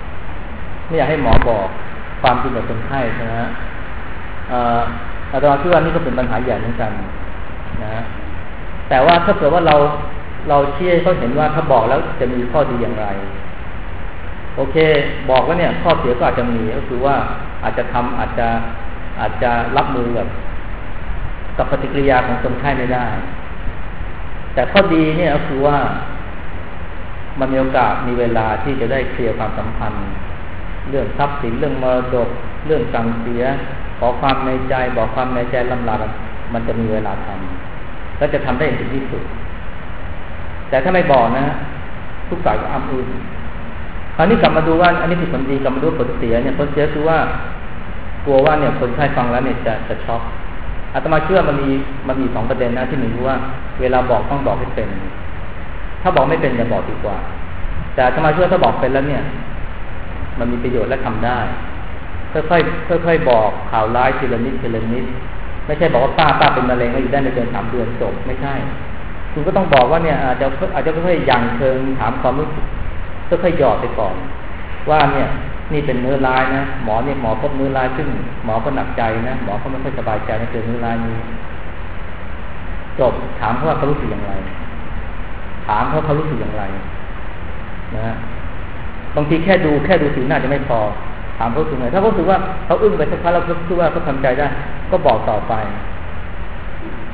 ความจริงกับคนไข้ใช่ไหมฮะอาตมาคิดว่านี่ก็เป็นปัญหาใหญ่เหมือนกันนะแต่ว่าถ้าเกิดว่าเราชี้ให้เขาเห็นว่าถ้าบอกแล้วจะมีข้อดีอย่างไรโอเคบอกว่าเนี่ยข้อเสียก็อาจจะมีก็คือว่าอาจจะรับมือกับปฏิกิริยาของคนไข้ไม่ได้แต่ข้อดีเนี่ยก็คือว่ามันมีโอกาสมีเวลาที่จะได้เคลียร์ความสัมพันธ์เรื่องทรัพย์สินเรื่องมรดกเรื่องสั่งเสียขอความในใจบอกความในใจลำลามันจะมีเวลาทำและจะทำได้อย่างถึงที่สุดแต่ถ้าไม่บอกนะทุกฝ่ายก็อ้ำอึ้งคราวนี้กลับมาดูว่าอันนี้คือผลดีกลับมาดูผลเสียเนี่ยผลเสียคือว่ากลัวว่าเนี่ยคนไข้ฟังแล้วเนี่ยจะช็อกอาตมาเชื่อมันมี2 ประเด็นนะที่หนึ่งคือว่าเวลาบอกต้องบอกให้เป็นถ้าบอกไม่เป็นอย่าบอกดีกว่าแต่อาตมาเชื่อถ้าบอกเป็นแล้วเนี่ยมันมีประโยชน์และทำได้ค่อยบอกข่าวร้ายทีละนิดไม่ใช่บอกว่าป้าเป็นมะเร็งแล้วอยู่ได้ไม่เกิน3 เดือนจบไม่ใช่คุณก็ต้องบอกว่าเนี่ยอาจจะค่อยๆยังเชิงถามความรู้สึกค่อยๆหยอดไปก่อนว่าเนี่ยนี่เป็นเนื้อร้ายนะหมอพบเนื้อร้ายซึ่งหมอก็หนักใจนะหมอก็ไม่ค่อยสบายใจในเจอเนื้อร้ายนี้จบถามเขาว่าเขารู้สึกอย่างไรถามเขารู้สึกอย่างไรนะบางทีแค่ดูสีหน้าจะไม่พอถามเขาถึงไหนถ้าเขาถือว่าเขาอึ้งไปสักพักแล้วเขาคิดว่าเขาทำใจได้ก็บอกต่อไป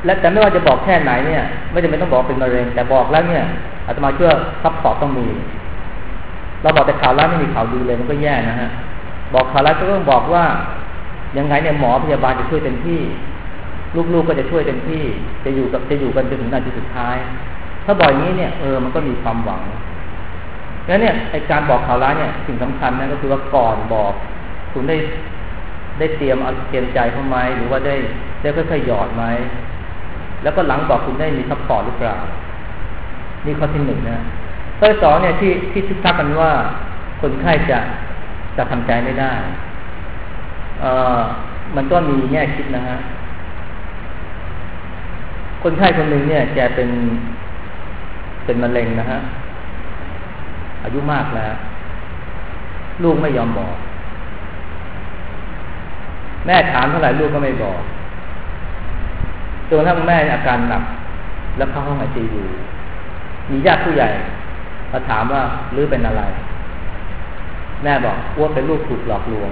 และแต่ไม่ว่าจะบอกแค่ไหนเนี่ยไม่จำเป็นต้องบอกเป็นมะเร็งแต่บอกแล้วเนี่ยอาตมาเชื่อซัพพอร์ตต้องมีเราบอกแต่ข่าวร้ายไม่มีข่าวดีเลยมันก็แย่นะฮะบอกข่าวร้ายก็ต้องบอกว่ายังไงเนี่ยหมอพยาบาลจะช่วยเต็มที่ลูกๆก็จะช่วยเต็มที่จะอยู่กันจนถึงนาทีสุดท้ายถ้าบอกอย่างนี้เนี่ยมันก็มีความหวังแล้วเนี่ยไอการบอกข่าวร้ายเนี่ยสิ่งสำคัญนะก็คือว่าก่อนบอกคุณได้เตรียมใจเข้าไหมหรือว่าได้ค่อยๆหยอดไหมแล้วก็หลังบอกคุณได้มีซัพพอร์ตหรือเปล่านี่ข้อที่หนึ่งนะข้อที่สองเนี่ยที่ทึกทักกันว่าคนไข้จะทำใจไม่ได้มันก็มีแง่คิดนะฮะคนไข้คนหนึ่งเนี่ยแกเป็นมะเร็งนะฮะอายุมากแล้วลูกไม่ยอมบอกแม่ถามเท่าไหร่ลูกก็ไม่บอกจนกระทั่งแม่อาการหนักแล้วเข้าห้องICUมีญาติผู้ใหญ่มาถามว่าหรือเป็นอะไรแม่บอกว่าเป็นลูกถูกหลอกลวง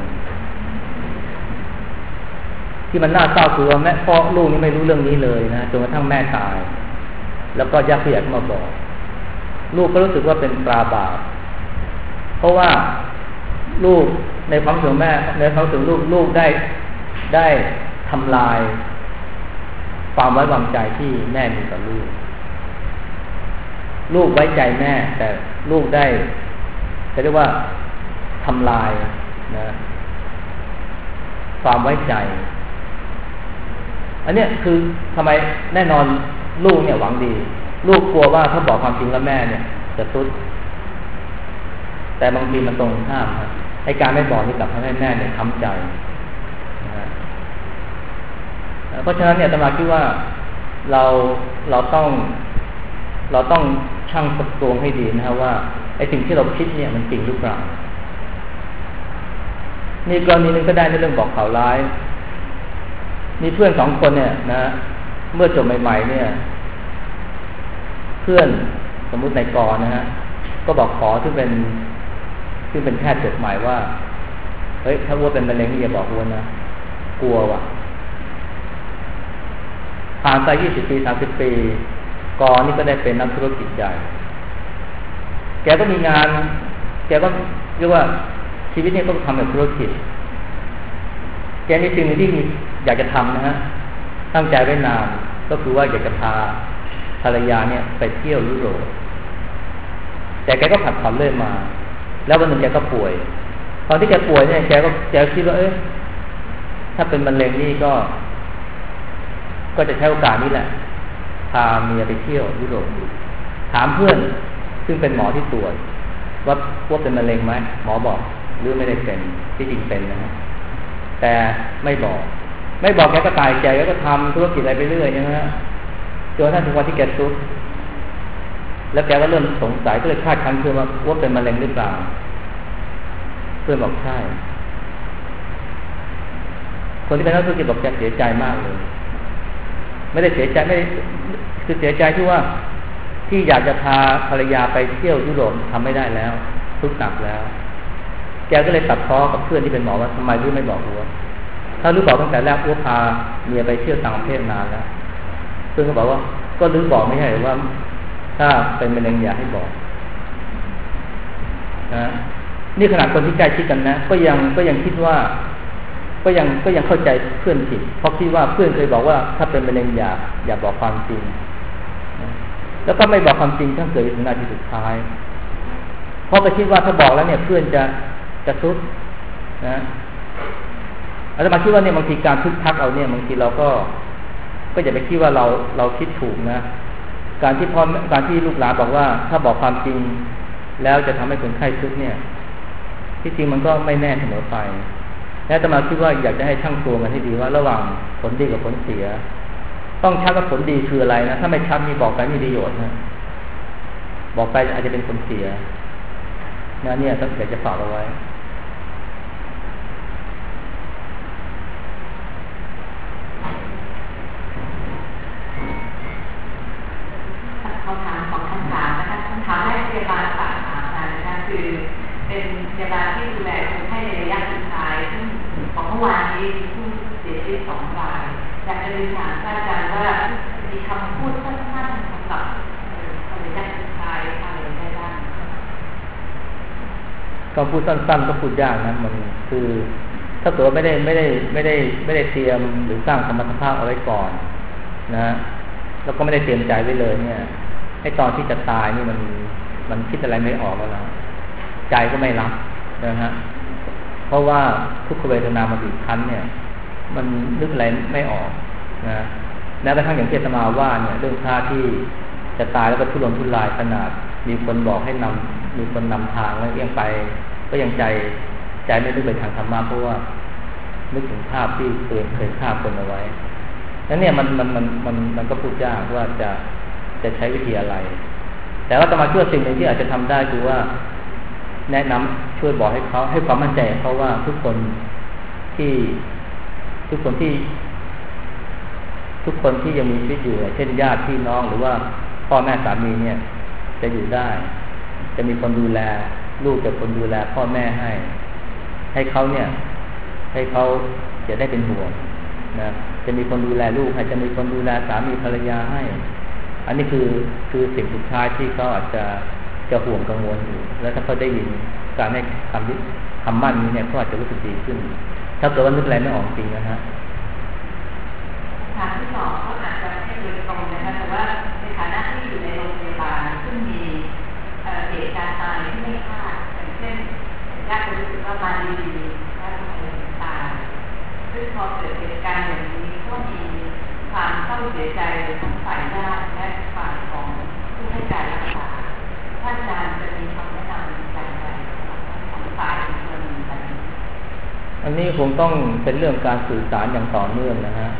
ที่มันน่าเศร้าคือว่าแม่พ่อลูกนี่ไม่รู้เรื่องนี้เลยนะจนกระทั่งแม่ตายแล้วก็ญาติผู้ใหญ่มาบอกลูกก็รู้สึกว่าเป็นปลาบาปเพราะว่าลูกในความรู้สึกแม่ในความรู้สึกลูกได้ทำลายความไว้วางใจที่แม่มีต่อลูกไว้ใจแม่แต่ลูกได้จะเรียกว่าทำลายนะความไว้ใจอันนี้คือทำไมแน่นอนลูกเนี่ยหวังดีลูกกลัวว่าถ้าบอกความจริงแล้วแม่เนี่ยจะทรุดแต่บางทีมันตรงข้ามครับไอ้การไม่บอกนี่กลับทำให้แม่เนี่ยช้ำใจนะเพราะฉะนั้นเนี่ยอาตมาคิดว่าเราต้องชั่งสัดส่วนให้ดีนะครับว่าไอ้สิ่งที่เราคิดเนี่ยมันจริงหรือเปล่านี่กรณีนึงก็ได้ในเรื่องบอกข่าวร้ายมีเพื่อน2 คนเนี่ยนะเมื่อจบใหม่ๆเนี่ยเพื่อนสมมุตินายกรนะฮะก็บอกขอซึ่งเป็นแพทย์จบใหม่ว่าเฮ้ยถ้าวัวเป็นมะเร็งอย่าบอกวัวนะกลัวว่ะผ่านไป20 ปี 30 ปีกรนี่ก็ได้เป็นนักธุรกิจใหญ่แกก็มีงานแกก็เรียกว่าชีวิตนี้ก็ทำแบบธุรกิจแกมีสิ่งนึงที่อยากจะทำนะฮะตั้งใจไว้นานก็คือว่าอยากจะพาภรรยาเนี่ยไปเที่ยวยุโรปแต่แกก็ผัดผ่อนเรื่อยมาแล้ววันหนึ่งแกก็ป่วยตอนที่แกป่วยเนี่ยแกคิดว่าถ้าเป็นมะเร็งนี่ก็จะใช้โอกาสนี้แหละพาเมียไปเที่ยวยุโรปถามเพื่อนซึ่งเป็นหมอที่ตรวจว่าเป็นมะเร็งไหมหมอบอกหรือไม่ได้เป็นที่จริงเป็นนะฮะแต่ไม่บอกแกก็ตายใจแล้วก็ทำธุรกิจอะไรไปเรื่อยนะฮะจนถึงวันที่แกซุดแล้วแกก็เริ่มสงสัยก็เลยคาดคั้นเพื่อนว่าเป็นมะเร็งหรือเปล่าเพื่อนบอกใช่คนที่เป็นนักธุรกิจบอกแกเสียใจมากเลยไม่ได้เสียใจไม่ได้คือเสียใจที่ว่าที่อยากจะพาภรรยาไปเที่ยวยุโรปทำไม่ได้แล้วทุกข์หนักแล้วแกก็เลยตัดพ้อกับเพื่อนที่เป็นหมอว่าทำไมรู้ไม่บอกวัวถ้ารู้บอกตั้งแต่แรกวัวพาเมียไปเที่ยวต่างประเทศนานแล้วเพื่อนก็บอกว่าก็รู้บอกไม่ใช่หรือว่าถ้าเป็นมะเร็งอย่าให้บอกนะนี่ขนาดคนที่ใกล้ชิดกันนะก็ยังคิดว่าก็ยังเข้าใจเพื่อนผิดเพราะคิดว่าเพื่อนเคยบอกว่าถ้าเป็นมะเร็งอย่าบอกความจริงแล้วก็ไม่บอกความจริงทั้งเกิดถึงนาทีสุดท้ายเพราะไปคิดว่าถ้าบอกแล้วเนี่ยเพื่อนจะทรุดนะอาตมาคิดว่าเนี่ยบางทีการทึกทักเอาเนี่ยบางทีเราก็อย่าไปคิดว่าเราคิดถูกนะการที่ลูกหลานบอกว่าถ้าบอกความจริงแล้วจะทำให้คนไข้ทุกข์เนี่ยที่จริงมันก็ไม่แน่เสมอไปและอาตมาคิดว่าอยากจะให้ชั่งตัวมันให้ดีว่าระหว่างผลดีกับผลเสียต้องชัดว่าผลดีคืออะไรนะถ้าไม่ชัดมีบอกไปไม่มีประโยชน์นะบอกไปอาจจะเป็นผลเสียนะเนี่ยต้องอยากจะฝากเอาไว้คำถาม2 คำถามนะคะคำถามแรกพยาบาลฝากถามมานะคะคือเป็นพยาบาลที่ดูแลคนไข้ในระยะสุดท้ายซึ่งของเมื่อวานนี้มีผู้เสียชีวิต2 รายและากจะเรียนถามอาจารย์ว่ามีคำพูดสั้นๆสำหรับระยะสุดท้ายอะไรได้บ้างก็พูดสั้นๆก็พูดยากนะมันคือถ้าเกิดไม่ได้เตรียมหรือสร้างสมรรถภาพเอาไว้ก่อนนะแล้วก็ไม่ได้เตรียมใจไว้เลยเนี่ยไอ้ตอนที่จะตายนี่มันคิดอะไรไม่ออกแล้วใจก็ไม่รับนะฮะเพราะว่าทุกขเวทนามาบีบคั้นเนี่ยมันนึกอะไรไม่ออกนะแม้กระทั่งอย่างที่อาตมาว่าเนี่ยเรื่องท่าที่จะตายแล้วก็ทุรนทุรายขนาดมีคนบอกให้มีคนนำทางแล้วยังไปก็ยังใจไม่นึกไปทางธรรมะเพราะว่านึกถึงภาพที่ตัวเองเคยฆ่าคนเอาไว้นั้นเนี่ยมันก็พูดยากว่าจะใช้วิธีอะไรแต่ว่าอาตมาเชื่อสิ่งหนึ่งที่อาจจะทำได้คือว่าแนะนำช่วยบอกให้เขาให้ความมั่นใจเขาว่าทุกคนที่ยังมีชีวิตอยู่เช่นญาติพี่น้องหรือว่าพ่อแม่สามีเนี่ยจะอยู่ได้จะมีคนดูแลลูกจะคนดูแลพ่อแม่ให้เขาจะได้เป็นห่วงนะจะมีคนดูแลลูกให้จะมีคนดูแลสามีภรรยาให้อันนี้คือสิ่งสุดท้ายที่เขาอาจจะห่วงกังวลอยู่แล้วถ้าเขาได้ยินการให้คำมั่นนี้เนี่ยเขาอาจจะรู้สึกดีขึ้นถ้าเกิดว่านึกอะไรไม่ออกจริงนะฮะทางที่สองก็อาจจะไม่ใช่โดยตรงนะคะแต่ว่าในฐานะที่อยู่ในโรงพยาบาลซึ่งมีเหตุการณ์ตายที่ไม่คาดอย่างเช่นญาติรู้สึกว่ามาดีๆญาติทำไมถึงตายซึ่งพอเกิดเหตุการณ์อย่างนี้ก็มีความเศร้าเสียใจทั้งฝ่ายญาติและฝ่ายของผู้ให้การรักษาท่านอาจารย์จะมีคำแนะนำอย่างไรของฝ่ายคนนี้อันนี้คงต้องเป็นเรื่องการสื่อสารอย่างต่อเนื่องนะฮะ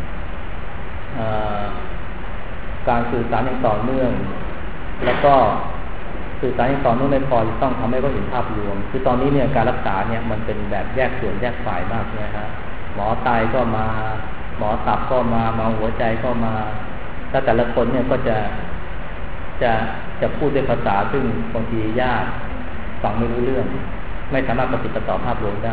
การสื่อสารอย่างต่อเนื่องแล้วก็สื่อสารอย่างต่อเนื่องไม่พอจะต้องทำให้เขาเห็นภาพรวมคือตอนนี้เนี่ยการรักษาเนี่ยมันเป็นแบบแยกส่วนแยกฝ่ายมากนะฮะหมอไตก็มาหมอตับก็มาหัวใจก็มาแต่ละคนเนี่ยก็จะพูดด้วยภาษาซึ่งบางทียากฟังไม่รู้เรื่องไม่สามารถปฏิบัติต่อภาพรวมได้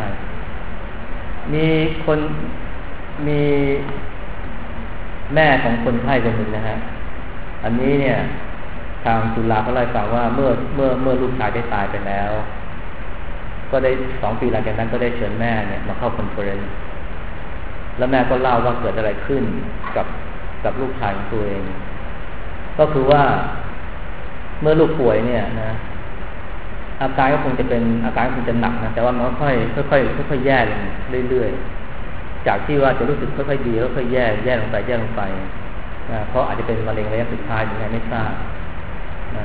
มีแม่ของคนไข้คนหนึ่งนะฮะอันนี้เนี่ยทางจุฬาเขาเล่าให้ฟังว่าเมื่อลูกชายได้ตายไปแล้วก็ได้2 ปีหลังจากนั้นก็ได้เชิญแม่เนี่ยมาเข้าคอนเฟอเรนซ์แล้วแม่ก็เล่าว่าเกิดอะไรขึ้นกับลูกชายของตัวเองก็คือว่าเมื่อลูกป่วยเนี่ยนะอาการก็คงจะหนักนะแต่ว่ามันค่อยแย่ลงเรื่อยๆจากที่ว่าจะรู้สึกค่อยๆดีแล้วค่อยแย่ลงไปนะเพราะอาจจะเป็นมะเร็งระยะสุดท้ายยังไงไม่ทราบนะ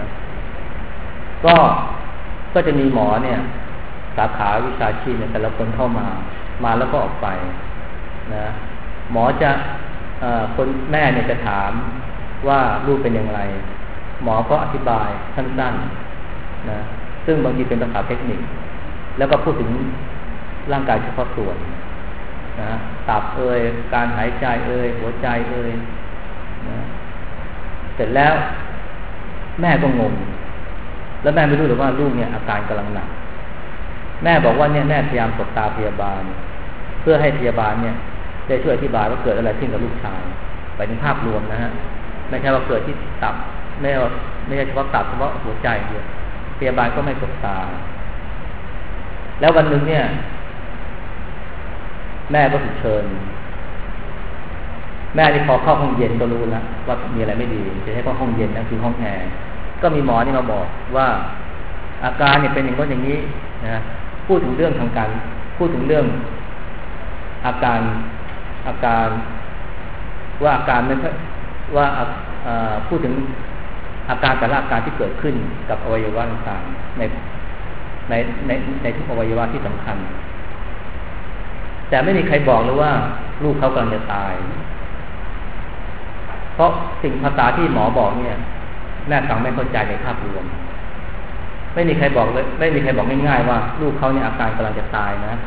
ก็จะมีหมอเนี่ยสาขาวิชาชีพเนี่ยแต่ละคนเข้ามาแล้วก็ออกไปนะหมอจะคนแม่เนี่ยจะถามว่าลูกเป็นอย่างไรหมอก็อธิบายสั้นๆนะซึ่งบางทีเป็นภาษาเทคนิคแล้วก็พูดถึงร่างกายเฉพาะส่วนนะตับการหายใจหัวใจนะเสร็จแล้วแม่ก็งงแล้วแม่ไม่รู้หรือว่าลูกเนี่ยอาการกำลังหนักแม่บอกว่าเนี่ยแม่พยายามสบตาพยาบาลเพื่อให้พยาบาลเนี่ยได้ช่วยอธิบายว่าเกิดอะไรขึ้นกับลูกชายไปในภาพรวมนะฮะไม่ใช่ว่าเกิดที่ตับไม่ใช่เฉพาะตับเฉพาะหัวใจเดียวพยาบาลก็ไม่สบตาแล้ววันหนึ่งเนี่ยแม่ก็ถูกเชิญแม่ที่พอเข้าห้องเย็นก็รู้แล้วว่ามีอะไรไม่ดีจะให้เข้าห้องเย็นนะคือห้องแอร์ก็มีหมอนี่มาบอกว่าอาการเนี่ยเป็นอย่างนั้นอย่างนี้นะพูดถึงเรื่องทางการพูดถึงเรื่องอาการว่าอาการไม่ว่าพูดถึงอาการแต่ละอาการที่เกิดขึ้นกับอวัยวะต่างๆในทุกอวัยวะที่สำคัญแต่ไม่มีใครบอกเลยว่าลูกเขากำลังจะตายเพราะสิ่งภาษาที่หมอบอกเนี่ยแม่ฟังไม่เข้าใจในภาพรวมไม่มีใครบอกเลยไม่มีใครบอกง่ายๆว่าลูกเขาเนี่ยอาการกำลังจะตายนะ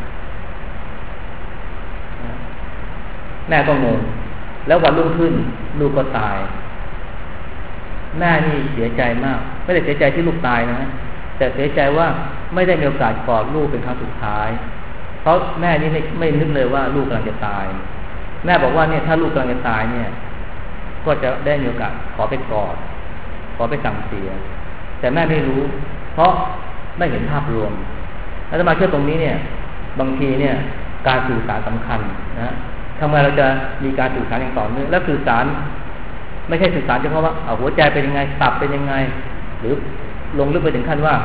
แม่ก็งงแล้ววันรุ่งขึ้นลูกก็ตายแม่นี่เสียใจมากไม่ได้เสียใจที่ลูกตายนะแต่เสียใจว่าไม่ได้มีโอกาสกอดลูกเป็นครั้งสุดท้ายเพราะแม่นี่ไม่นึกเลยว่าลูกกำลังจะตายแม่บอกว่าเนี่ยถ้าลูกกำลังจะตายเนี่ยก็จะได้มีโอกาสขอไปกอดขอไปสั่งเสียแต่แม่ไม่รู้เพราะไม่เห็นภาพรวมแล้วมาเชื่อตรงนี้เนี่ยบางทีเนี่ยการสื่อสารสำคัญนะทำไมเราจะมีการสื่อสารอย่างต่อเนื่องและสื่อสารไม่ใช่สื่อสารเฉพาะว่าหัวใจเป็นยังไงตับเป็นยังไงหรือลงลึกไปถึงขั้นว่า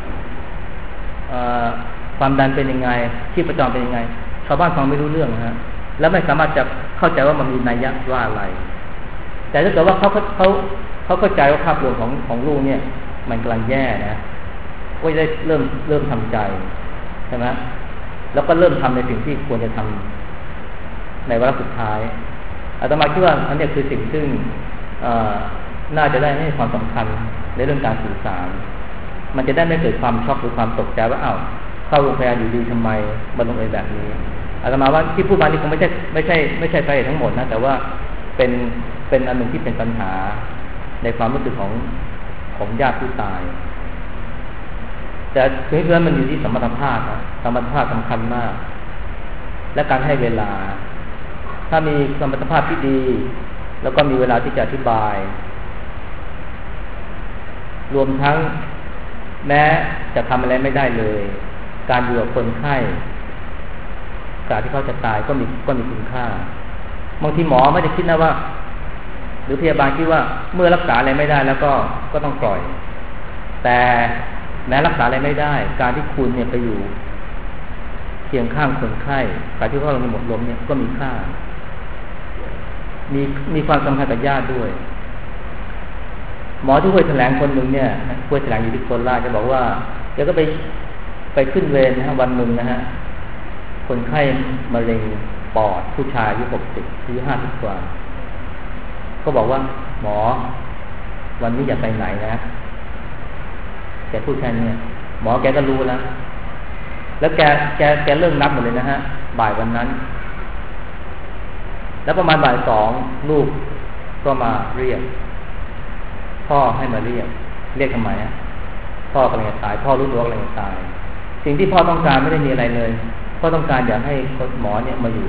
ความดันเป็นยังไงชีพจรเป็นยังไงชาวบ้านฟังไม่รู้เรื่องนะฮะแล้วไม่สามารถจะเข้าใจว่ามันมีนัยยะว่าอะไรแต่ถ้าเกิดว่าเขาเข้าใจว่าภาพรวมของลูกเนี่ยมันกำลังแย่นะก็จะได้เริ่มทำใจใช่ไหมแล้วก็เริ่มทำในสิ่งที่ควรจะทำในวาระสุดท้ายอาตมาคิดว่าอันนี้คือสิ่งซึ่งน่าจะได้ให้ความสำคัญในเรื่องการสื่อสารมันจะได้ไม่เกิดความช็อกหรือความตกใจว่าเข้าโรงพยาบาลอยู่ดีทำไมมันลงเอยแบบนี้อาตมาว่าที่พูดมานี่คงไม่ใช่สาเหตุทั้งหมดนะแต่ว่าเป็นอันหนึ่งที่เป็นปัญหาในความรู้สึกของญาติผู้ตายแต่เพื่อนมันอยู่ที่สมรรถภาพสมรรถภาพสำคัญมากและการให้เวลาถ้ามีสมรรถภาพที่ดีแล้วก็มีเวลาที่จะอธิบายรวมทั้งแม้จะทำอะไรไม่ได้เลยการอยู่กับคนไข้การที่เขาจะตายก็มีคุณค่าบางทีหมอไม่ได้คิดนะว่าหรือพยาบาลคิดว่าเมื่อรักษาอะไรไม่ได้แล้วก็ต้องปล่อยแต่แม้รักษาอะไรไม่ได้การที่คุณเนี่ยไปอยู่เคียงข้างคนไข้การที่เขากำลังหมดลมเนี่ยก็มีค่ามีความสำคัญกับญาติด้วยหมอที่ห้วยแถลงคนหนึ่งเนี่ยห้วยแถลงอยู่ที่โคราชจะบอกว่าเดี๋ยวก็ไปขึ้นเวรนะฮะวันหนึ่งนะฮะคนไข้มะเร็งปอดผู้ชายอายุ60อายุ50กว่าก็บอกว่าหมอวันนี้อย่าไปไหนนะแกพูดแค่นี้หมอแกก็รู้แล้วแกเริ่มนับหมดเลยนะฮะบ่ายวันนั้นแล้วประมาณบ่าย2ลูกก็มาเรียกพ่อให้มาเรียกทำไมพ่อกำลังจะตายพ่อรู้ตัวว่ากำลังจะตายสิ่งที่พ่อต้องการไม่ได้มีอะไรเลยพ่อต้องการอยากให้หมอเนี่ยมาอยู่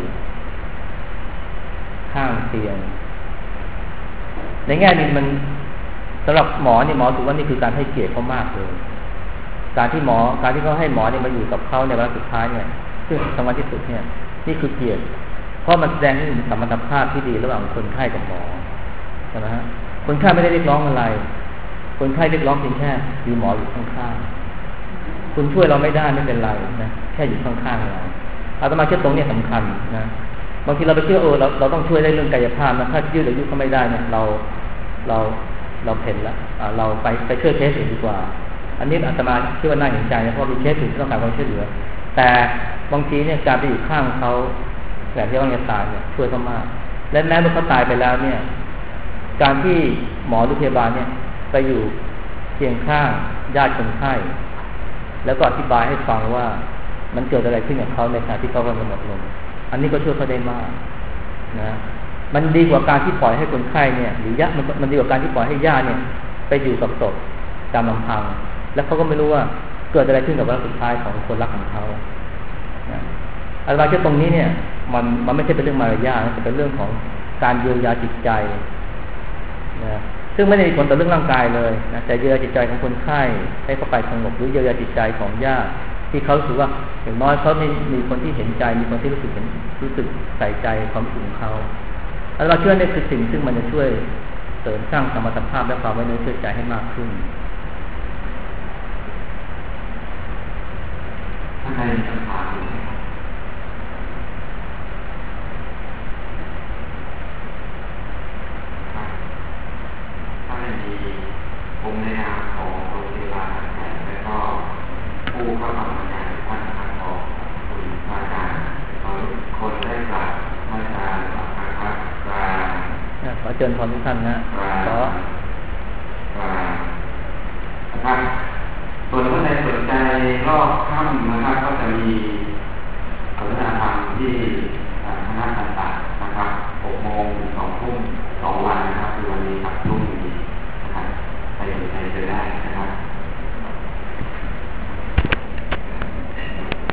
ข้างเตียงในแง่นี้มันสำหรับหมอเนี่ยหมอถือว่านี่คือการให้เกียรติเขามากเลยการที่เขาให้หมอเนี่ยมาอยู่กับเขาในวันสุดท้ายเนี่ยซึ่งสำคัญที่สุดเนี่ยนี่คือเกียรติเพราะมันแสดงให้เห็นสมรรถภาพที่ดีระหว่างคนไข้กับหมอใช่ไหมฮะคนไข้ไม่ได้เรียกร้องอะไรคนไข้เรียกร้องเพียงแค่มีหมออยู่ข้างๆคุณช่วยเราไม่ได้ไม่เป็นไรนะแค่อยู่ข้างๆเราอาตมาเชื่อตรงนี้สำคัญนะบางทีเราไปเชื่อเราต้องช่วยได้เรื่องกายภาพนะถ้ายืดอายุเขาไม่ได้เนี่ยเราเพ่นละเราไปช่วยเคสอื่นดีกว่าอันนี้อาตมาเชื่อว่าน่าเห็นใจนะเพราะมีเคสอื่นที่ต้องการความช่วยเหลือแต่บางทีเนี่ยการไปอยู่ข้างเขาแบบที่ว่าจะตายเนี่ยช่วยเขามากและแม้เมื่อเขาตายไปแล้วเนี่ยการที่หมอหรือพยาบาลเนี่ยไปอยู่เคียงข้างญาติคนไข้แล้วก็อธิบายให้ฟังว่ามันเกิดอะไรขึ้นกับเขาในขณะที่เขากำลังหมดลมอันนี้ก็ช่วยเขาได้มากนะมันดีกว่าการที่ปล่อยให้คนไข้เนี่ยหรือญาติมันดีกว่าการที่ปล่อยให้ญาติเนี่ยไปอยู่กับศพตามลำพังแล้วเขาก็ไม่รู้ว่าเกิดอะไรขึ้นกับวันสุดท้ายของคนรักของเขาอะไรเช่นตรงนี้เนี่ยมันไม่ใช่เป็นเรื่องมารยาทแต่เป็นเรื่องของการเยียวยาจิตใจนะซึ่งไม่ได้มีผลต่อเรื่องร่างกายเลยนะแต่เยียวยาจิตใจของคนไข้ให้เขาไปสงบหรือเยียวยาจิตใจของญาติที่เขารู้สึกว่าอย่างน้อยเขามีคนที่เห็นใจมีคนที่รู้สึกใส่ใจความรู้สึกของเขาแล้วเราเชื่อในคือสิ่งซึ่งมันจะช่วยเสริมสร้างสมรรถภาพและความไว้เนื้อเชื่อใจให้มากขึ้นถ้าใครมีคำถามอยู่ไหมครับถ้าไม่มีผมในนามของโรงพยาบาลแห่งและก็ผู้เข้าทำงานท่านทางออกคุณอาจารย์คนได้กราบอาจารย์นะครับขอเชิญพรทุกท่านนะนะครับส่วนท่านใดสนใจรอบค่ำนะครับก็จะมี